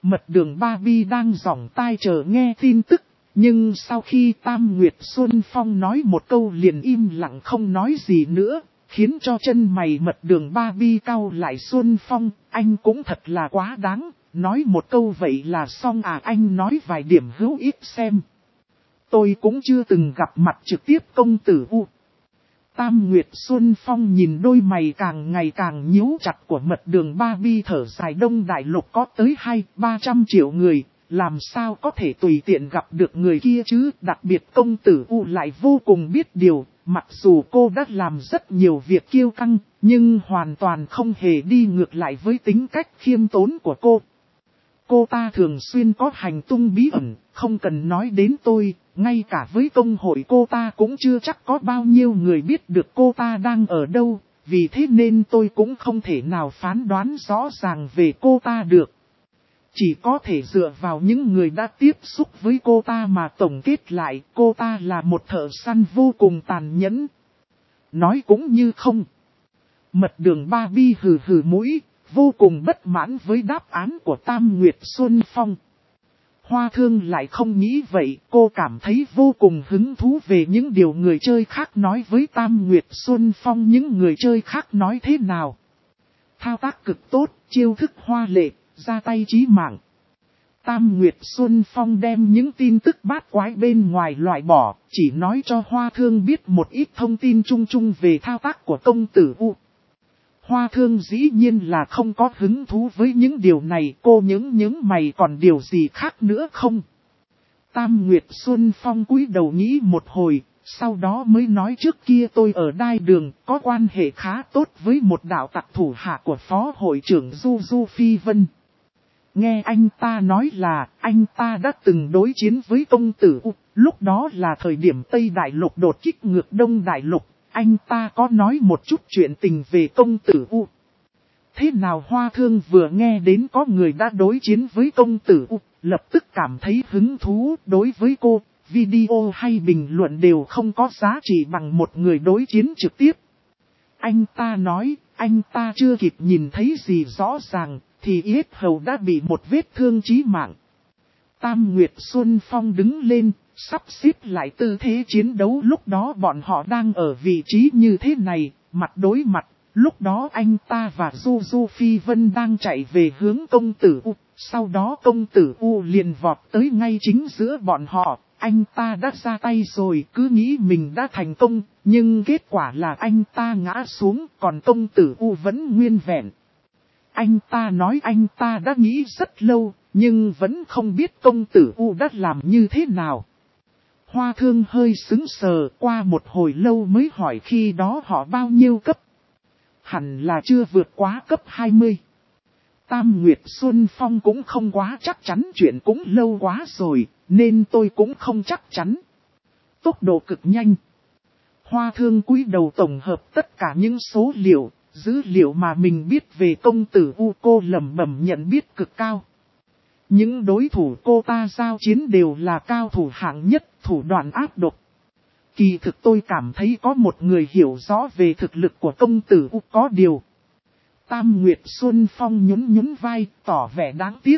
Mật đường Barbie đang giỏng tai chờ nghe tin tức, nhưng sau khi Tam Nguyệt Xuân Phong nói một câu liền im lặng không nói gì nữa, khiến cho chân mày mật đường Barbie cau lại. Xuân Phong, anh cũng thật là quá đáng, nói một câu vậy là xong à? Anh nói vài điểm hữu ích xem. Tôi cũng chưa từng gặp mặt trực tiếp công tử U. Tam Nguyệt Xuân Phong nhìn đôi mày càng ngày càng nhíu chặt của mật đường Barbie, thở dài. Đông Đại Lục có tới 200-300 triệu người, làm sao có thể tùy tiện gặp được người kia chứ? Đặc biệt công tử U lại vô cùng biết điều, mặc dù cô đã làm rất nhiều việc kiêu căng, nhưng hoàn toàn không hề đi ngược lại với tính cách khiêm tốn của cô. Cô ta thường xuyên có hành tung bí ẩn, không cần nói đến tôi, ngay cả với công hội cô ta cũng chưa chắc có bao nhiêu người biết được cô ta đang ở đâu, vì thế nên tôi cũng không thể nào phán đoán rõ ràng về cô ta được. Chỉ có thể dựa vào những người đã tiếp xúc với cô ta mà tổng kết lại, cô ta là một thợ săn vô cùng tàn nhẫn. Nói cũng như không. Mật đường Barbie hừ hừ mũi, vô cùng bất mãn với đáp án của Tam Nguyệt Xuân Phong. Hoa Thương lại không nghĩ vậy, cô cảm thấy vô cùng hứng thú về những điều người chơi khác nói với Tam Nguyệt Xuân Phong. Những người chơi khác nói thế nào? Thao tác cực tốt, chiêu thức hoa lệ, ra tay chí mạng. Tam Nguyệt Xuân Phong đem những tin tức bát quái bên ngoài loại bỏ, chỉ nói cho Hoa Thương biết một ít thông tin chung chung về thao tác của công tử U. Hoa Thương dĩ nhiên là không có hứng thú với những điều này. Cô những mày còn điều gì khác nữa không? Tam Nguyệt Xuân Phong cúi đầu nghĩ một hồi, sau đó mới nói trước kia tôi ở Đai Đường có quan hệ khá tốt với một đạo tặc thủ hạ của phó hội trưởng Du Phi Vân. Nghe anh ta nói là anh ta đã từng đối chiến với công tử U, lúc đó là thời điểm Tây Đại Lục đột kích ngược Đông Đại Lục. Anh ta có nói một chút chuyện tình về công tử U. Thế nào? Hoa Thương vừa nghe đến có người đã đối chiến với công tử U, lập tức cảm thấy hứng thú. Đối với cô, video hay bình luận đều không có giá trị bằng một người đối chiến trực tiếp. Anh ta nói, anh ta chưa kịp nhìn thấy gì rõ ràng, thì yết hầu đã bị một vết thương chí mạng. Tam Nguyệt Xuân Phong đứng lên, sắp xếp lại tư thế chiến đấu. Lúc đó bọn họ đang ở vị trí như thế này, mặt đối mặt. Lúc đó anh ta và Du Phi Vân đang chạy về hướng công tử U. Sau đó công tử U liền vọt tới ngay chính giữa bọn họ. Anh ta đã ra tay rồi, cứ nghĩ mình đã thành công, nhưng kết quả là anh ta ngã xuống, còn công tử U vẫn nguyên vẹn. Anh ta nói anh ta đã nghĩ rất lâu, nhưng vẫn không biết công tử U đã làm như thế nào. Hoa Thương hơi sững sờ, qua một hồi lâu mới hỏi khi đó họ bao nhiêu cấp. Hẳn là chưa vượt quá cấp 20. Tam Nguyệt Xuân Phong cũng không quá chắc chắn, chuyện cũng lâu quá rồi, nên tôi cũng không chắc chắn. Tốc độ cực nhanh. Hoa Thương cúi đầu tổng hợp tất cả những số liệu, dữ liệu mà mình biết về công tử U. Cô lẩm bẩm nhận biết cực cao. Những đối thủ cô ta giao chiến đều là cao thủ hạng nhất, thủ đoạn ác độc. Kỳ thực tôi cảm thấy có một người hiểu rõ về thực lực của công tử U, có điều. Tam Nguyệt Xuân Phong nhún vai, tỏ vẻ đáng tiếc.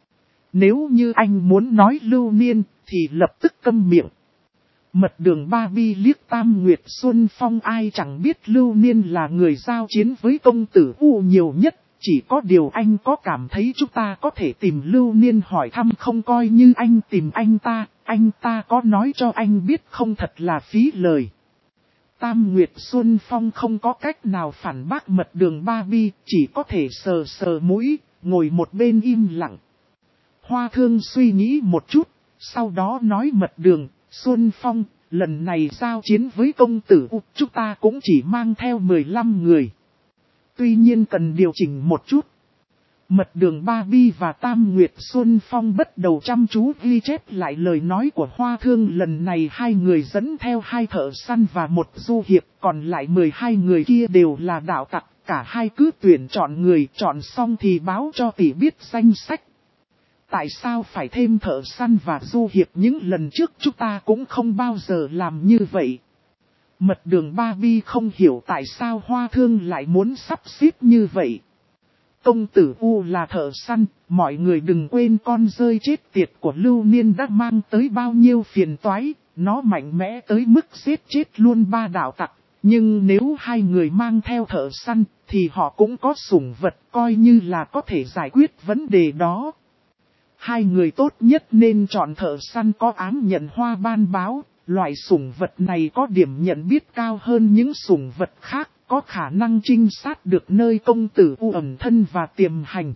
Nếu như anh muốn nói Lưu Niên, thì lập tức câm miệng. Mật đường Barbie liếc Tam Nguyệt Xuân Phong, ai chẳng biết Lưu Niên là người giao chiến với công tử U nhiều nhất. Chỉ có điều anh có cảm thấy chúng ta có thể tìm Lưu Niên hỏi thăm không? Coi như anh tìm anh ta có nói cho anh biết không? Thật là phí lời. Tam Nguyệt Xuân Phong không có cách nào phản bác mật đường Barbie, chỉ có thể sờ mũi, ngồi một bên im lặng. Hoa Thương suy nghĩ một chút, sau đó nói mật đường, Xuân Phong, lần này giao chiến với công tử U, chúng ta cũng chỉ mang theo 15 người. Tuy nhiên cần điều chỉnh một chút. Mật đường Barbie và Tam Nguyệt Xuân Phong bắt đầu chăm chú ghi chép lại lời nói của Hoa Thương. Lần này hai người dẫn theo 2 thợ săn và 1 du hiệp, còn lại 12 người kia đều là đạo tặc. Cả hai cứ tuyển chọn người, chọn xong thì báo cho tỷ biết danh sách. Tại sao phải thêm thợ săn và du hiệp? Những lần trước chúng ta cũng không bao giờ làm như vậy. Mật đường Barbie không hiểu tại sao Hoa Thương lại muốn sắp xếp như vậy. Công tử U là thợ săn, mọi người đừng quên con rơi chết tiệt của Lưu Niên đã mang tới bao nhiêu phiền toái, nó mạnh mẽ tới mức giết chết luôn 3 đạo tặc. Nhưng nếu hai người mang theo thợ săn, thì họ cũng có sủng vật coi như là có thể giải quyết vấn đề đó. Hai người tốt nhất nên chọn thợ săn có ám nhận hoa ban báo, loại sủng vật này có điểm nhận biết cao hơn những sủng vật khác, có khả năng trinh sát được nơi công tử U ẩn thân và tiềm hành.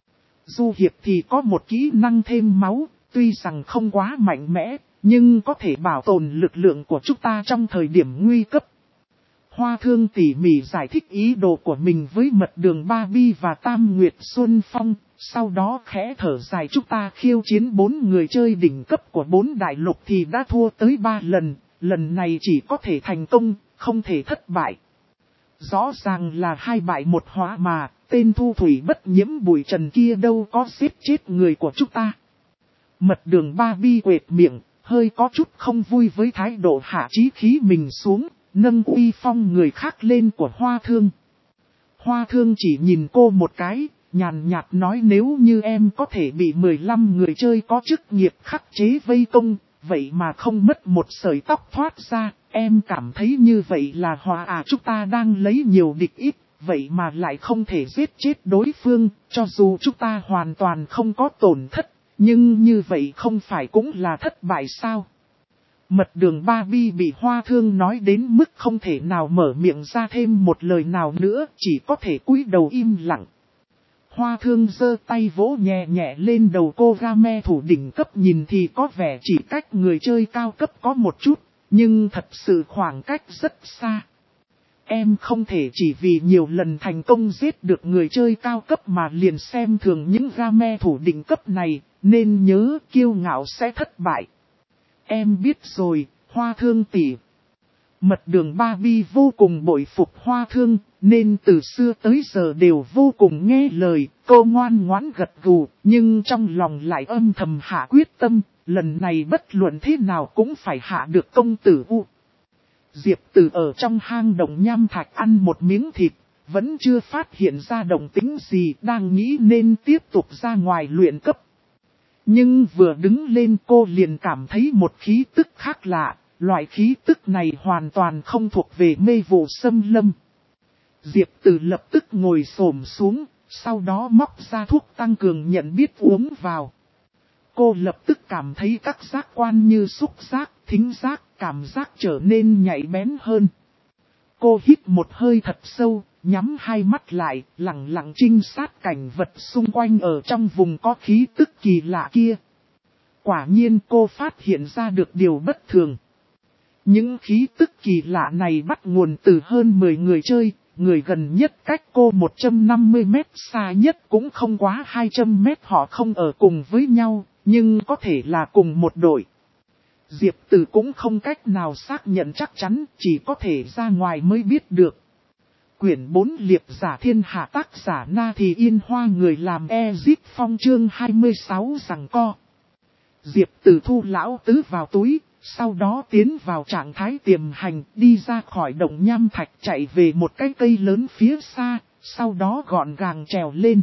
Du Hiệp thì có một kỹ năng thêm máu, tuy rằng không quá mạnh mẽ, nhưng có thể bảo tồn lực lượng của chúng ta trong thời điểm nguy cấp. Hoa Thương tỉ mỉ giải thích ý đồ của mình với Mật Đường Ba Bi và Tam Nguyệt Xuân Phong, sau đó khẽ thở dài chúng ta khiêu chiến 4 người chơi đỉnh cấp của 4 đại lục thì đã thua tới 3 lần, lần này chỉ có thể thành công, không thể thất bại. Rõ ràng là 2 bại 1 hóa mà, tên thu thủy bất nhiễm Bụi Trần kia đâu có giết chết người của chúng ta. Mật Đường Ba Bi quệt miệng, hơi có chút không vui với thái độ hạ chí khí mình xuống, nâng uy phong người khác lên của Hoa Thương. Hoa Thương chỉ nhìn cô một cái, nhàn nhạt nói nếu như em có thể bị 15 người chơi có chức nghiệp khắc chế vây công, vậy mà không mất một sợi tóc thoát ra, em cảm thấy như vậy là hòa à chúng ta đang lấy nhiều địch ít, vậy mà lại không thể giết chết đối phương, cho dù chúng ta hoàn toàn không có tổn thất, nhưng như vậy không phải cũng là thất bại sao? Mật Đường Ba Bi bị Hoa Thương nói đến mức không thể nào mở miệng ra thêm một lời nào nữa, chỉ có thể cúi đầu im lặng. Hoa Thương giơ tay vỗ nhẹ nhẹ lên đầu cô Game thủ đỉnh cấp nhìn thì có vẻ chỉ cách người chơi cao cấp có một chút, nhưng thật sự khoảng cách rất xa. Em không thể chỉ vì nhiều lần thành công giết được người chơi cao cấp mà liền xem thường những Game thủ đỉnh cấp này, nên nhớ kiêu ngạo sẽ thất bại. Em biết rồi, Hoa Thương tỷ. Mật Đường Ba Bi vô cùng bội phục Hoa Thương, nên từ xưa tới giờ đều vô cùng nghe lời, cô ngoan ngoãn gật gù, nhưng trong lòng lại âm thầm hạ quyết tâm, lần này bất luận thế nào cũng phải hạ được công tử U. Diệp Tử ở trong hang động nham thạch ăn một miếng thịt, vẫn chưa phát hiện ra động tĩnh gì, đang nghĩ nên tiếp tục ra ngoài luyện cấp. Nhưng vừa đứng lên cô liền cảm thấy một khí tức khác lạ, loại khí tức này hoàn toàn không thuộc về mê vụ xâm lâm. Diệp Tử lập tức ngồi xổm xuống, sau đó móc ra thuốc tăng cường nhận biết uống vào. Cô lập tức cảm thấy các giác quan như xúc giác, thính giác, cảm giác trở nên nhạy bén hơn. Cô hít một hơi thật sâu, nhắm hai mắt lại, lặng lặng trinh sát cảnh vật xung quanh ở trong vùng có khí tức kỳ lạ kia. Quả nhiên cô phát hiện ra được điều bất thường. Những khí tức kỳ lạ này bắt nguồn từ hơn 10 người chơi, người gần nhất cách cô 150 mét, xa nhất cũng không quá 200 mét, họ không ở cùng với nhau, nhưng có thể là cùng một đội. Diệp Tử cũng không cách nào xác nhận chắc chắn, chỉ có thể ra ngoài mới biết được. Quyển 4 Liệp Giả Thiên Hạ, tác giả Na Thì Yên Hoa, người làm Ezip Phong, chương 26 giằng co. Diệp Tử thu lão tứ vào túi, sau đó tiến vào trạng thái tiềm hành, đi ra khỏi động nham thạch chạy về một cái cây lớn phía xa, sau đó gọn gàng trèo lên.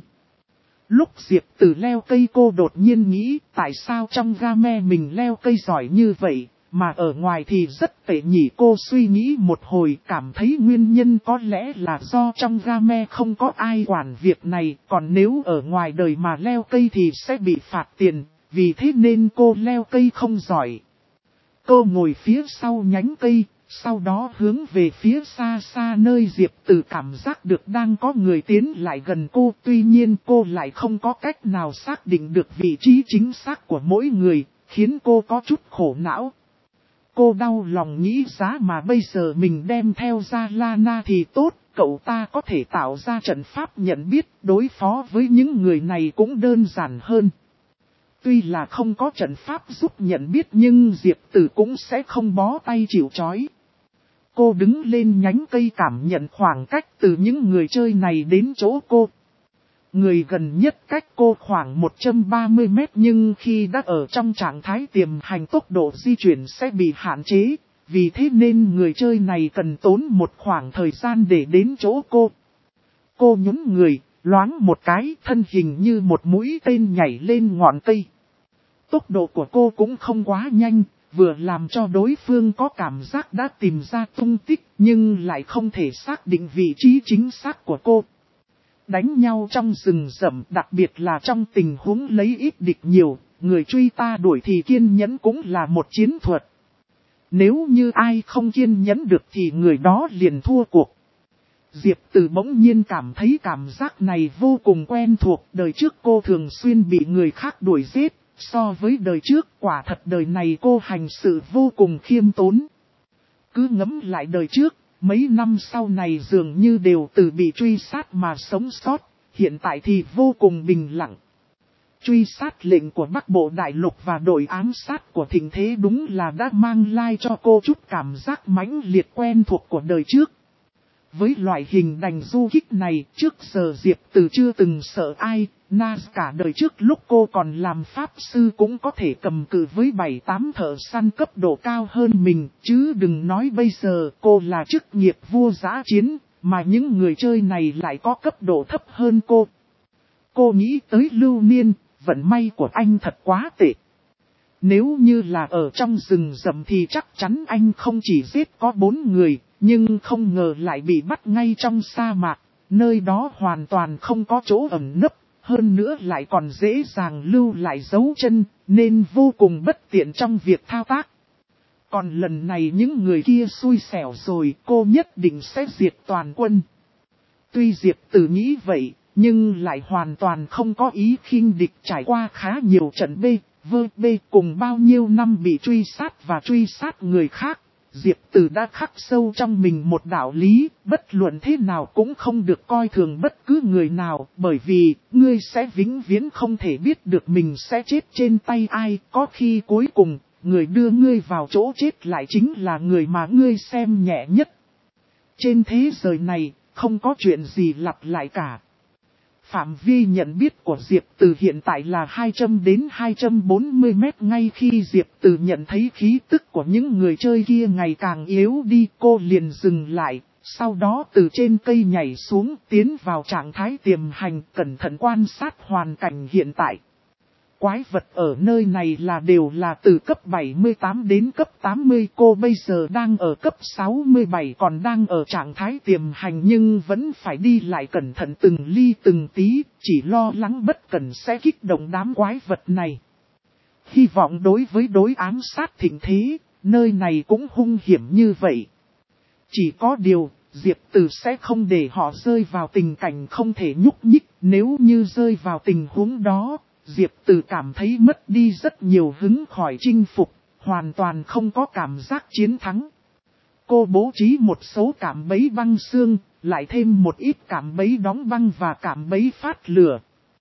Lúc Diệp Tử leo cây cô đột nhiên nghĩ tại sao trong game mình leo cây giỏi như vậy, mà ở ngoài thì rất tệ nhỉ. Cô suy nghĩ một hồi cảm thấy nguyên nhân có lẽ là do trong game không có ai quản việc này, còn nếu ở ngoài đời mà leo cây thì sẽ bị phạt tiền, vì thế nên cô leo cây không giỏi. Cô ngồi phía sau nhánh cây, sau đó hướng về phía xa xa nơi Diệp Tử cảm giác được đang có người tiến lại gần cô. Tuy nhiên cô lại không có cách nào xác định được vị trí chính xác của mỗi người, khiến cô có chút khổ não. Cô đau lòng nghĩ giá mà bây giờ mình đem theo ra Lana thì tốt, cậu ta có thể tạo ra trận pháp nhận biết, đối phó với những người này cũng đơn giản hơn. Tuy là không có trận pháp giúp nhận biết nhưng Diệp Tử cũng sẽ không bó tay chịu trói. Cô đứng lên nhánh cây cảm nhận khoảng cách từ những người chơi này đến chỗ cô. Người gần nhất cách cô khoảng 130 mét, nhưng khi đã ở trong trạng thái tiềm hành tốc độ di chuyển sẽ bị hạn chế, vì thế nên người chơi này cần tốn một khoảng thời gian để đến chỗ cô. Cô nhún người, Loáng một cái, thân hình như một mũi tên nhảy lên ngọn cây. Tốc độ của cô cũng không quá nhanh, vừa làm cho đối phương có cảm giác đã tìm ra tung tích, nhưng lại không thể xác định vị trí chính xác của cô. Đánh nhau trong rừng rậm, đặc biệt là trong tình huống lấy ít địch nhiều, người truy ta đuổi thì kiên nhẫn cũng là một chiến thuật. Nếu như ai không kiên nhẫn được thì người đó liền thua cuộc. Diệp Từ bỗng nhiên cảm thấy cảm giác này vô cùng quen thuộc. Đời trước cô thường xuyên bị người khác đuổi giết, so với đời trước quả thật đời này cô hành sự vô cùng khiêm tốn. Cứ ngẫm lại đời trước, mấy năm sau này dường như đều từ bị truy sát mà sống sót, hiện tại thì vô cùng bình lặng. Truy sát lệnh của Bắc Bộ Đại Lục và đội ám sát của Thịnh Thế đúng là đã mang lại cho cô chút cảm giác mãnh liệt quen thuộc của đời trước. Với loại hình đành du kích này, trước giờ Diệp Từ chưa từng sợ ai, cả đời trước lúc cô còn làm pháp sư cũng có thể cầm cự với 7-8 thợ săn cấp độ cao hơn mình, chứ đừng nói bây giờ cô là chức nghiệp vua dã chiến, mà những người chơi này lại có cấp độ thấp hơn cô. Cô nghĩ tới Lưu Niên, vận may của anh thật quá tệ. Nếu như là ở trong rừng rậm thì chắc chắn anh không chỉ giết có 4 người, nhưng không ngờ lại bị bắt ngay trong sa mạc, nơi đó hoàn toàn không có chỗ ẩn nấp, hơn nữa lại còn dễ dàng lưu lại dấu chân, nên vô cùng bất tiện trong việc thao tác. Còn lần này những người kia xui xẻo rồi, cô nhất định sẽ diệt toàn quân. Tuy Diệp Từ nghĩ vậy, nhưng lại hoàn toàn không có ý khinh địch. Trải qua khá nhiều trận B cùng bao nhiêu năm bị truy sát và truy sát người khác. Diệp Từ đã khắc sâu trong mình một đạo lý, bất luận thế nào cũng không được coi thường bất cứ người nào, bởi vì ngươi sẽ vĩnh viễn không thể biết được mình sẽ chết trên tay ai, có khi cuối cùng, người đưa ngươi vào chỗ chết lại chính là người mà ngươi xem nhẹ nhất. Trên thế giới này, không có chuyện gì lặp lại cả. Phạm vi nhận biết của Diệp Từ hiện tại là 200 đến 240 mét. Ngay khi Diệp Từ nhận thấy khí tức của những người chơi kia ngày càng yếu đi, cô liền dừng lại, sau đó từ trên cây nhảy xuống, tiến vào trạng thái tiềm hành, cẩn thận quan sát hoàn cảnh hiện tại. Quái vật ở nơi này đều là từ cấp 78 đến cấp 80, cô bây giờ đang ở cấp 67 còn đang ở trạng thái tiềm hành nhưng vẫn phải đi lại cẩn thận từng ly từng tí, chỉ lo lắng bất cẩn sẽ kích động đám quái vật này. Hy vọng đối với đối ám sát Thịnh Thế, nơi này cũng hung hiểm như vậy. Chỉ có điều, Diệp Từ sẽ không để họ rơi vào tình cảnh không thể nhúc nhích, nếu như rơi vào tình huống đó. Diệp Từ cảm thấy mất đi rất nhiều hứng khỏi chinh phục, hoàn toàn không có cảm giác chiến thắng. Cô bố trí một số cạm bẫy băng xương, lại thêm một ít cạm bẫy đóng băng và cạm bẫy phát lửa.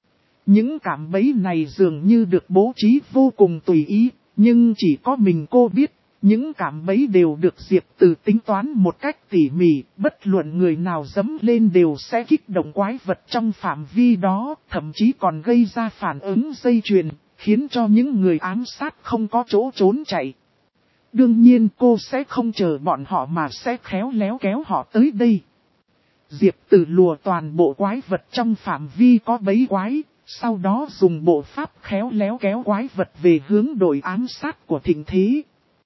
Những cạm bẫy này dường như được bố trí vô cùng tùy ý, nhưng chỉ có mình cô biết. Những cạm bẫy đều được Diệp Từ tính toán một cách tỉ mỉ, bất luận người nào dẫm lên đều sẽ kích động quái vật trong phạm vi đó, thậm chí còn gây ra phản ứng dây chuyền, khiến cho những người ám sát không có chỗ trốn chạy. Đương nhiên cô sẽ không chờ bọn họ mà sẽ khéo léo kéo họ tới đây. Diệp Từ lùa toàn bộ quái vật trong phạm vi có bẫy quái, sau đó dùng bộ pháp khéo léo kéo quái vật về hướng đội ám sát của Thịnh Thế.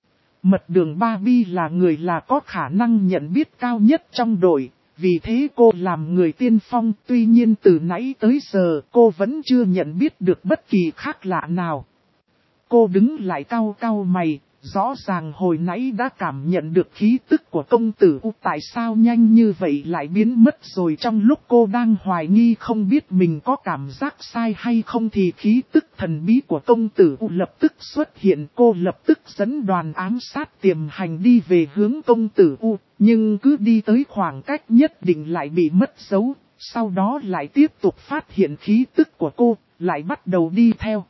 Mật Đường Barbie là người có khả năng nhận biết cao nhất trong đội, vì thế cô làm người tiên phong, tuy nhiên từ nãy tới giờ cô vẫn chưa nhận biết được bất kỳ khác lạ nào. Cô đứng lại cau cau mày, rõ ràng hồi nãy đã cảm nhận được khí tức của công tử U, tại sao nhanh như vậy lại biến mất rồi. Trong lúc cô đang hoài nghi không biết mình có cảm giác sai hay không thì khí tức thần bí của công tử U lập tức xuất hiện. Cô lập tức dẫn đoàn ám sát tiềm hành đi về hướng công tử U, nhưng cứ đi tới khoảng cách nhất định lại bị mất dấu, sau đó lại tiếp tục phát hiện khí tức của cô, lại bắt đầu đi theo.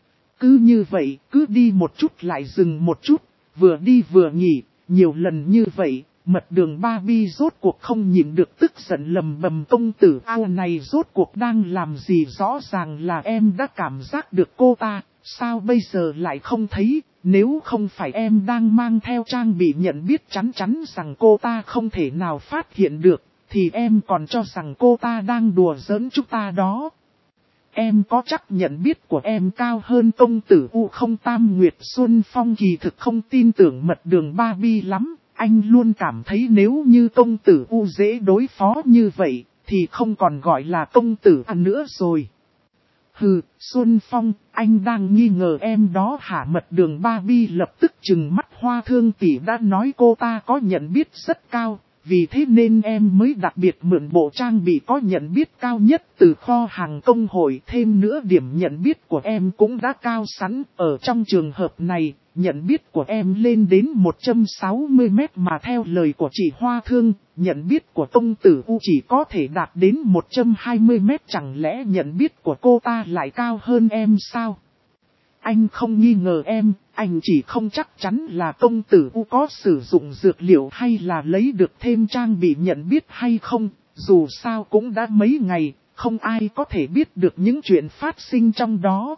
Cứ như vậy, cứ đi một chút lại dừng một chút, vừa đi vừa nghỉ, nhiều lần như vậy, Mật Đường Barbie rốt cuộc không nhịn được tức giận lầm bầm, công tử ao này rốt cuộc đang làm gì, rõ ràng là em đã cảm giác được cô ta, sao bây giờ lại không thấy, nếu không phải em đang mang theo trang bị nhận biết chắn chắn rằng cô ta không thể nào phát hiện được, thì em còn cho rằng cô ta đang đùa giỡn chúng ta đó. Em có chắc nhận biết của em cao hơn công tử U không? Tam Nguyệt Xuân Phong kỳ thực không tin tưởng mật đường Barbie lắm. Anh luôn cảm thấy nếu như công tử U dễ đối phó như vậy, thì không còn gọi là công tử A nữa rồi. Hừ, Xuân Phong, anh đang nghi ngờ em đó hả? Mật đường Barbie lập tức trừng mắt. Hoa Thương tỷ đã nói cô ta có nhận biết rất cao, vì thế nên em mới đặc biệt mượn bộ trang bị có nhận biết cao nhất từ kho hàng công hội. Thêm nữa điểm nhận biết của em cũng đã cao sẵn. Ở trong trường hợp này, nhận biết của em lên đến 160 mét mà theo lời của chị Hoa Thương, nhận biết của công tử U chỉ có thể đạt đến 120 mét. Chẳng lẽ nhận biết của cô ta lại cao hơn em sao? Anh không nghi ngờ em, anh chỉ không chắc chắn là công tử U có sử dụng dược liệu hay là lấy được thêm trang bị nhận biết hay không. Dù sao cũng đã mấy ngày, không ai có thể biết được những chuyện phát sinh trong đó.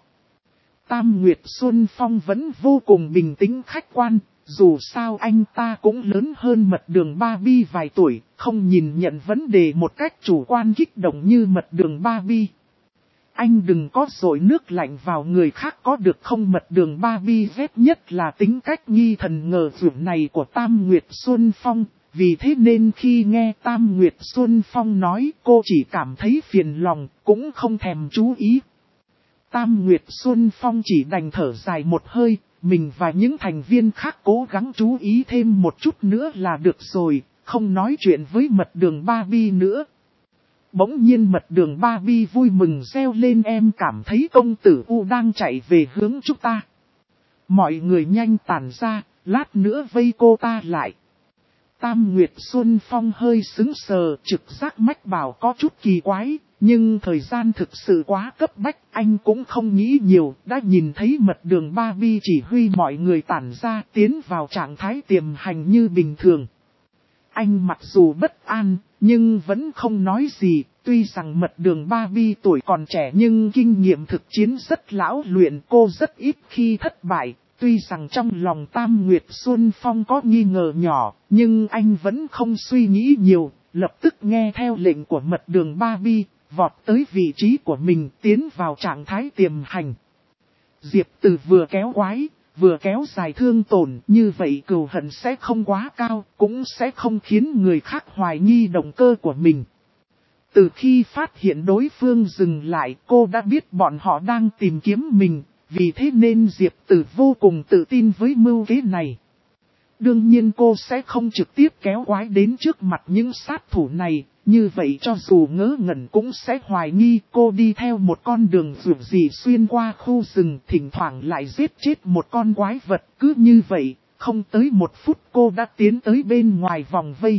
Tam Nguyệt Xuân Phong vẫn vô cùng bình tĩnh khách quan, dù sao anh ta cũng lớn hơn mật đường Barbie vài tuổi, không nhìn nhận vấn đề một cách chủ quan kích động như mật đường Barbie. Anh đừng có dội nước lạnh vào người khác có được không? Mật đường Barbie ghét nhất là tính cách nghi thần ngờ vực này của Tam Nguyệt Xuân Phong, vì thế nên khi nghe Tam Nguyệt Xuân Phong nói cô chỉ cảm thấy phiền lòng, cũng không thèm chú ý. Tam Nguyệt Xuân Phong chỉ đành thở dài một hơi, mình và những thành viên khác cố gắng chú ý thêm một chút nữa là được rồi, không nói chuyện với mật đường Barbie nữa. Bỗng nhiên mật đường Barbie vui mừng reo lên, em cảm thấy công tử U đang chạy về hướng chúng ta. Mọi người nhanh tản ra, lát nữa vây cô ta lại. Tam Nguyệt Xuân Phong hơi sững sờ, trực giác mách bảo có chút kỳ quái, nhưng thời gian thực sự quá cấp bách, anh cũng không nghĩ nhiều, đã nhìn thấy mật đường Barbie chỉ huy mọi người tản ra tiến vào trạng thái tiềm hành như bình thường. Anh mặc dù bất an, nhưng vẫn không nói gì, tuy rằng mật đường Barbie tuổi còn trẻ nhưng kinh nghiệm thực chiến rất lão luyện, cô rất ít khi thất bại. Tuy rằng trong lòng Tam Nguyệt Xuân Phong có nghi ngờ nhỏ, nhưng anh vẫn không suy nghĩ nhiều, lập tức nghe theo lệnh của mật đường Barbie, vọt tới vị trí của mình tiến vào trạng thái tiềm hành. Diệp Từ vừa kéo quái, vừa kéo dài thương tổn, như vậy cừu hận sẽ không quá cao, cũng sẽ không khiến người khác hoài nghi động cơ của mình. Từ khi phát hiện đối phương dừng lại, cô đã biết bọn họ đang tìm kiếm mình, vì thế nên Diệp Từ vô cùng tự tin với mưu kế này. Đương nhiên cô sẽ không trực tiếp kéo quái đến trước mặt những sát thủ này, như vậy cho dù ngớ ngẩn cũng sẽ hoài nghi. Cô đi theo một con đường vượt gì xuyên qua khu rừng, thỉnh thoảng lại giết chết một con quái vật. Cứ như vậy, không tới 1 phút cô đã tiến tới bên ngoài vòng vây.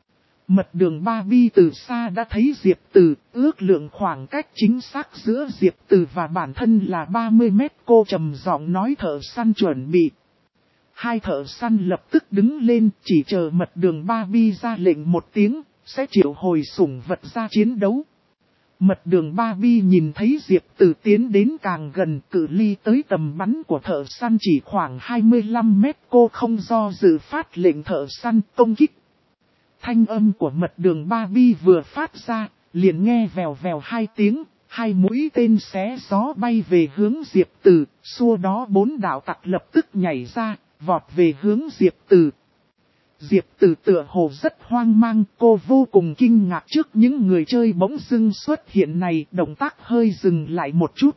Mật đường Barbie từ xa đã thấy Diệp Từ, ước lượng khoảng cách chính xác giữa Diệp Từ và bản thân là 30 mét. Cô trầm giọng nói thợ săn chuẩn bị. Hai thợ săn lập tức đứng lên, chỉ chờ mật đường Barbie ra lệnh một tiếng, sẽ triệu hồi sủng vật ra chiến đấu. Mật đường Barbie nhìn thấy Diệp Từ tiến đến càng gần, cự ly tới tầm bắn của thợ săn chỉ khoảng 25 mét. Cô không do dự phát lệnh thợ săn công kích. Thanh âm của mật đường Barbie vừa phát ra, liền nghe vèo vèo 2 tiếng, 2 mũi tên xé gió bay về hướng Diệp Từ, xua đó 4 đạo tặc lập tức nhảy ra, vọt về hướng Diệp Từ. Diệp Từ tựa hồ rất hoang mang, cô vô cùng kinh ngạc trước những người chơi bỗng dưng xuất hiện này, động tác hơi dừng lại một chút.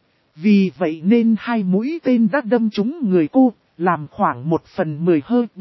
Vì vậy nên 2 mũi tên đã đâm trúng người cô, làm khoảng 1/10 HP.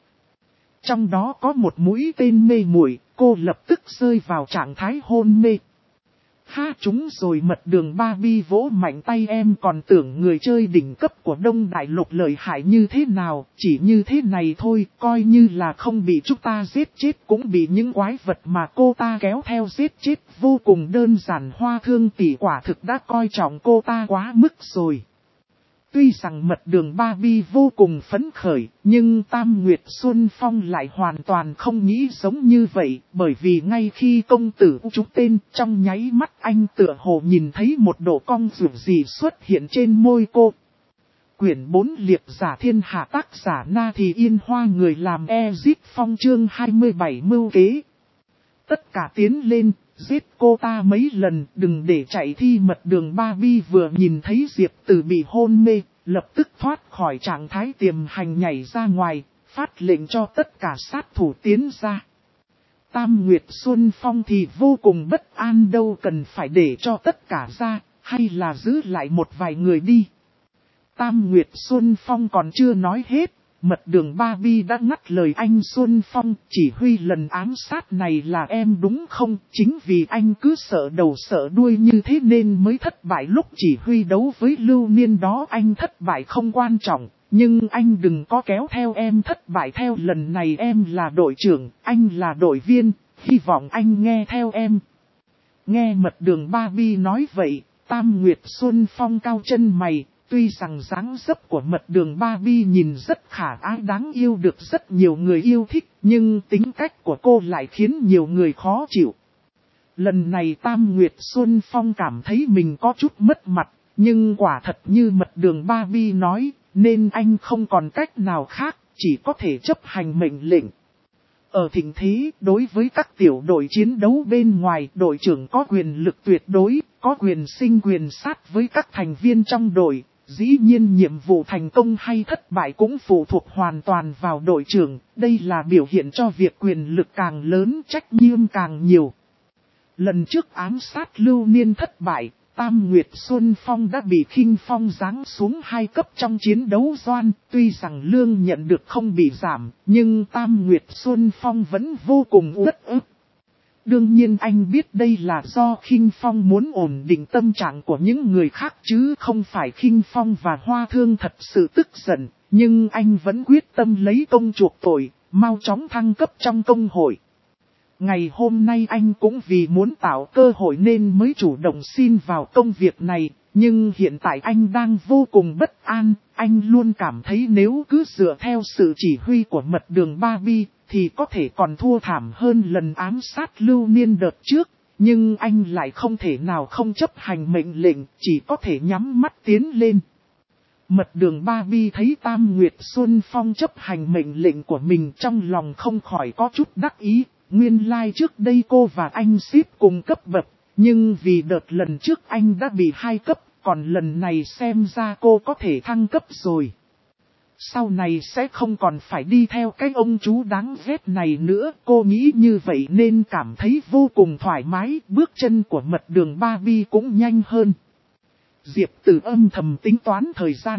Trong đó có một mũi tên mê muội, cô lập tức rơi vào trạng thái hôn mê. Ha, chúng rồi. Mật đường Barbie vỗ mạnh tay, em còn tưởng người chơi đỉnh cấp của Đông Đại Lục lợi hại như thế nào, chỉ như thế này thôi, coi như là không bị chúng ta giết chết cũng bị những quái vật mà cô ta kéo theo giết chết, vô cùng đơn giản. Hoa Thương tỷ quả thực đã coi trọng cô ta quá mức rồi. Tuy rằng mật đường Barbie vô cùng phấn khởi, nhưng Tam Nguyệt Xuân Phong lại hoàn toàn không nghĩ giống như vậy, bởi vì ngay khi công tử trúng tên, trong nháy mắt anh tựa hồ nhìn thấy một độ cong rượu gì xuất hiện trên môi cô. Quyển 4 Liệp giả thiên hạ, tác giả Na Thì Yên Hoa, người làm Ezip Phong, chương 27 mưu kế. Tất cả tiến lên, giết cô ta mấy lần, đừng để chạy thi. Mật đường Barbie vừa nhìn thấy Diệp Tử bị hôn mê, lập tức thoát khỏi trạng thái tiềm hành nhảy ra ngoài, phát lệnh cho tất cả sát thủ tiến ra. Tam Nguyệt Xuân Phong thì vô cùng bất an, đâu cần phải để cho tất cả ra, hay là giữ lại một vài người đi. Tam Nguyệt Xuân Phong còn chưa nói hết, mật đường Barbie đã ngắt lời anh Xuân Phong. Chỉ huy lần ám sát này là em đúng không? Chính vì anh cứ sợ đầu sợ đuôi như thế nên mới thất bại lúc chỉ huy đấu với Lưu Niên đó. Anh thất bại không quan trọng, nhưng anh đừng có kéo theo em thất bại theo. Lần này em là đội trưởng, anh là đội viên, hy vọng anh nghe theo em. Nghe mật đường Barbie nói vậy, Tam Nguyệt Xuân Phong cao chân mày. Tuy rằng dáng dấp của mật đường Barbie nhìn rất khả ái đáng yêu, được rất nhiều người yêu thích, nhưng tính cách của cô lại khiến nhiều người khó chịu. Lần này Tam Nguyệt Xuân Phong cảm thấy mình có chút mất mặt, nhưng quả thật như mật đường Barbie nói, nên anh không còn cách nào khác, chỉ có thể chấp hành mệnh lệnh. Ở thịnh thế, đối với các tiểu đội chiến đấu bên ngoài, đội trưởng có quyền lực tuyệt đối, có quyền sinh quyền sát với các thành viên trong đội. Dĩ nhiên nhiệm vụ thành công hay thất bại cũng phụ thuộc hoàn toàn vào đội trưởng, đây là biểu hiện cho việc quyền lực càng lớn, trách nhiệm càng nhiều. Lần trước ám sát Lưu Niên thất bại, Tam Nguyệt Xuân Phong đã bị Khinh Phong giáng xuống 2 cấp trong chiến đấu doan. Tuy rằng lương nhận được không bị giảm, nhưng Tam Nguyệt Xuân Phong vẫn vô cùng uất ức. Đương nhiên anh biết đây là do Khinh Phong muốn ổn định tâm trạng của những người khác chứ không phải Khinh Phong và Hoa Thương thật sự tức giận. Nhưng anh vẫn quyết tâm lấy công chuộc tội, mau chóng thăng cấp trong công hội. Ngày hôm nay anh cũng vì muốn tạo cơ hội nên mới chủ động xin vào công việc này. Nhưng hiện tại anh đang vô cùng bất an, anh luôn cảm thấy nếu cứ dựa theo sự chỉ huy của mật đường Barbie thì có thể còn thua thảm hơn lần ám sát Lưu Niên đợt trước. Nhưng anh lại không thể nào không chấp hành mệnh lệnh, chỉ có thể nhắm mắt tiến lên. Mật đường Barbie thấy Tam Nguyệt Xuân Phong chấp hành mệnh lệnh của mình trong lòng không khỏi có chút đắc ý. Nguyên lai trước đây cô và anh ship cùng cấp bậc, nhưng vì đợt lần trước anh đã bị 2 cấp, còn lần này xem ra cô có thể thăng cấp rồi. Sau này sẽ không còn phải đi theo cái ông chú đáng ghét này nữa. Cô nghĩ như vậy nên cảm thấy vô cùng thoải mái, bước chân của mật đường Barbie cũng nhanh hơn. Diệp Tử âm thầm tính toán thời gian.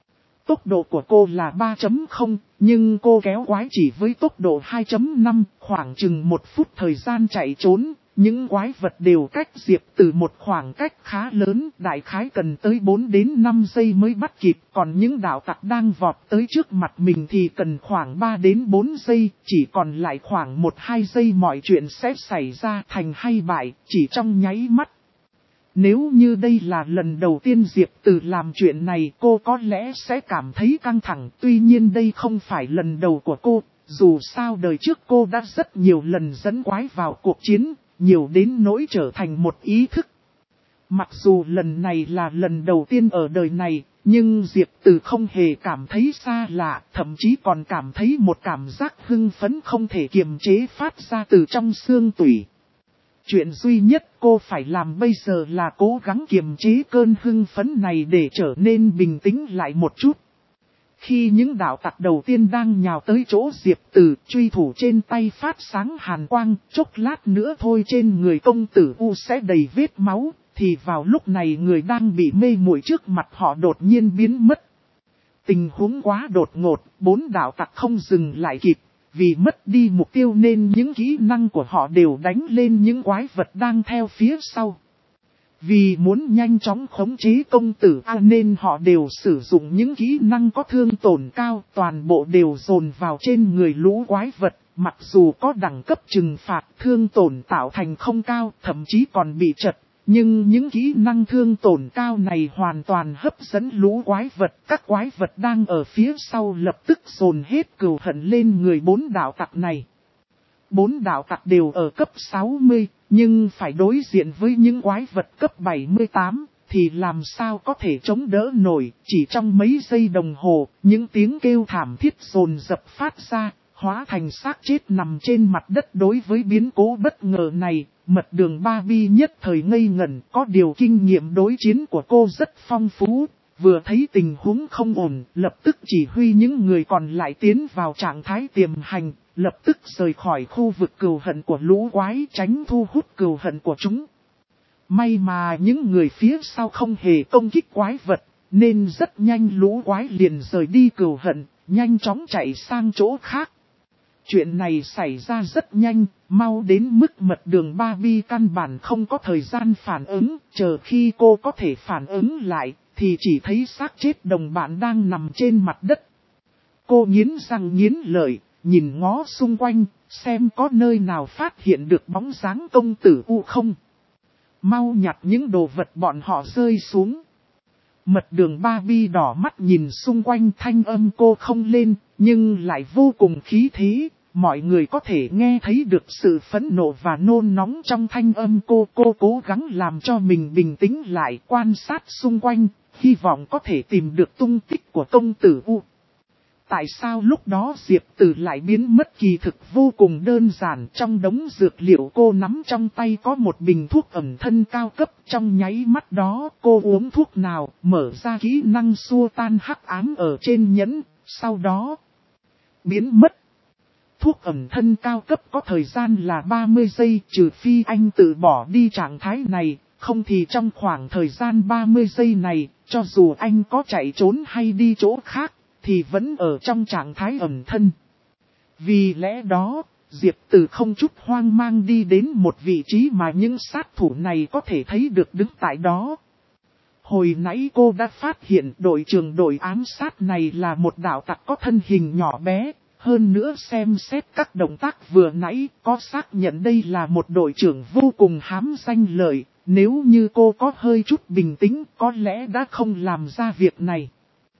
Tốc độ của cô là 3.0, nhưng cô kéo quái chỉ với tốc độ 2.5, khoảng chừng 1 phút thời gian chạy trốn. Những quái vật đều cách Diệp Tử một khoảng cách khá lớn, đại khái cần tới 4 đến 5 giây mới bắt kịp. Còn những đạo tặc đang vọt tới trước mặt mình thì cần khoảng 3 đến 4 giây, chỉ còn lại khoảng 1-2 giây mọi chuyện sẽ xảy ra thành hay bại, chỉ trong nháy mắt. Nếu như đây là lần đầu tiên Diệp Tử làm chuyện này cô có lẽ sẽ cảm thấy căng thẳng. Tuy nhiên đây không phải lần đầu của cô, dù sao đời trước cô đã rất nhiều lần dẫn quái vào cuộc chiến, nhiều đến nỗi trở thành một ý thức. Mặc dù lần này là lần đầu tiên ở đời này, nhưng Diệp Tử không hề cảm thấy xa lạ, thậm chí còn cảm thấy một cảm giác hưng phấn không thể kiềm chế phát ra từ trong xương tủy. Chuyện duy nhất cô phải làm bây giờ là cố gắng kiềm chế cơn hưng phấn này để trở nên bình tĩnh lại một chút. Khi những đạo tặc đầu tiên đang nhào tới chỗ Diệp Tử, truy thủ trên tay phát sáng hàn quang, chốc lát nữa thôi trên người công tử U sẽ đầy vết máu, thì vào lúc này người đang bị mê muội trước mặt họ đột nhiên biến mất. Tình huống quá đột ngột, 4 đạo tặc không dừng lại kịp. Vì mất đi mục tiêu nên những kỹ năng của họ đều đánh lên những quái vật đang theo phía sau. Vì muốn nhanh chóng khống chế công tử A nên họ đều sử dụng những kỹ năng có thương tổn cao, toàn bộ đều dồn vào trên người lũ quái vật. Mặc dù có đẳng cấp trừng phạt, thương tổn tạo thành không cao, thậm chí còn bị trật. Nhưng những kỹ năng thương tổn cao này hoàn toàn hấp dẫn lũ quái vật. Các quái vật đang ở phía sau lập tức dồn hết cừu hận lên người 4 đạo tặc này. 4 đạo tặc đều ở cấp 60, nhưng phải đối diện với những quái vật cấp 78, thì làm sao có thể chống đỡ nổi. Chỉ trong mấy giây đồng hồ, những tiếng kêu thảm thiết dồn dập phát ra, hóa thành xác chết nằm trên mặt đất. Đối với biến cố bất ngờ này, Mật Đường Barbie nhất thời ngây ngẩn, có điều kinh nghiệm đối chiến của cô rất phong phú. Vừa thấy tình huống không ổn, lập tức chỉ huy những người còn lại tiến vào trạng thái tiềm hành, lập tức rời khỏi khu vực cừu hận của lũ quái, tránh thu hút cừu hận của chúng. May mà những người phía sau không hề công kích quái vật, nên rất nhanh lũ quái liền rời đi cừu hận, nhanh chóng chạy sang chỗ khác. Chuyện này xảy ra rất nhanh, mau đến mức Mật Đường Barbie căn bản không có thời gian phản ứng, chờ khi cô có thể phản ứng lại, thì chỉ thấy xác chết đồng bạn đang nằm trên mặt đất. Cô nghiến răng nghiến lợi, nhìn ngó xung quanh, xem có nơi nào phát hiện được bóng dáng công tử U không. Mau nhặt những đồ vật bọn họ rơi xuống. Mật Đường Barbie đỏ mắt nhìn xung quanh, thanh âm cô không lên, nhưng lại vô cùng khí thế. Mọi người có thể nghe thấy được sự phẫn nộ và nôn nóng trong thanh âm cô. Cô cố gắng làm cho mình bình tĩnh lại, quan sát xung quanh, hy vọng có thể tìm được tung tích của công tử U. Tại sao lúc đó Diệp Tử lại biến mất? Kỳ thực vô cùng đơn giản. Trong đống dược liệu cô nắm trong tay có một bình thuốc ẩm thân cao cấp. Trong nháy mắt đó cô uống thuốc nào, mở ra kỹ năng xua tan hắc ám ở trên nhẫn, sau đó biến mất. Thuốc ẩm thân cao cấp có thời gian là 30 giây, trừ phi anh tự bỏ đi trạng thái này, không thì trong khoảng thời gian 30 giây này, cho dù anh có chạy trốn hay đi chỗ khác, thì vẫn ở trong trạng thái ẩn thân. Vì lẽ đó, Diệp Tử không chút hoang mang đi đến một vị trí mà những sát thủ này có thể thấy được đứng tại đó. Hồi nãy cô đã phát hiện đội trưởng đội ám sát này là một đạo tặc có thân hình nhỏ bé. Hơn nữa xem xét các động tác vừa nãy có xác nhận đây là một đội trưởng vô cùng hám danh lợi. Nếu như cô có hơi chút bình tĩnh có lẽ đã không làm ra việc này.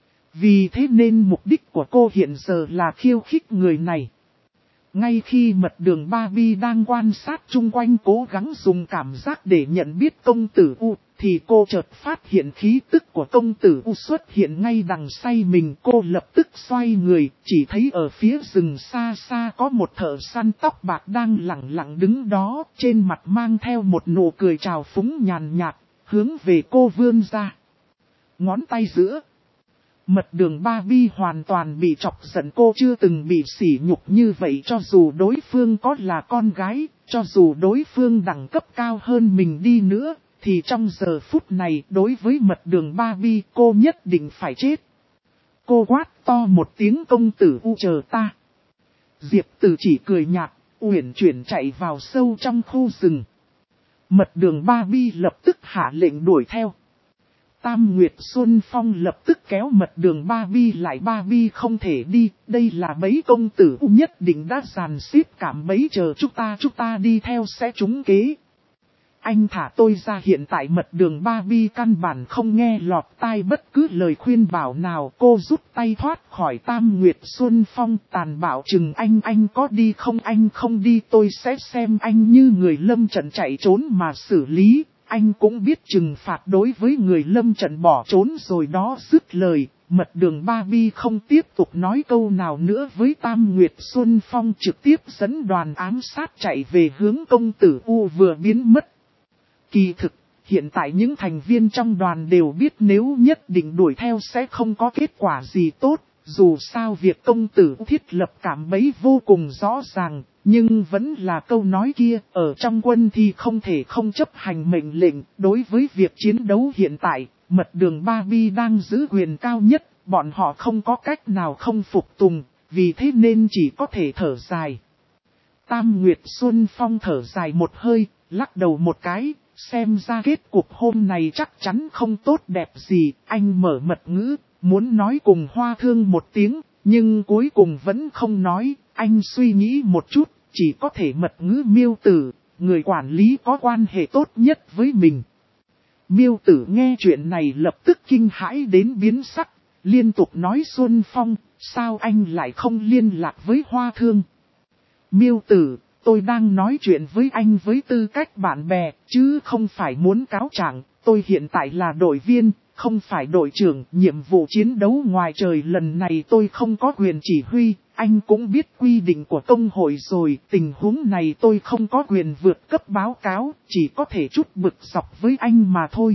Vì thế nên mục đích của cô hiện giờ là khiêu khích người này. Ngay khi Mật Đường Barbie đang quan sát chung quanh cố gắng dùng cảm giác để nhận biết công tử U, thì cô chợt phát hiện khí tức của công tử U xuất hiện ngay đằng sau mình. Cô lập tức xoay người, chỉ thấy ở phía rừng xa xa có một thợ săn tóc bạc đang lặng lặng đứng đó, trên mặt mang theo một nụ cười trào phúng nhàn nhạt, hướng về cô vươn ra. Ngón tay giữa. Mật Đường Barbie hoàn toàn bị chọc giận, cô chưa từng bị sỉ nhục như vậy. Cho dù đối phương có là con gái, cho dù đối phương đẳng cấp cao hơn mình đi nữa, thì trong giờ phút này đối với Mật Đường Barbie cô nhất định phải chết. Cô quát to một tiếng, công tử U chờ ta. Diệp Tử chỉ cười nhạt, uyển chuyển chạy vào sâu trong khu rừng. Mật Đường Barbie lập tức hạ lệnh đuổi theo. Tam Nguyệt Xuân Phong lập tức kéo Mật Đường Barbie lại. Barbie không thể đi, đây là bẫy, công tử U nhất định đã dàn xếp cảm bẫy chờ chúng ta đi theo sẽ trúng kế. Anh thả tôi ra. Hiện tại Mật Đường Barbie căn bản không nghe lọt tai bất cứ lời khuyên bảo nào. Cô rút tay thoát khỏi Tam Nguyệt Xuân Phong, tàn bạo chừng anh có đi không? Anh không đi tôi sẽ xem anh như người lâm trận chạy trốn mà xử lý. Anh cũng biết trừng phạt đối với người lâm trận bỏ trốn rồi đó. Dứt lời, Mật Đường Barbie không tiếp tục nói câu nào nữa với Tam Nguyệt Xuân Phong, trực tiếp dẫn đoàn ám sát chạy về hướng công tử U vừa biến mất. Kỳ thực, hiện tại những thành viên trong đoàn đều biết nếu nhất định đuổi theo sẽ không có kết quả gì tốt. Dù sao việc công tử thiết lập cảm bẫy vô cùng rõ ràng, nhưng vẫn là câu nói kia, ở trong quân thì không thể không chấp hành mệnh lệnh. Đối với việc chiến đấu hiện tại, Mật Đường Barbie đang giữ quyền cao nhất, bọn họ không có cách nào không phục tùng, vì thế nên chỉ có thể thở dài. Tam Nguyệt Xuân Phong thở dài một hơi, lắc đầu một cái, xem ra kết cục hôm này chắc chắn không tốt đẹp gì. Anh mở mật ngữ, muốn nói cùng Hoa Thương một tiếng, nhưng cuối cùng vẫn không nói. Anh suy nghĩ một chút, chỉ có thể mật ngữ Miêu Tử, người quản lý có quan hệ tốt nhất với mình. Miêu Tử nghe chuyện này lập tức kinh hãi đến biến sắc, liên tục nói Xuân Phong, sao anh lại không liên lạc với Hoa Thương? Miêu Tử, tôi đang nói chuyện với anh với tư cách bạn bè, chứ không phải muốn cáo trạng. Tôi hiện tại là đội viên, không phải đội trưởng. Nhiệm vụ chiến đấu ngoài trời lần này tôi không có quyền chỉ huy. anh cũng biết quy định của công hội rồi, tình huống này tôi không có quyền vượt cấp báo cáo, chỉ có thể chút bực dọc với anh mà thôi.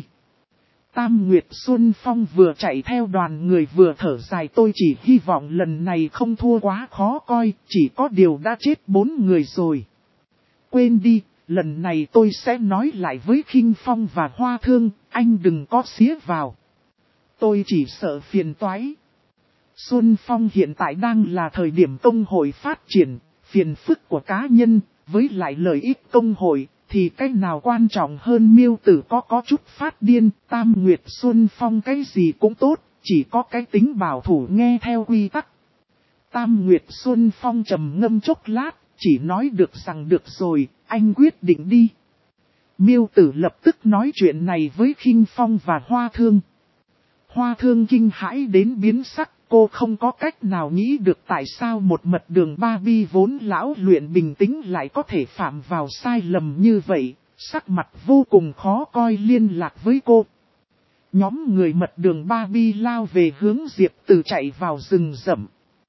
Tam Nguyệt Xuân Phong vừa chạy theo đoàn người vừa thở dài, tôi chỉ hy vọng lần này không thua quá khó coi, chỉ có điều đã chết 4 người rồi. Quên đi, lần này tôi sẽ nói lại với Khinh Phong và Hoa Thương, anh đừng có xía vào. Tôi chỉ sợ phiền toái. Xuân Phong hiện tại đang là thời điểm công hội phát triển, phiền phức của cá nhân, với lại lợi ích công hội, thì cái nào quan trọng hơn. Miêu Tử có chút phát điên, Tam Nguyệt Xuân Phong cái gì cũng tốt, chỉ có cái tính bảo thủ nghe theo quy tắc. Tam Nguyệt Xuân Phong trầm ngâm chốc lát, chỉ nói được rằng được rồi, anh quyết định đi. Miêu Tử lập tức nói chuyện này với Khinh Phong và Hoa Thương. Hoa Thương kinh hãi đến biến sắc, cô không có cách nào nghĩ được tại sao một mật đường Barbie vốn lão luyện bình tĩnh lại có thể phạm vào sai lầm như vậy, sắc mặt vô cùng khó coi liên lạc với cô. Nhóm người mật đường Barbie lao về hướng Diệp Từ chạy vào rừng rậm.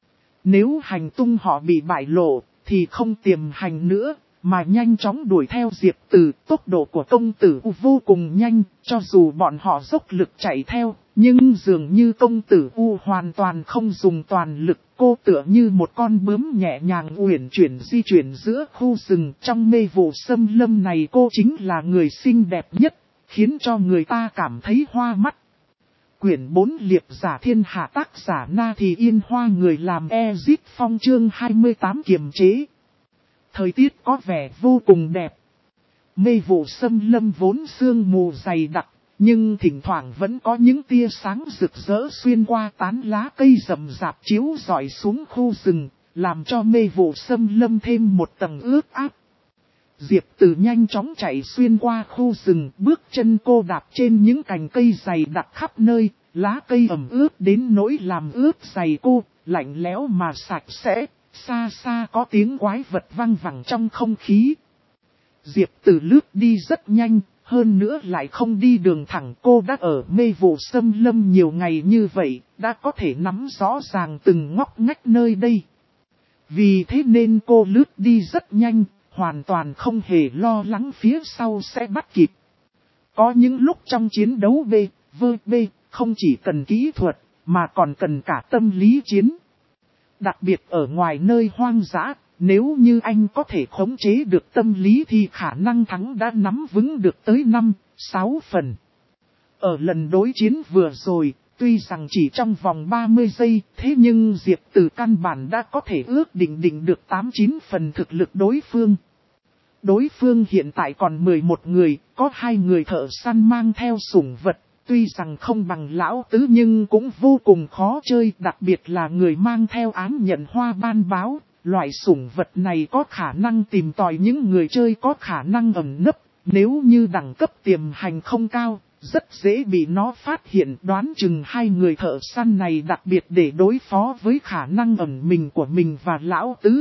Nếu hành tung họ bị bại lộ, thì không tiềm hành nữa, mà nhanh chóng đuổi theo Diệp Từ. Tốc độ của công tử U vô cùng nhanh, cho dù bọn họ dốc lực chạy theo, nhưng dường như công tử U hoàn toàn không dùng toàn lực. Cô tựa như một con bướm nhẹ nhàng uyển chuyển di chuyển giữa khu rừng. Trong mê vụ xâm lâm này cô chính là người xinh đẹp nhất, khiến cho người ta cảm thấy hoa mắt. Quyển 4 Liệp giả thiên hạ, tác giả Na Thì Yên Hoa, người làm Ezip Phong, chương 28 kiềm chế. Thời tiết có vẻ vô cùng đẹp. Mê vụ xâm lâm vốn sương mù dày đặc, nhưng thỉnh thoảng vẫn có những tia sáng rực rỡ xuyên qua tán lá cây rậm rạp chiếu rọi xuống khu rừng, làm cho mê vụ xâm lâm thêm một tầng ướt át. Diệp Từ nhanh chóng chạy xuyên qua khu rừng, bước chân cô đạp trên những cành cây dày đặc khắp nơi, lá cây ẩm ướt đến nỗi làm ướt giày cô, lạnh lẽo mà sạch sẽ, xa xa có tiếng quái vật vang vẳng trong không khí. Diệp Từ lướt đi rất nhanh, hơn nữa lại không đi đường thẳng. Cô đã ở mê vụ xâm lâm nhiều ngày như vậy, đã có thể nắm rõ ràng từng ngóc ngách nơi đây. Vì thế nên cô lướt đi rất nhanh, hoàn toàn không hề lo lắng phía sau sẽ bắt kịp. Có những lúc trong chiến đấu B, không chỉ cần kỹ thuật, mà còn cần cả tâm lý chiến. Đặc biệt ở ngoài nơi hoang dã, nếu như anh có thể khống chế được tâm lý thì khả năng thắng đã nắm vững được tới 5-6 phần. Ở lần đối chiến vừa rồi, tuy rằng chỉ trong vòng 30 giây, thế nhưng Diệp Từ căn bản đã có thể ước định được 8-9 phần thực lực đối phương. Đối phương hiện tại còn 11 người, có 2 người thợ săn mang theo sủng vật. Tuy rằng không bằng lão tứ nhưng cũng vô cùng khó chơi, đặc biệt là người mang theo ám nhận hoa ban báo. Loại sủng vật này có khả năng tìm tòi những người chơi có khả năng ẩn nấp, nếu như đẳng cấp tiềm hành không cao, rất dễ bị nó phát hiện. Đoán chừng 2 người thợ săn này đặc biệt để đối phó với khả năng ẩn mình của mình và lão tứ.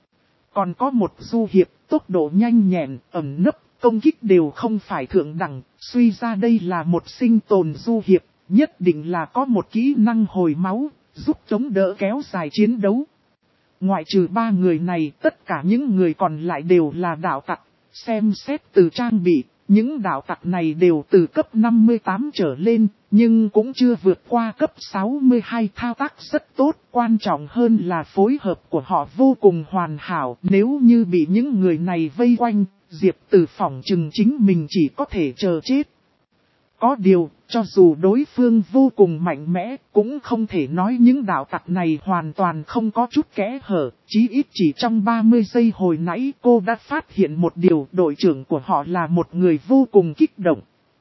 Còn có một du hiệp, tốc độ nhanh nhẹn, ẩn nấp, công kích đều không phải thượng đẳng, suy ra đây là một sinh tồn du hiệp, nhất định là có một kỹ năng hồi máu, giúp chống đỡ kéo dài chiến đấu. Ngoại trừ 3 người này, tất cả những người còn lại đều là đạo tặc. Xem xét từ trang bị, những đạo tặc này đều từ cấp 58 trở lên, nhưng cũng chưa vượt qua cấp 62. Thao tác rất tốt, quan trọng hơn là phối hợp của họ vô cùng hoàn hảo. Nếu như bị những người này vây quanh, Diệp Từ phỏng chừng chính mình chỉ có thể chờ chết. Có điều, cho dù đối phương vô cùng mạnh mẽ, cũng không thể nói những đạo tặc này hoàn toàn không có chút kẽ hở. Chí ít chỉ trong 30 giây hồi nãy cô đã phát hiện một điều, đội trưởng của họ là một người vô cùng kích động.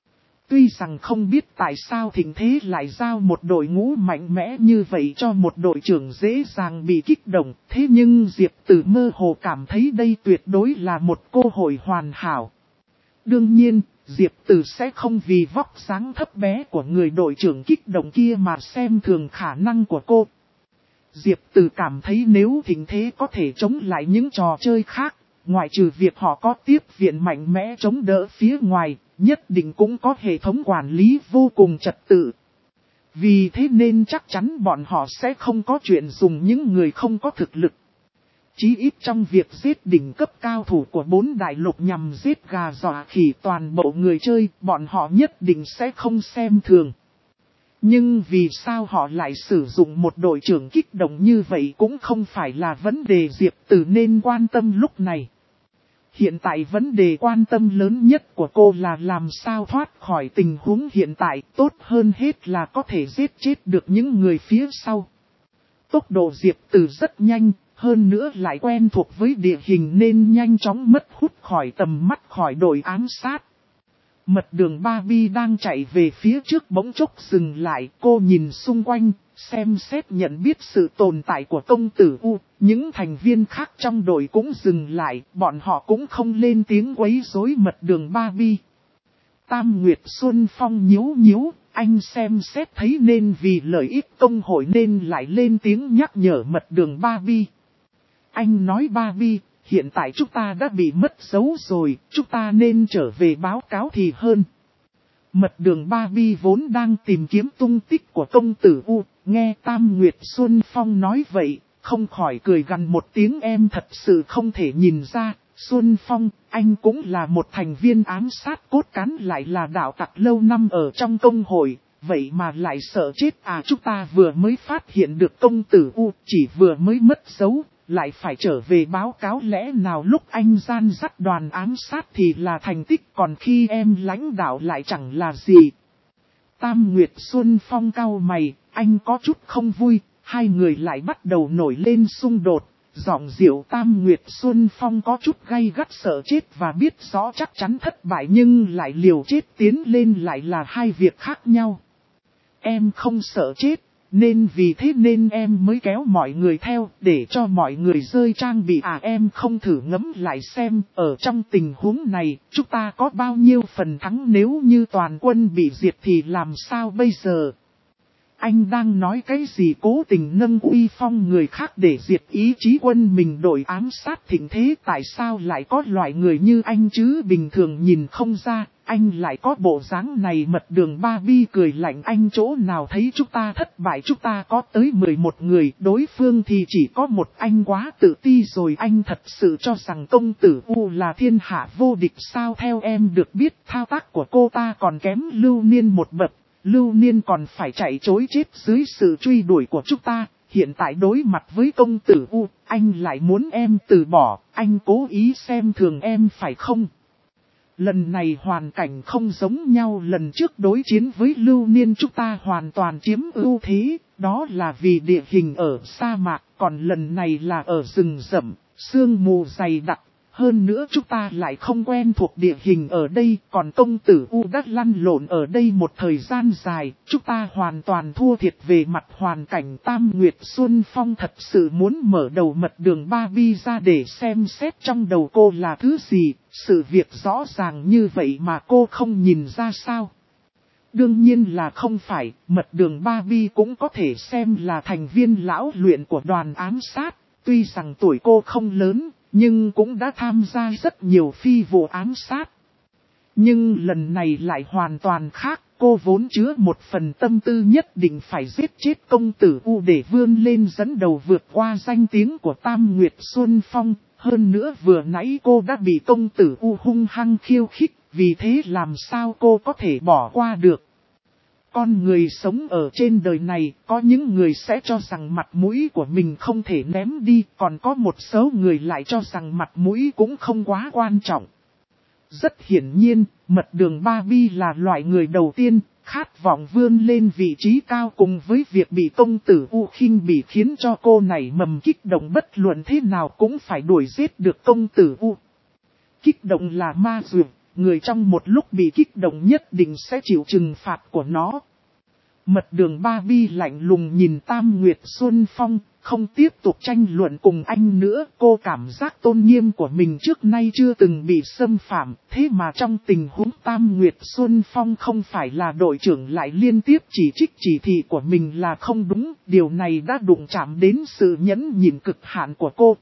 Tuy rằng không biết tại sao Thịnh Thế lại giao một đội ngũ mạnh mẽ như vậy cho một đội trưởng dễ dàng bị kích động, thế nhưng Diệp Từ mơ hồ cảm thấy đây tuyệt đối là một cơ hội hoàn hảo. Đương nhiên, Diệp Từ sẽ không vì vóc dáng thấp bé của người đội trưởng kích động kia mà xem thường khả năng của cô. Diệp Từ cảm thấy nếu Thịnh Thế có thể chống lại những trò chơi khác, ngoại trừ việc họ có tiếp viện mạnh mẽ chống đỡ phía ngoài, nhất định cũng có hệ thống quản lý vô cùng trật tự. Vì thế nên chắc chắn bọn họ sẽ không có chuyện dùng những người không có thực lực. Chí ít trong việc giết đỉnh cấp cao thủ của 4 đại lục nhằm giết gà dọa khỉ toàn bộ người chơi, bọn họ nhất định sẽ không xem thường. Nhưng vì sao họ lại sử dụng một đội trưởng kích động như vậy cũng không phải là vấn đề Diệp Tử nên quan tâm lúc này. Hiện tại vấn đề quan tâm lớn nhất của cô là làm sao thoát khỏi tình huống hiện tại, tốt hơn hết là có thể giết chết được những người phía sau. Tốc độ Diệp Tử rất nhanh, hơn nữa lại quen thuộc với địa hình nên nhanh chóng mất hút khỏi tầm mắt khỏi đội ám sát. Mật đường Barbie đang chạy về phía trước bỗng chốc dừng lại, cô nhìn xung quanh, xem xét nhận biết sự tồn tại của công tử U. Những thành viên khác trong đội cũng dừng lại, bọn họ cũng không lên tiếng quấy rối mật đường Barbie. Tam Nguyệt Xuân Phong nhíu, anh xem xét thấy nên vì lợi ích công hội nên lại lên tiếng nhắc nhở mật đường Barbie. Anh nói Barbie, hiện tại chúng ta đã bị mất dấu rồi, chúng ta nên trở về báo cáo thì hơn. Mật đường Barbie vốn đang tìm kiếm tung tích của công tử U, nghe Tam Nguyệt Xuân Phong nói vậy, không khỏi cười gằn một tiếng. Em thật sự không thể nhìn ra, Xuân Phong, anh cũng là một thành viên ám sát cốt cán lại là đạo tặc lâu năm ở trong công hội, vậy mà lại sợ chết à. Chúng ta vừa mới phát hiện được công tử U, chỉ vừa mới mất dấu. Lại phải trở về báo cáo, lẽ nào lúc anh gian dắt đoàn ám sát thì là thành tích, còn khi em lãnh đạo lại chẳng là gì. Tam Nguyệt Xuân Phong cau mày, anh có chút không vui, hai người lại bắt đầu nổi lên xung đột. Giọng điệu Tam Nguyệt Xuân Phong có chút gay gắt, sợ chết và biết rõ chắc chắn thất bại nhưng lại liều chết tiến lên lại là hai việc khác nhau. Em không sợ chết. Nên vì thế nên em mới kéo mọi người theo để cho mọi người rơi trang bị à. Em không thử ngẫm lại xem ở trong tình huống này chúng ta có bao nhiêu phần thắng, nếu như toàn quân bị diệt thì làm sao bây giờ? Anh đang nói cái gì, cố tình nâng uy phong người khác để diệt ý chí quân mình đội ám sát thịnh thế? Tại sao lại có loại người như anh chứ? Bình thường nhìn không ra, anh lại có bộ dáng này. Mật đường Barbie cười lạnh, anh chỗ nào thấy chúng ta thất bại, chúng ta có tới 11 người, đối phương thì chỉ có một. Anh quá tự ti rồi, anh thật sự cho rằng công tử U là thiên hạ vô địch sao? Theo em được biết thao tác của cô ta còn kém Lưu Niên một bậc. Lưu Niên còn phải chạy trối chết dưới sự truy đuổi của chúng ta, hiện tại đối mặt với công tử U, anh lại muốn em từ bỏ, anh cố ý xem thường em phải không? Lần này hoàn cảnh không giống nhau, lần trước đối chiến với Lưu Niên chúng ta hoàn toàn chiếm ưu thế, đó là vì địa hình ở sa mạc, còn lần này là ở rừng rậm, sương mù dày đặc. Hơn nữa chúng ta lại không quen thuộc địa hình ở đây, còn công tử U đã lăn lộn ở đây một thời gian dài, chúng ta hoàn toàn thua thiệt về mặt hoàn cảnh. Tam Nguyệt Xuân Phong thật sự muốn mở đầu mật đường Barbie ra để xem xét trong đầu cô là thứ gì, sự việc rõ ràng như vậy mà cô không nhìn ra sao? Đương nhiên là không phải, mật đường Barbie cũng có thể xem là thành viên lão luyện của đoàn ám sát, tuy rằng tuổi cô không lớn, nhưng cũng đã tham gia rất nhiều phi vụ ám sát. Nhưng lần này lại hoàn toàn khác, cô vốn chứa một phần tâm tư nhất định phải giết chết công tử U để vươn lên dẫn đầu vượt qua danh tiếng của Tam Nguyệt Xuân Phong. Hơn nữa vừa nãy cô đã bị công tử U hung hăng khiêu khích, vì thế làm sao cô có thể bỏ qua được. Con người sống ở trên đời này, có những người sẽ cho rằng mặt mũi của mình không thể ném đi, còn có một số người lại cho rằng mặt mũi cũng không quá quan trọng. Rất hiển nhiên, mật đường Barbie là loại người đầu tiên, khát vọng vươn lên vị trí cao, cùng với việc bị công tử U khinh bỉ khiến cho cô nảy mầm kích động, bất luận thế nào cũng phải đuổi giết được công tử U. Kích động là ma dược, người trong một lúc bị kích động nhất định sẽ chịu trừng phạt của nó. Mật đường Barbie lạnh lùng nhìn Tam Nguyệt Xuân Phong, không tiếp tục tranh luận cùng anh nữa. Cô cảm giác tôn nghiêm của mình trước nay chưa từng bị xâm phạm, thế mà trong tình huống Tam Nguyệt Xuân Phong không phải là đội trưởng lại liên tiếp chỉ trích chỉ thị của mình là không đúng, điều này đã đụng chạm đến sự nhẫn nhịn cực hạn của cô.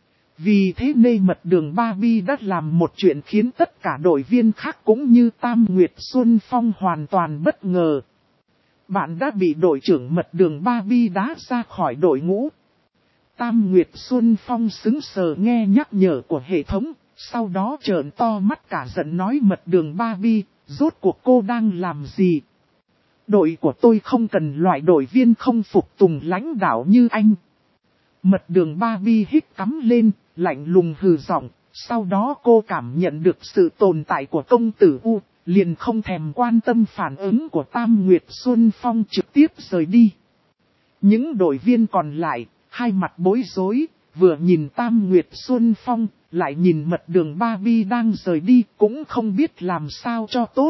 Vì thế nên mật đường Barbie đã làm một chuyện khiến tất cả đội viên khác cũng như Tam Nguyệt Xuân Phong hoàn toàn bất ngờ. bạn đã bị đội trưởng mật đường Barbie đá ra khỏi đội ngũ. Tam Nguyệt Xuân Phong sững sờ nghe nhắc nhở của hệ thống, sau đó trợn to mắt cả giận nói mật đường Barbie, rốt cuộc cô đang làm gì? Đội của tôi không cần loại đội viên không phục tùng lãnh đạo như anh. Mật đường Barbie hít cắm lên, lạnh lùng hừ giọng, sau đó cô cảm nhận được sự tồn tại của công tử U, liền không thèm quan tâm phản ứng của Tam Nguyệt Xuân Phong trực tiếp rời đi. Những đội viên còn lại, hai mặt bối rối, vừa nhìn Tam Nguyệt Xuân Phong, lại nhìn mật đường Barbie đang rời đi cũng không biết làm sao cho tốt.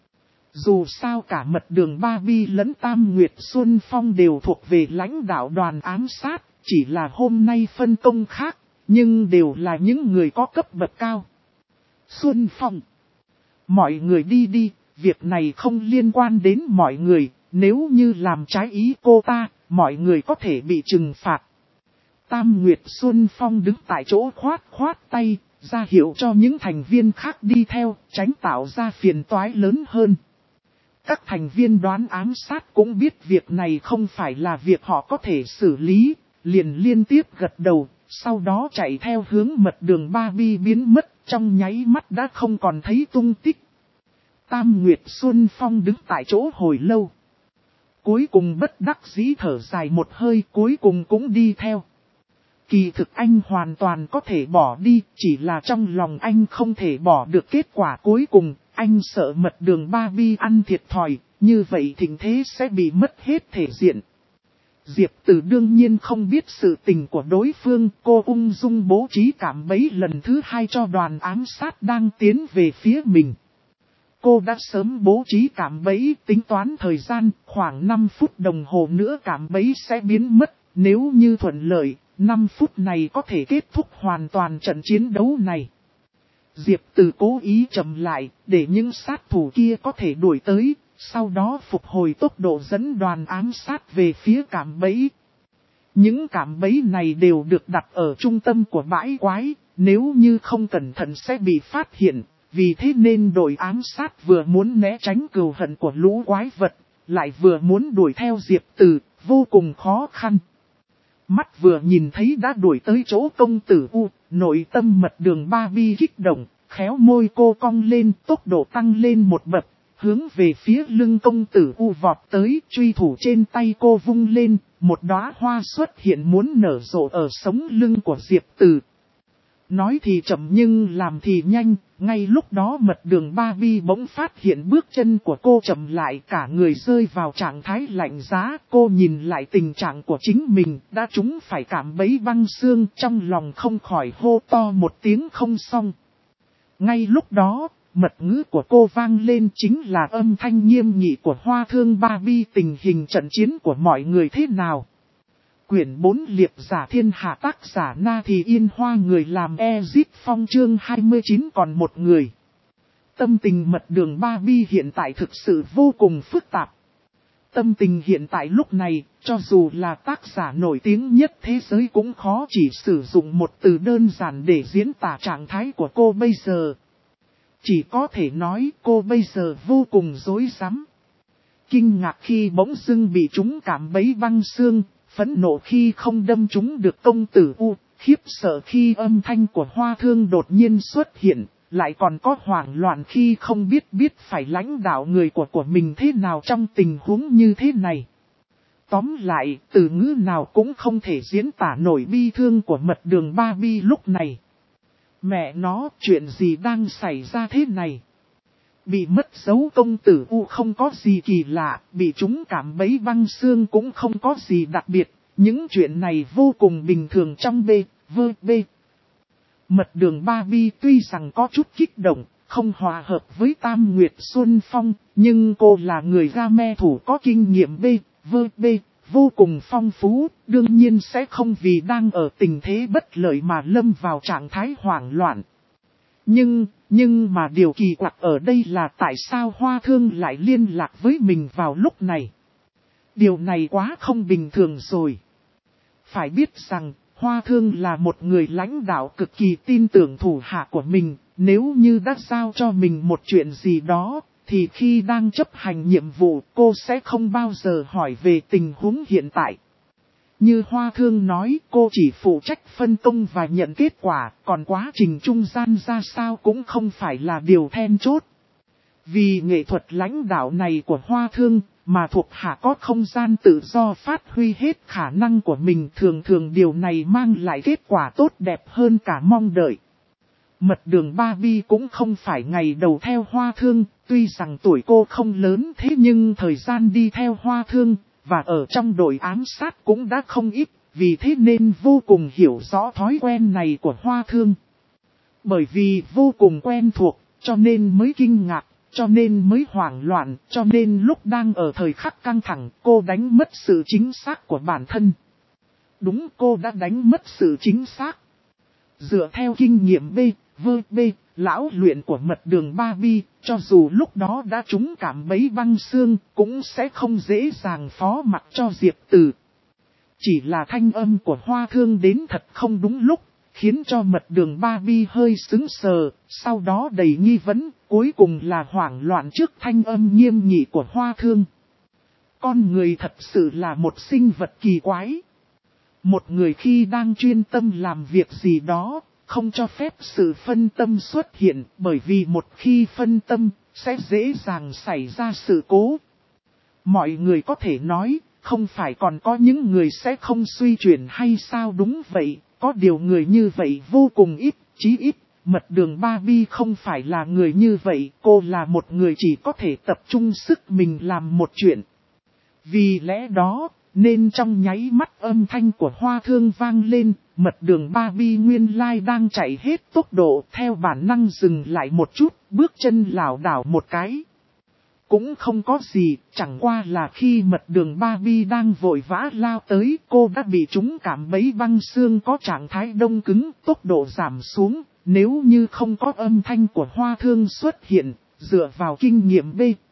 Dù sao cả mật đường Barbie lẫn Tam Nguyệt Xuân Phong đều thuộc về lãnh đạo đoàn ám sát, chỉ là hôm nay phân công khác, nhưng đều là những người có cấp bậc cao. Xuân Phong, mọi người đi đi, việc này không liên quan đến mọi người, nếu như làm trái ý cô ta, mọi người có thể bị trừng phạt. Tam Nguyệt Xuân Phong đứng tại chỗ khoát tay, ra hiệu cho những thành viên khác đi theo, tránh tạo ra phiền toái lớn hơn. Các thành viên đoán ám sát cũng biết việc này không phải là việc họ có thể xử lý, liền liên tiếp gật đầu, sau đó chạy theo hướng mật đường Barbie biến mất, trong nháy mắt đã không còn thấy tung tích. Tam Nguyệt Xuân Phong đứng tại chỗ hồi lâu. Cuối cùng bất đắc dĩ thở dài một hơi, cuối cùng cũng đi theo. Kỳ thực anh hoàn toàn có thể bỏ đi, chỉ là trong lòng anh không thể bỏ được kết quả cuối cùng, anh sợ mật đường Barbie ăn thiệt thòi, như vậy thịnh thế sẽ bị mất hết thể diện. Diệp Tử đương nhiên không biết sự tình của đối phương, cô ung dung bố trí cạm bẫy lần thứ hai cho đoàn ám sát đang tiến về phía mình. Cô đã sớm bố trí cạm bẫy, tính toán thời gian, khoảng 5 phút đồng hồ nữa cạm bẫy sẽ biến mất, nếu như thuận lợi, 5 phút này có thể kết thúc hoàn toàn trận chiến đấu này. Diệp Tử cố ý chậm lại, để những sát thủ kia có thể đuổi tới, sau đó phục hồi tốc độ dẫn đoàn ám sát về phía cạm bẫy. Những cạm bẫy này đều được đặt ở trung tâm của bãi quái, nếu như không cẩn thận sẽ bị phát hiện, vì thế nên đội ám sát vừa muốn né tránh cừu hận của lũ quái vật, lại vừa muốn đuổi theo Diệp Tử, vô cùng khó khăn. Mắt vừa nhìn thấy đã đuổi tới chỗ công tử U, nội tâm mật đường Barbie kích động, khéo môi cô cong lên, tốc độ tăng lên một bậc, hướng về phía lưng công tử U vọt tới, truy thủ trên tay cô vung lên, một đóa hoa xuất hiện muốn nở rộ ở sống lưng của Diệp Tử. Nói thì chậm nhưng làm thì nhanh, ngay lúc đó mật đường Barbie bỗng phát hiện bước chân của cô chậm lại, cả người rơi vào trạng thái lạnh giá. Cô nhìn lại tình trạng của chính mình, đã trúng phải cạm bẫy băng xương, trong lòng không khỏi hô to một tiếng không xong. Ngay lúc đó, mật ngữ của cô vang lên chính là âm thanh nghiêm nghị của Hoa Thương Barbie. Tình hình trận chiến của mọi người thế nào? Quyển 4 Liệp giả thiên hạ, tác giả Na Thì Yên Hoa, người làm Ezip Phong, chương 29 còn một người. Tâm tình mật đường Barbie hiện tại thực sự vô cùng phức tạp. Tâm tình hiện tại lúc này, cho dù là tác giả nổi tiếng nhất thế giới cũng khó chỉ sử dụng một từ đơn giản để diễn tả trạng thái của cô bây giờ. Chỉ có thể nói cô bây giờ vô cùng rối rắm. Kinh ngạc khi bỗng dưng bị chúng cạm bẫy băng xương. Phẫn nộ khi không đâm trúng được công tử U, khiếp sợ khi âm thanh của Hoa Thương đột nhiên xuất hiện, lại còn có hoảng loạn khi không biết phải lãnh đạo người của mình thế nào trong tình huống như thế này. Tóm lại, từ ngữ nào cũng không thể diễn tả nổi bi thương của mật đường Barbie lúc này. Mẹ nó, chuyện gì đang xảy ra thế này? Bị mất dấu công tử U không có gì kỳ lạ, bị chúng cạm bẫy băng xương cũng không có gì đặc biệt, những chuyện này vô cùng bình thường trong B. Mật đường Barbie tuy rằng có chút kích động, không hòa hợp với Tam Nguyệt Xuân Phong, nhưng cô là người game thủ có kinh nghiệm B, vô cùng phong phú, đương nhiên sẽ không vì đang ở tình thế bất lợi mà lâm vào trạng thái hoảng loạn. Nhưng mà điều kỳ quặc ở đây là tại sao Hoa Thương lại liên lạc với mình vào lúc này. Điều này quá không bình thường rồi. Phải biết rằng, Hoa Thương là một người lãnh đạo cực kỳ tin tưởng thủ hạ của mình, nếu như đã giao cho mình một chuyện gì đó, thì khi đang chấp hành nhiệm vụ cô sẽ không bao giờ hỏi về tình huống hiện tại. Như Hoa Thương nói, cô chỉ phụ trách phân công và nhận kết quả, còn quá trình trung gian ra sao cũng không phải là điều then chốt. Vì nghệ thuật lãnh đạo này của Hoa Thương, mà thuộc hạ có không gian tự do phát huy hết khả năng của mình, thường điều này mang lại kết quả tốt đẹp hơn cả mong đợi. Mật đường Barbie cũng không phải ngày đầu theo Hoa Thương, tuy rằng tuổi cô không lớn thế nhưng thời gian đi theo Hoa Thương, và ở trong đội ám sát cũng đã không ít, vì thế nên vô cùng hiểu rõ thói quen này của Hoa Thương. Bởi vì vô cùng quen thuộc, cho nên mới kinh ngạc, cho nên mới hoảng loạn, cho nên lúc đang ở thời khắc căng thẳng, cô đánh mất sự chính xác của bản thân. Đúng, cô đã đánh mất sự chính xác. Dựa theo kinh nghiệm lão luyện của mật đường Barbie, cho dù lúc đó đã trúng cảm bẫy băng xương, cũng sẽ không dễ dàng phó mặc cho Diệp Từ. Chỉ là thanh âm của Hoa Thương đến thật không đúng lúc, khiến cho mật đường Barbie hơi sững sờ, sau đó đầy nghi vấn, cuối cùng là hoảng loạn trước thanh âm nghiêm nghị của Hoa Thương. Con người thật sự là một sinh vật kỳ quái. Một người khi đang chuyên tâm làm việc gì đó, không cho phép sự phân tâm xuất hiện, bởi vì một khi phân tâm, sẽ dễ dàng xảy ra sự cố. Mọi người có thể nói, không phải còn có những người sẽ không suy chuyển hay sao? Đúng vậy, có điều người như vậy vô cùng ít, chí ít, mật đường Barbie không phải là người như vậy, cô là một người chỉ có thể tập trung sức mình làm một chuyện. Vì lẽ đó, nên trong nháy mắt âm thanh của Hoa Thương vang lên, mật đường Barbie nguyên lai đang chạy hết tốc độ, theo bản năng dừng lại một chút, bước chân lảo đảo một cái. Cũng không có gì, chẳng qua là khi mật đường Barbie đang vội vã lao tới, cô đã bị trúng cảm bẫy băng xương có trạng thái đông cứng, tốc độ giảm xuống. Nếu như không có âm thanh của Hoa Thương xuất hiện, dựa vào kinh nghiệm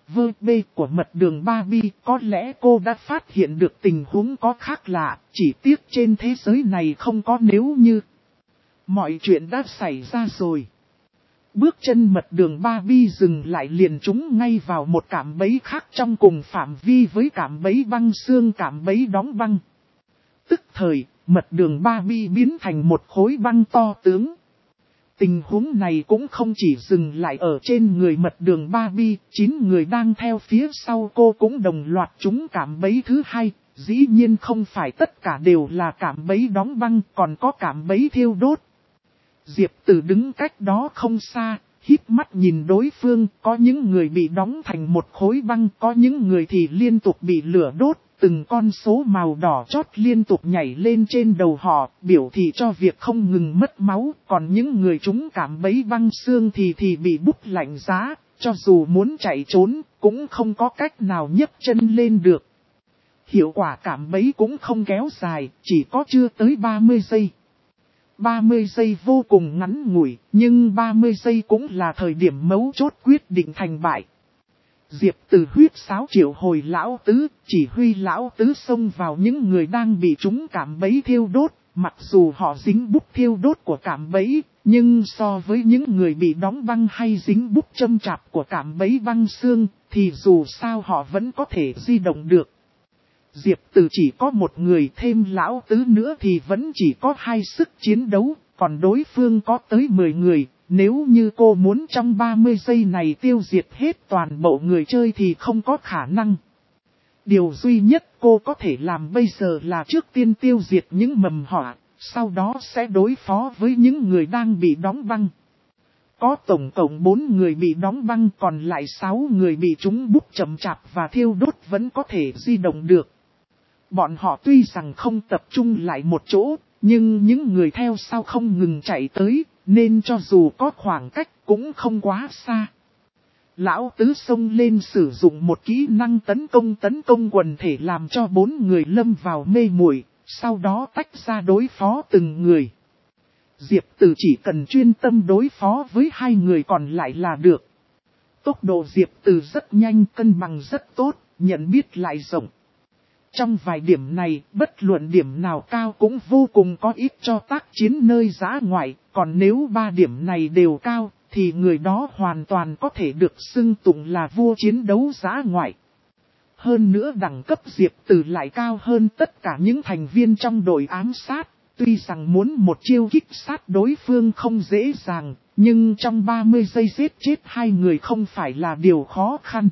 của mật đường Barbie, có lẽ cô đã phát hiện được tình huống có khác lạ, chỉ tiếc trên thế giới này không có nếu như. Mọi chuyện đã xảy ra rồi. Bước chân mật đường Barbie dừng lại liền trúng ngay vào một cảm bẫy khác trong cùng phạm vi với cảm bẫy băng xương, cảm bẫy đóng băng. Tức thời, mật đường Barbie biến thành một khối băng to tướng. Tình huống này cũng không chỉ dừng lại ở trên người mật đường Barbie, 9 người đang theo phía sau cô cũng đồng loạt trúng cảm bẫy thứ hai. Dĩ nhiên không phải tất cả đều là cảm bẫy đóng băng, còn có cảm bẫy thiêu đốt. Diệp Từ đứng cách đó không xa, híp mắt nhìn đối phương, có những người bị đóng thành một khối băng, có những người thì liên tục bị lửa đốt, từng con số màu đỏ chót liên tục nhảy lên trên đầu họ, biểu thị cho việc không ngừng mất máu, còn những người trúng cảm bẫy băng xương thì bị bút lạnh giá, cho dù muốn chạy trốn, cũng không có cách nào nhấc chân lên được. Hiệu quả cảm bẫy cũng không kéo dài, chỉ có chưa tới 30 giây. 30 giây vô cùng ngắn ngủi, nhưng 30 giây cũng là thời điểm mấu chốt quyết định thành bại. Diệp Từ huyết sáo triệu hồi lão tứ, chỉ huy lão tứ xông vào những người đang bị trúng cảm bẫy thiêu đốt, mặc dù họ dính bút thiêu đốt của cảm bẫy, nhưng so với những người bị đóng băng hay dính bút châm chạp của cảm bẫy băng xương, thì dù sao họ vẫn có thể di động được. Diệp Từ chỉ có một người, thêm lão tứ nữa thì vẫn chỉ có 2 sức chiến đấu, còn đối phương có tới 10 người. Nếu như cô muốn trong 30 giây này tiêu diệt hết toàn bộ người chơi thì không có khả năng. Điều duy nhất cô có thể làm bây giờ là trước tiên tiêu diệt những mầm họa, sau đó sẽ đối phó với những người đang bị đóng băng. Có tổng cộng 4 người bị đóng băng, còn lại 6 người bị trúng bút chậm chạp và thiêu đốt vẫn có thể di động được. Bọn họ tuy rằng không tập trung lại một chỗ, nhưng những người theo sau không ngừng chạy tới, nên cho dù có khoảng cách cũng không quá xa. Lão tứ xông lên sử dụng một kỹ năng tấn công quần thể làm cho 4 người lâm vào mê muội, sau đó tách ra đối phó từng người. Diệp Từ chỉ cần chuyên tâm đối phó với 2 người còn lại là được. Tốc độ Diệp Từ rất nhanh, cân bằng rất tốt, nhận biết lại rộng. Trong vài điểm này, bất luận điểm nào cao cũng vô cùng có ích cho tác chiến nơi dã ngoại, còn nếu 3 điểm này đều cao, thì người đó hoàn toàn có thể được xưng tụng là vua chiến đấu dã ngoại. Hơn nữa đẳng cấp Diệp Từ lại cao hơn tất cả những thành viên trong đội ám sát. Tuy rằng muốn một chiêu kích sát đối phương không dễ dàng, nhưng trong 30 giây giết chết hai người không phải là điều khó khăn.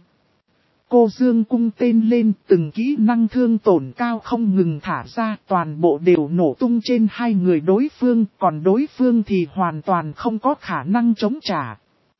Cô dương cung tên lên, từng kỹ năng thương tổn cao không ngừng thả ra, toàn bộ đều nổ tung trên hai người đối phương, còn đối phương thì hoàn toàn không có khả năng chống trả.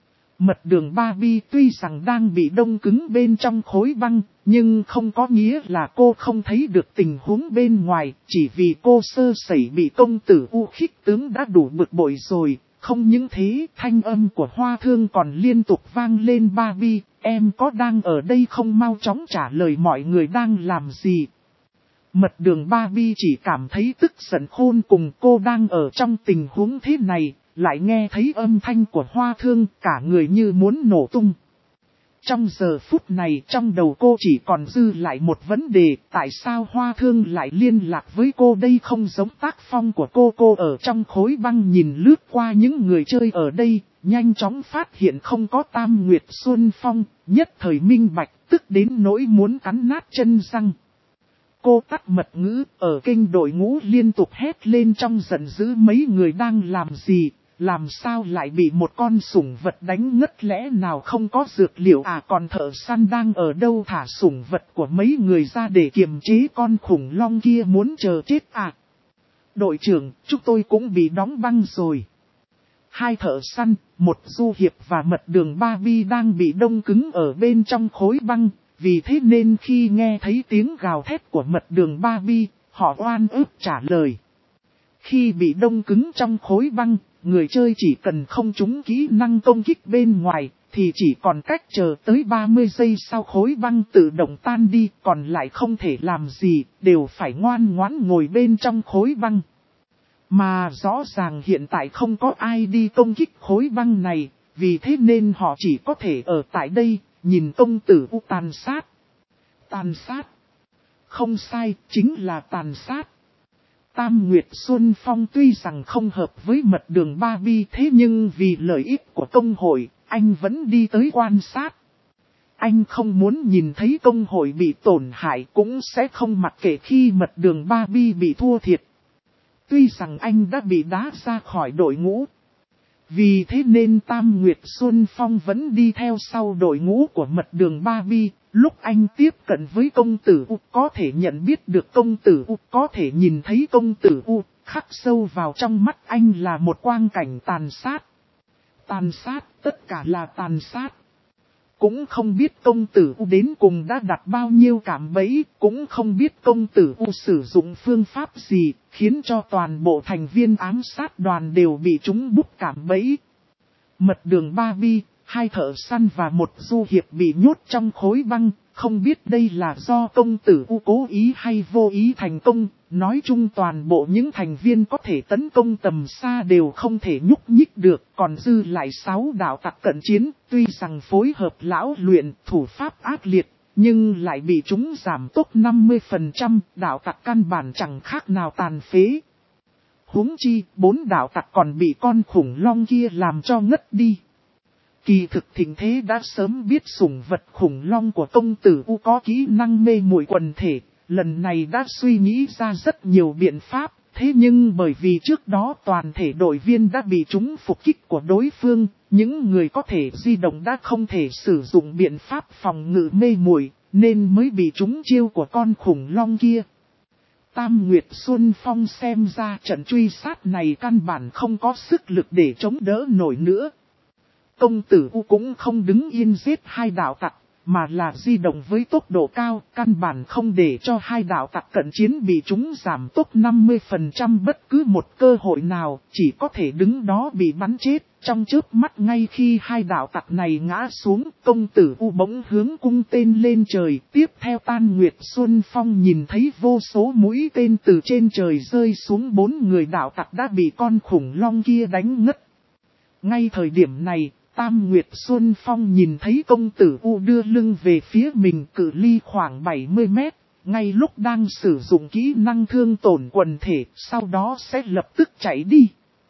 Mật đường Barbie tuy rằng đang bị đông cứng bên trong khối băng, nhưng không có nghĩa là cô không thấy được tình huống bên ngoài, chỉ vì cô sơ sẩy bị công tử U Khích tướng đã đủ bực bội rồi. Không những thế, thanh âm của Hoa Thương còn liên tục vang lên. Barbie, em có đang ở đây không, mau chóng trả lời mọi người đang làm gì. Mật đường Barbie chỉ cảm thấy tức giận khôn cùng, cô đang ở trong tình huống thế này, lại nghe thấy âm thanh của Hoa Thương, cả người như muốn nổ tung. Trong giờ phút này trong đầu cô chỉ còn dư lại một vấn đề, tại sao Hoa Thương lại liên lạc với cô đây, không giống tác phong của cô ở trong khối băng nhìn lướt qua những người chơi ở đây, nhanh chóng phát hiện không có Tam Nguyệt Xuân Phong, nhất thời minh bạch, tức đến nỗi muốn cắn nát chân răng. Cô tắt mật ngữ, ở kênh đội ngũ liên tục hét lên trong giận dữ, mấy người đang làm gì, làm sao lại bị một con sủng vật đánh ngất, lẽ nào không có dược liệu à, còn thợ săn đang ở đâu thả sủng vật của mấy người ra để kiềm chế con khủng long kia, muốn chờ chết à. Đội trưởng, chúng tôi cũng bị đóng băng rồi. Hai thợ săn, một du hiệp và mật đường Barbie đang bị đông cứng ở bên trong khối băng. Vì thế nên khi nghe thấy tiếng gào thét của mật đường Barbie, họ oan ức trả lời. Khi bị đông cứng trong khối băng, người chơi chỉ cần không trúng kỹ năng công kích bên ngoài, thì chỉ còn cách chờ tới 30 giây sau khối băng tự động tan đi, còn lại không thể làm gì, đều phải ngoan ngoãn ngồi bên trong khối băng. Mà rõ ràng hiện tại không có ai đi công kích khối băng này, vì thế nên họ chỉ có thể ở tại đây. Nhìn công tử U tàn sát. Tàn sát. Không sai, chính là tàn sát. Tam Nguyệt Xuân Phong tuy rằng không hợp với mật đường Barbie, thế nhưng vì lợi ích của công hội, anh vẫn đi tới quan sát. Anh không muốn nhìn thấy công hội bị tổn hại, cũng sẽ không mặc kệ khi mật đường Barbie bị thua thiệt. Tuy rằng anh đã bị đá ra khỏi đội ngũ. Vì thế nên Tam Nguyệt Xuân Phong vẫn đi theo sau đội ngũ của mật đường Barbie. Lúc anh tiếp cận với công tử U, có thể nhận biết được công tử U, có thể nhìn thấy công tử U, khắc sâu vào trong mắt anh là một quang cảnh tàn sát. Tàn sát, tất cả là tàn sát. Cũng không biết công tử U đến cùng đã đặt bao nhiêu cạm bẫy, cũng không biết công tử U sử dụng phương pháp gì, khiến cho toàn bộ thành viên ám sát đoàn đều bị trúng bút cạm bẫy. Mật đường Barbie, hai thợ săn và một du hiệp bị nhốt trong khối băng, không biết đây là do công tử U cố ý hay vô ý thành công. Nói chung toàn bộ những thành viên có thể tấn công tầm xa đều không thể nhúc nhích được, còn dư lại 6 đạo tặc cận chiến, tuy rằng phối hợp lão luyện, thủ pháp ác liệt, nhưng lại bị chúng giảm tốc 50%, đạo tặc căn bản chẳng khác nào tàn phế. Huống chi, 4 đạo tặc còn bị con khủng long kia làm cho ngất đi. Kỳ thực thịnh thế đã sớm biết sủng vật khủng long của công tử U có kỹ năng mê muội quần thể. Lần này đã suy nghĩ ra rất nhiều biện pháp, thế nhưng bởi vì trước đó toàn thể đội viên đã bị trúng phục kích của đối phương, những người có thể di động đã không thể sử dụng biện pháp phòng ngự mê muội, nên mới bị trúng chiêu của con khủng long kia. Tam Nguyệt Xuân Phong xem ra trận truy sát này căn bản không có sức lực để chống đỡ nổi nữa. Công tử U cũng không đứng yên giết hai đạo tặc, mà là di động với tốc độ cao, căn bản không để cho hai đạo tặc cận chiến bị chúng giảm tốc 50% bất cứ một cơ hội nào, chỉ có thể đứng đó bị bắn chết. Trong chớp mắt ngay khi hai đạo tặc này ngã xuống, công tử U bỗng hướng cung tên lên trời, tiếp theo Tam Nguyệt Xuân Phong nhìn thấy vô số mũi tên từ trên trời rơi xuống, 4 người đạo tặc đã bị con khủng long kia đánh ngất. Ngay thời điểm này, Tam Nguyệt Xuân Phong nhìn thấy công tử U đưa lưng về phía mình, cự ly khoảng 70 mét, ngay lúc đang sử dụng kỹ năng thương tổn quần thể, sau đó sẽ lập tức chạy đi.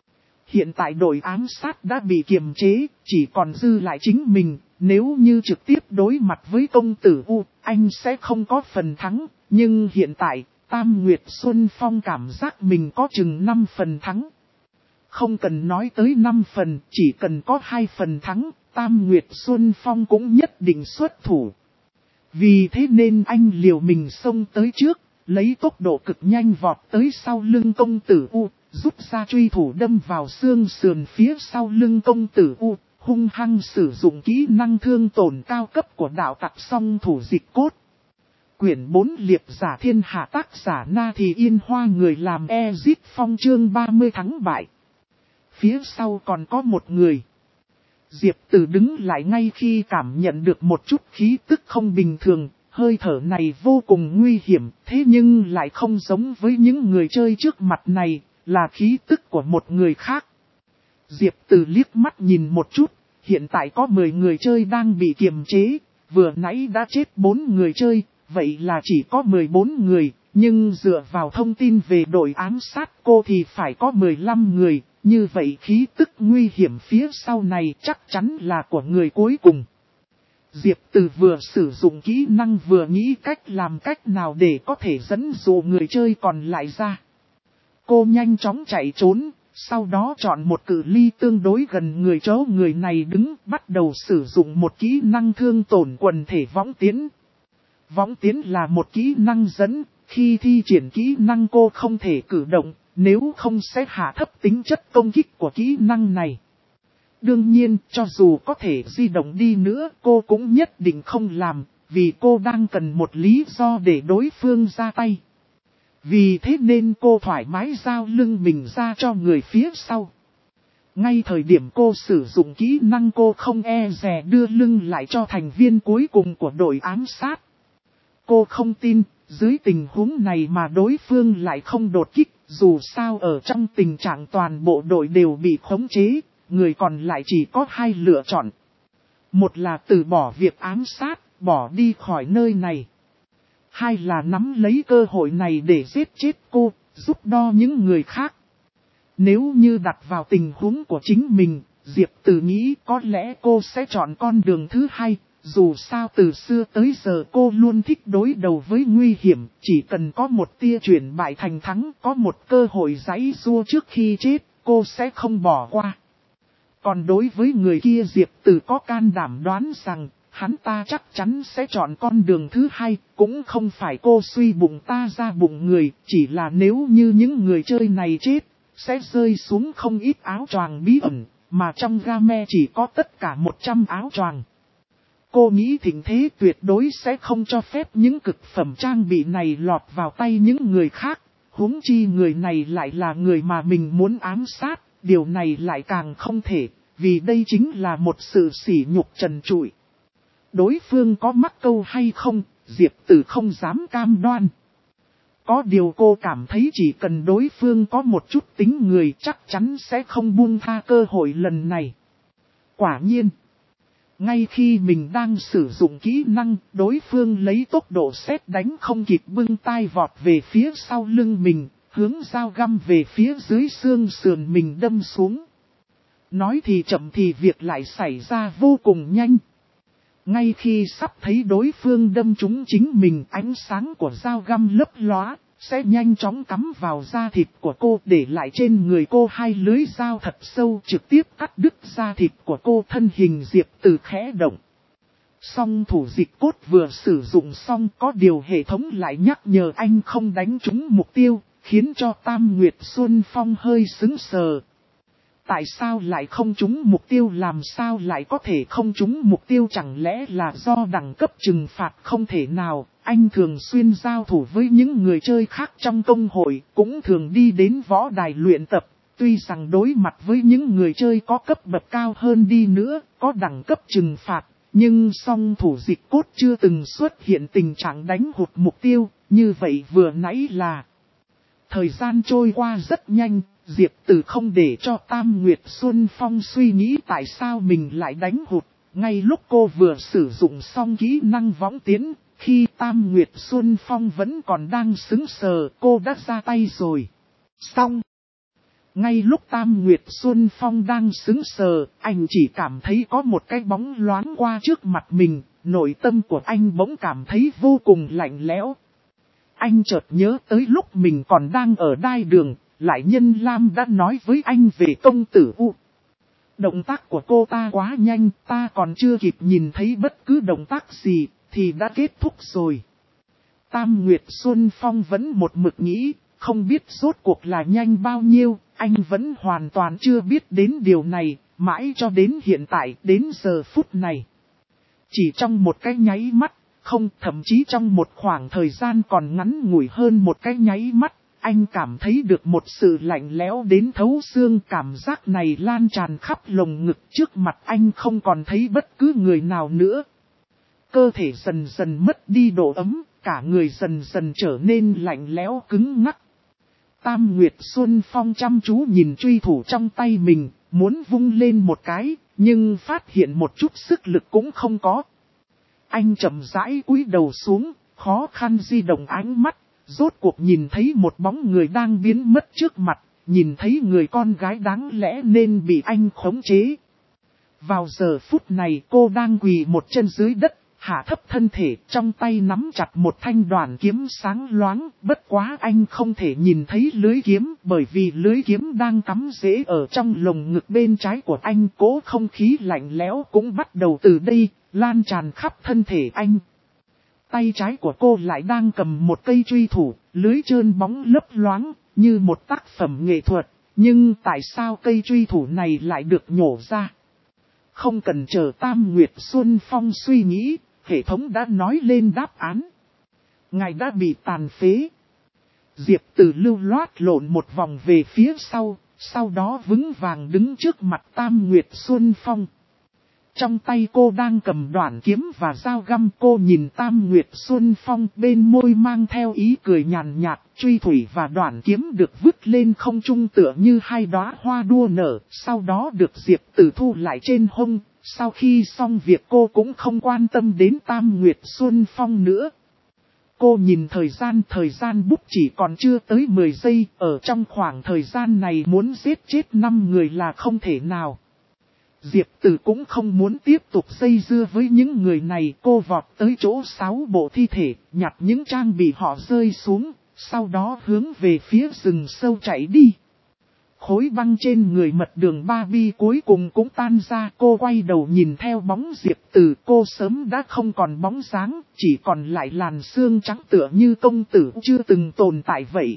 Hiện tại đội ám sát đã bị kiềm chế, chỉ còn dư lại chính mình. Nếu như trực tiếp đối mặt với công tử U, anh sẽ không có phần thắng. Nhưng hiện tại, Tam Nguyệt Xuân Phong cảm giác mình có chừng 5 phần thắng. Không cần nói tới 5 phần, chỉ cần có 2 phần thắng, Tam Nguyệt Xuân Phong cũng nhất định xuất thủ. Vì thế nên anh liều mình xông tới trước, lấy tốc độ cực nhanh vọt tới sau lưng công tử U, rút ra truy thủ đâm vào xương sườn phía sau lưng công tử U, hung hăng sử dụng kỹ năng thương tổn cao cấp của đạo tặc song thủ dịch cốt. Quyển 4 liệp giả thiên hạ tác giả Na Thì Yên Hoa người làm Ezit Phong chương 30 thắng bại. Phía sau còn có một người. Diệp Tử đứng lại ngay khi cảm nhận được một chút khí tức không bình thường, hơi thở này vô cùng nguy hiểm, thế nhưng lại không giống với những người chơi trước mặt này, là khí tức của một người khác. Diệp Tử liếc mắt nhìn một chút, hiện tại có 10 người chơi đang bị kiềm chế, vừa nãy đã chết 4 người chơi, vậy là chỉ có 14 người, nhưng dựa vào thông tin về đội ám sát cô thì phải có 15 người. Như vậy khí tức nguy hiểm phía sau này chắc chắn là của người cuối cùng. Diệp Từ vừa sử dụng kỹ năng vừa nghĩ cách làm cách nào để có thể dẫn dụ người chơi còn lại ra. Cô nhanh chóng chạy trốn, sau đó chọn một cự ly tương đối gần người chỗ người này đứng, bắt đầu sử dụng một kỹ năng thương tổn quần thể võng tiến. Võng tiến là một kỹ năng dẫn, khi thi triển kỹ năng cô không thể cử động. Nếu không sẽ hạ thấp tính chất công kích của kỹ năng này. Đương nhiên, cho dù có thể di động đi nữa, cô cũng nhất định không làm, vì cô đang cần một lý do để đối phương ra tay. Vì thế nên cô thoải mái giao lưng mình ra cho người phía sau. Ngay thời điểm cô sử dụng kỹ năng cô không e dè đưa lưng lại cho thành viên cuối cùng của đội ám sát. Cô không tin, dưới tình huống này mà đối phương lại không đột kích. Dù sao ở trong tình trạng toàn bộ đội đều bị khống chế, người còn lại chỉ có 2 lựa chọn. Một là từ bỏ việc ám sát, bỏ đi khỏi nơi này. 2 là nắm lấy cơ hội này để giết chết cô, giúp đo những người khác. Nếu như đặt vào tình huống của chính mình, Diệp Từ nghĩ có lẽ cô sẽ chọn con đường thứ 2. Dù sao từ xưa tới giờ cô luôn thích đối đầu với nguy hiểm, chỉ cần có một tia chuyển bại thành thắng, có một cơ hội giãy giụa trước khi chết, cô sẽ không bỏ qua. Còn đối với người kia Diệp Từ có can đảm đoán rằng, hắn ta chắc chắn sẽ chọn con đường thứ 2, cũng không phải cô suy bụng ta ra bụng người, chỉ là nếu như những người chơi này chết, sẽ rơi xuống không ít áo choàng bí ẩn, mà trong game chỉ có tất cả 100 áo choàng. Cô nghĩ thịnh thế tuyệt đối sẽ không cho phép những cực phẩm trang bị này lọt vào tay những người khác, huống chi người này lại là người mà mình muốn ám sát, điều này lại càng không thể, vì đây chính là một sự sỉ nhục trần trụi. Đối phương có mắc câu hay không, Diệp Tử không dám cam đoan. Có điều cô cảm thấy chỉ cần đối phương có một chút tính người chắc chắn sẽ không buông tha cơ hội lần này. Quả nhiên. Ngay khi mình đang sử dụng kỹ năng, đối phương lấy tốc độ sét đánh không kịp bưng tay vọt về phía sau lưng mình, hướng dao găm về phía dưới xương sườn mình đâm xuống. Nói thì chậm thì việc lại xảy ra vô cùng nhanh. Ngay khi sắp thấy đối phương đâm trúng chính mình, ánh sáng của dao găm lấp lóa, sẽ nhanh chóng cắm vào da thịt của cô, để lại trên người cô 2 lưới dao thật sâu trực tiếp cắt đứt da thịt của cô. Thân hình Diệp Từ khẽ động. Song thủ dịch cốt vừa sử dụng xong, có điều hệ thống lại nhắc nhở anh không đánh trúng mục tiêu, khiến cho Tam Nguyệt Xuân Phong hơi sững sờ. Tại sao lại không trúng mục tiêu, làm sao lại có thể không trúng mục tiêu, chẳng lẽ là do đẳng cấp trừng phạt? Không thể nào, anh thường xuyên giao thủ với những người chơi khác trong công hội, cũng thường đi đến võ đài luyện tập. Tuy rằng đối mặt với những người chơi có cấp bậc cao hơn đi nữa, có đẳng cấp trừng phạt, nhưng song thủ dịch cốt chưa từng xuất hiện tình trạng đánh hụt mục tiêu, như vậy vừa nãy là... Thời gian trôi qua rất nhanh, Diệp Tử không để cho Tam Nguyệt Xuân Phong suy nghĩ tại sao mình lại đánh hụt. Ngay lúc cô vừa sử dụng xong kỹ năng võng tiến, khi Tam Nguyệt Xuân Phong vẫn còn đang sững sờ, cô đã ra tay rồi. Xong. Ngay lúc Tam Nguyệt Xuân Phong đang sững sờ, anh chỉ cảm thấy có một cái bóng loáng qua trước mặt mình, nội tâm của anh bỗng cảm thấy vô cùng lạnh lẽo. Anh chợt nhớ tới lúc mình còn đang ở đai đường, lại nhân Lam đã nói với anh về công tử U. Động tác của cô ta quá nhanh, ta còn chưa kịp nhìn thấy bất cứ động tác gì, thì đã kết thúc rồi. Tam Nguyệt Xuân Phong vẫn một mực nghĩ, không biết rốt cuộc là nhanh bao nhiêu, anh vẫn hoàn toàn chưa biết đến điều này, mãi cho đến hiện tại, đến giờ phút này. Chỉ trong một cái nháy mắt, không, thậm chí trong một khoảng thời gian còn ngắn ngủi hơn một cái nháy mắt, anh cảm thấy được một sự lạnh lẽo đến thấu xương. Cảm giác này lan tràn khắp lồng ngực, trước mặt anh không còn thấy bất cứ người nào nữa. Cơ thể dần dần mất đi độ ấm, cả người dần dần trở nên lạnh lẽo cứng ngắc. Tam Nguyệt Xuân Phong chăm chú nhìn truy thủ trong tay mình, muốn vung lên một cái, nhưng phát hiện một chút sức lực cũng không có. Anh chậm rãi cúi đầu xuống, khó khăn di động ánh mắt, rốt cuộc nhìn thấy một bóng người đang biến mất trước mặt, nhìn thấy người con gái đáng lẽ nên bị anh khống chế. Vào giờ phút này cô đang quỳ một chân dưới đất, hạ thấp thân thể, trong tay nắm chặt một thanh đoản kiếm sáng loáng, bất quá anh không thể nhìn thấy lưới kiếm, bởi vì lưới kiếm đang cắm rễ ở trong lồng ngực bên trái của anh. Cố không khí lạnh lẽo cũng bắt đầu từ đây, lan tràn khắp thân thể anh. Tay trái của cô lại đang cầm một cây truy thủ, lưới trơn bóng lấp loáng, như một tác phẩm nghệ thuật, nhưng tại sao cây truy thủ này lại được nhổ ra? Không cần chờ Tam Nguyệt Xuân Phong suy nghĩ, hệ thống đã nói lên đáp án. Ngài đã bị tàn phế. Diệp Tử lưu loát lộn một vòng về phía sau đó vững vàng đứng trước mặt Tam Nguyệt Xuân Phong. Trong tay cô đang cầm đoản kiếm và dao găm. Cô nhìn Tam Nguyệt Xuân Phong, bên môi mang theo ý cười nhàn nhạt. Truy thủy và đoản kiếm được vứt lên không trung tựa như hai đóa hoa đua nở, sau đó được Diệp Tử thu lại trên hông. Sau khi xong việc cô cũng không quan tâm đến Tam Nguyệt Xuân Phong nữa. Cô nhìn thời gian bút chỉ còn chưa tới 10 giây, ở trong khoảng thời gian này muốn giết chết 5 người là không thể nào. Diệp Tử cũng không muốn tiếp tục dây dưa với những người này. Cô vọt tới chỗ 6 bộ thi thể, nhặt những trang bị họ rơi xuống, sau đó hướng về phía rừng sâu chạy đi. Khối băng trên người Mật Đường Barbie cuối cùng cũng tan ra. Cô quay đầu nhìn theo bóng Diệp Tử. Cô sớm đã không còn bóng dáng, chỉ còn lại làn xương trắng tựa như công tử chưa từng tồn tại vậy.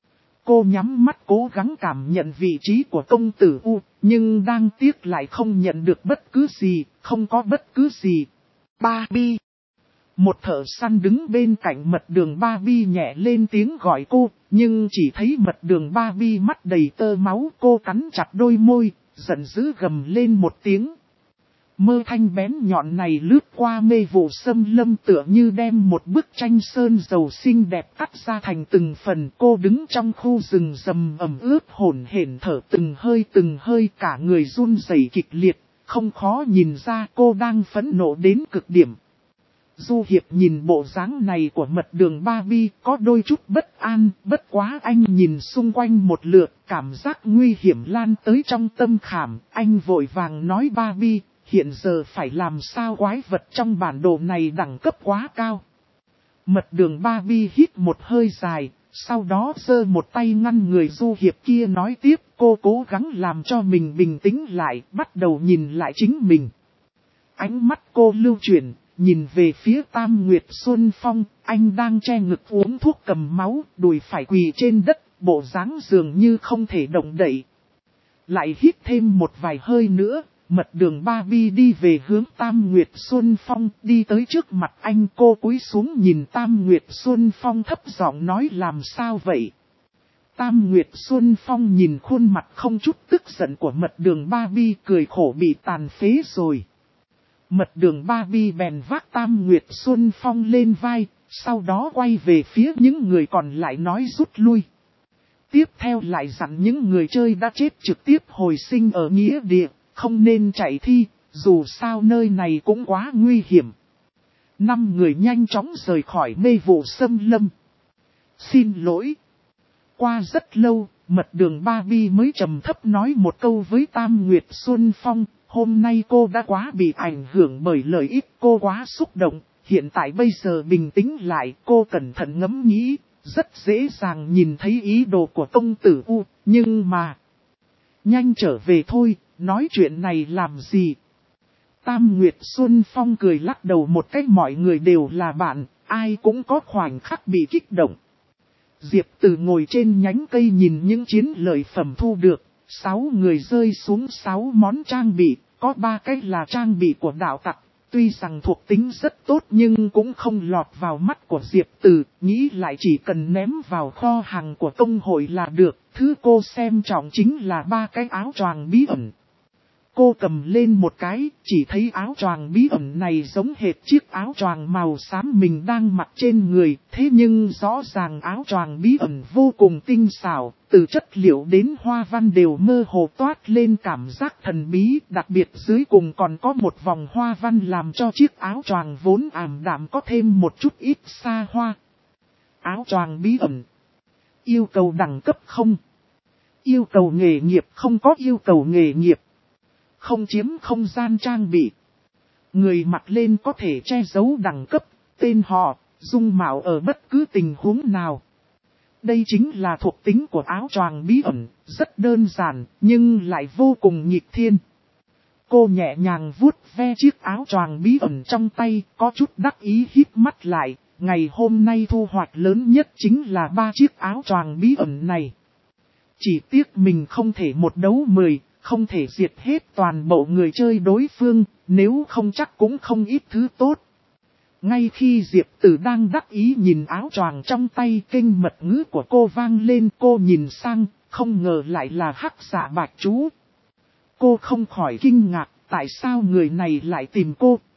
Cô nhắm mắt cố gắng cảm nhận vị trí của công tử U, nhưng đang tiếc lại không nhận được bất cứ gì, không có bất cứ gì. Barbie. Một thợ săn đứng bên cạnh Mật Đường Barbie nhẹ lên tiếng gọi cô, nhưng chỉ thấy Mật Đường Barbie mắt đầy tơ máu. Cô cắn chặt đôi môi, giận dữ gầm lên một tiếng. Mơ thanh bén nhọn này lướt qua mê vụ xâm lâm tựa như đem một bức tranh sơn dầu xinh đẹp cắt ra thành từng phần. Cô đứng trong khu rừng rầm ẩm ướt hổn hển thở từng hơi cả người run rẩy kịch liệt, không khó nhìn ra cô đang phẫn nộ đến cực điểm. Du Hiệp nhìn bộ dáng này của Mật Đường Barbie có đôi chút bất an, bất quá anh nhìn xung quanh một lượt, cảm giác nguy hiểm lan tới trong tâm khảm. Anh vội vàng nói Barbie, hiện giờ phải làm sao, quái vật trong bản đồ này đẳng cấp quá cao. Mật Đường Barbie hít một hơi dài, sau đó giơ một tay ngăn người Du Hiệp kia nói tiếp. Cô cố gắng làm cho mình bình tĩnh lại, bắt đầu nhìn lại chính mình. Ánh mắt cô lưu chuyển, nhìn về phía Tam Nguyệt Xuân Phong, anh đang che ngực uống thuốc cầm máu, đùi phải quỳ trên đất, bộ dáng dường như không thể động đậy. Lại hít thêm một vài hơi nữa, Mật Đường Barbie đi về hướng Tam Nguyệt Xuân Phong, đi tới trước mặt anh. Cô cúi xuống nhìn Tam Nguyệt Xuân Phong thấp giọng nói làm sao vậy. Tam Nguyệt Xuân Phong nhìn khuôn mặt không chút tức giận của Mật Đường Barbie, cười khổ bị tàn phế rồi. Mật Đường Barbie bèn vác Tam Nguyệt Xuân Phong lên vai, sau đó quay về phía những người còn lại nói rút lui. Tiếp theo lại dặn những người chơi đã chết trực tiếp hồi sinh ở nghĩa địa, không nên chạy thi, dù sao nơi này cũng quá nguy hiểm. 5 người nhanh chóng rời khỏi mê vụ xâm lâm. Xin lỗi. Qua rất lâu, Mật đường Barbie mới trầm thấp nói một câu với Tam Nguyệt Xuân Phong, hôm nay cô đã quá bị ảnh hưởng bởi lợi ích, cô quá xúc động, hiện tại bây giờ bình tĩnh lại, cô cẩn thận ngẫm nghĩ, rất dễ dàng nhìn thấy ý đồ của công tử U, nhưng mà... Nhanh trở về thôi, nói chuyện này làm gì? Tam Nguyệt Xuân Phong cười lắc đầu một cách, mọi người đều là bạn, ai cũng có khoảnh khắc bị kích động. Diệp Từ ngồi trên nhánh cây nhìn những chiến lợi phẩm thu được, 6 người rơi xuống 6 món trang bị, có 3 cái là trang bị của đạo tặc. Tuy rằng thuộc tính rất tốt nhưng cũng không lọt vào mắt của Diệp Từ, nghĩ lại chỉ cần ném vào kho hàng của công hội là được. Thứ cô xem trọng chính là 3 cái áo choàng bí ẩn. Cô cầm lên một cái, chỉ thấy áo choàng bí ẩn này giống hệt chiếc áo choàng màu xám mình đang mặc trên người. Thế nhưng rõ ràng áo choàng bí ẩn vô cùng tinh xảo, từ chất liệu đến hoa văn đều mơ hồ toát lên cảm giác thần bí. Đặc biệt dưới cùng còn có một vòng hoa văn làm cho chiếc áo choàng vốn ảm đạm có thêm một chút ít xa hoa. Áo choàng bí ẩn. Yêu cầu đẳng cấp không? Yêu cầu nghề nghiệp không có yêu cầu nghề nghiệp. Không chiếm không gian trang bị. Người mặc lên có thể che giấu đẳng cấp, tên họ, dung mạo ở bất cứ tình huống nào. Đây chính là thuộc tính của áo choàng bí ẩn, rất đơn giản, nhưng lại vô cùng nghịch thiên. Cô nhẹ nhàng vuốt ve chiếc áo choàng bí ẩn trong tay, có chút đắc ý híp mắt lại. Ngày hôm nay thu hoạch lớn nhất chính là 3 chiếc áo choàng bí ẩn này. Chỉ tiếc mình không thể một đấu 10. Không thể diệt hết toàn bộ người chơi đối phương, nếu không chắc cũng không ít thứ tốt. Ngay khi Diệp Tử đang đắc ý nhìn áo choàng trong tay, kênh mật ngữ của cô vang lên, cô nhìn sang, không ngờ lại là Hắc Dạ Bạch Chú. Cô không khỏi kinh ngạc, tại sao người này lại tìm cô?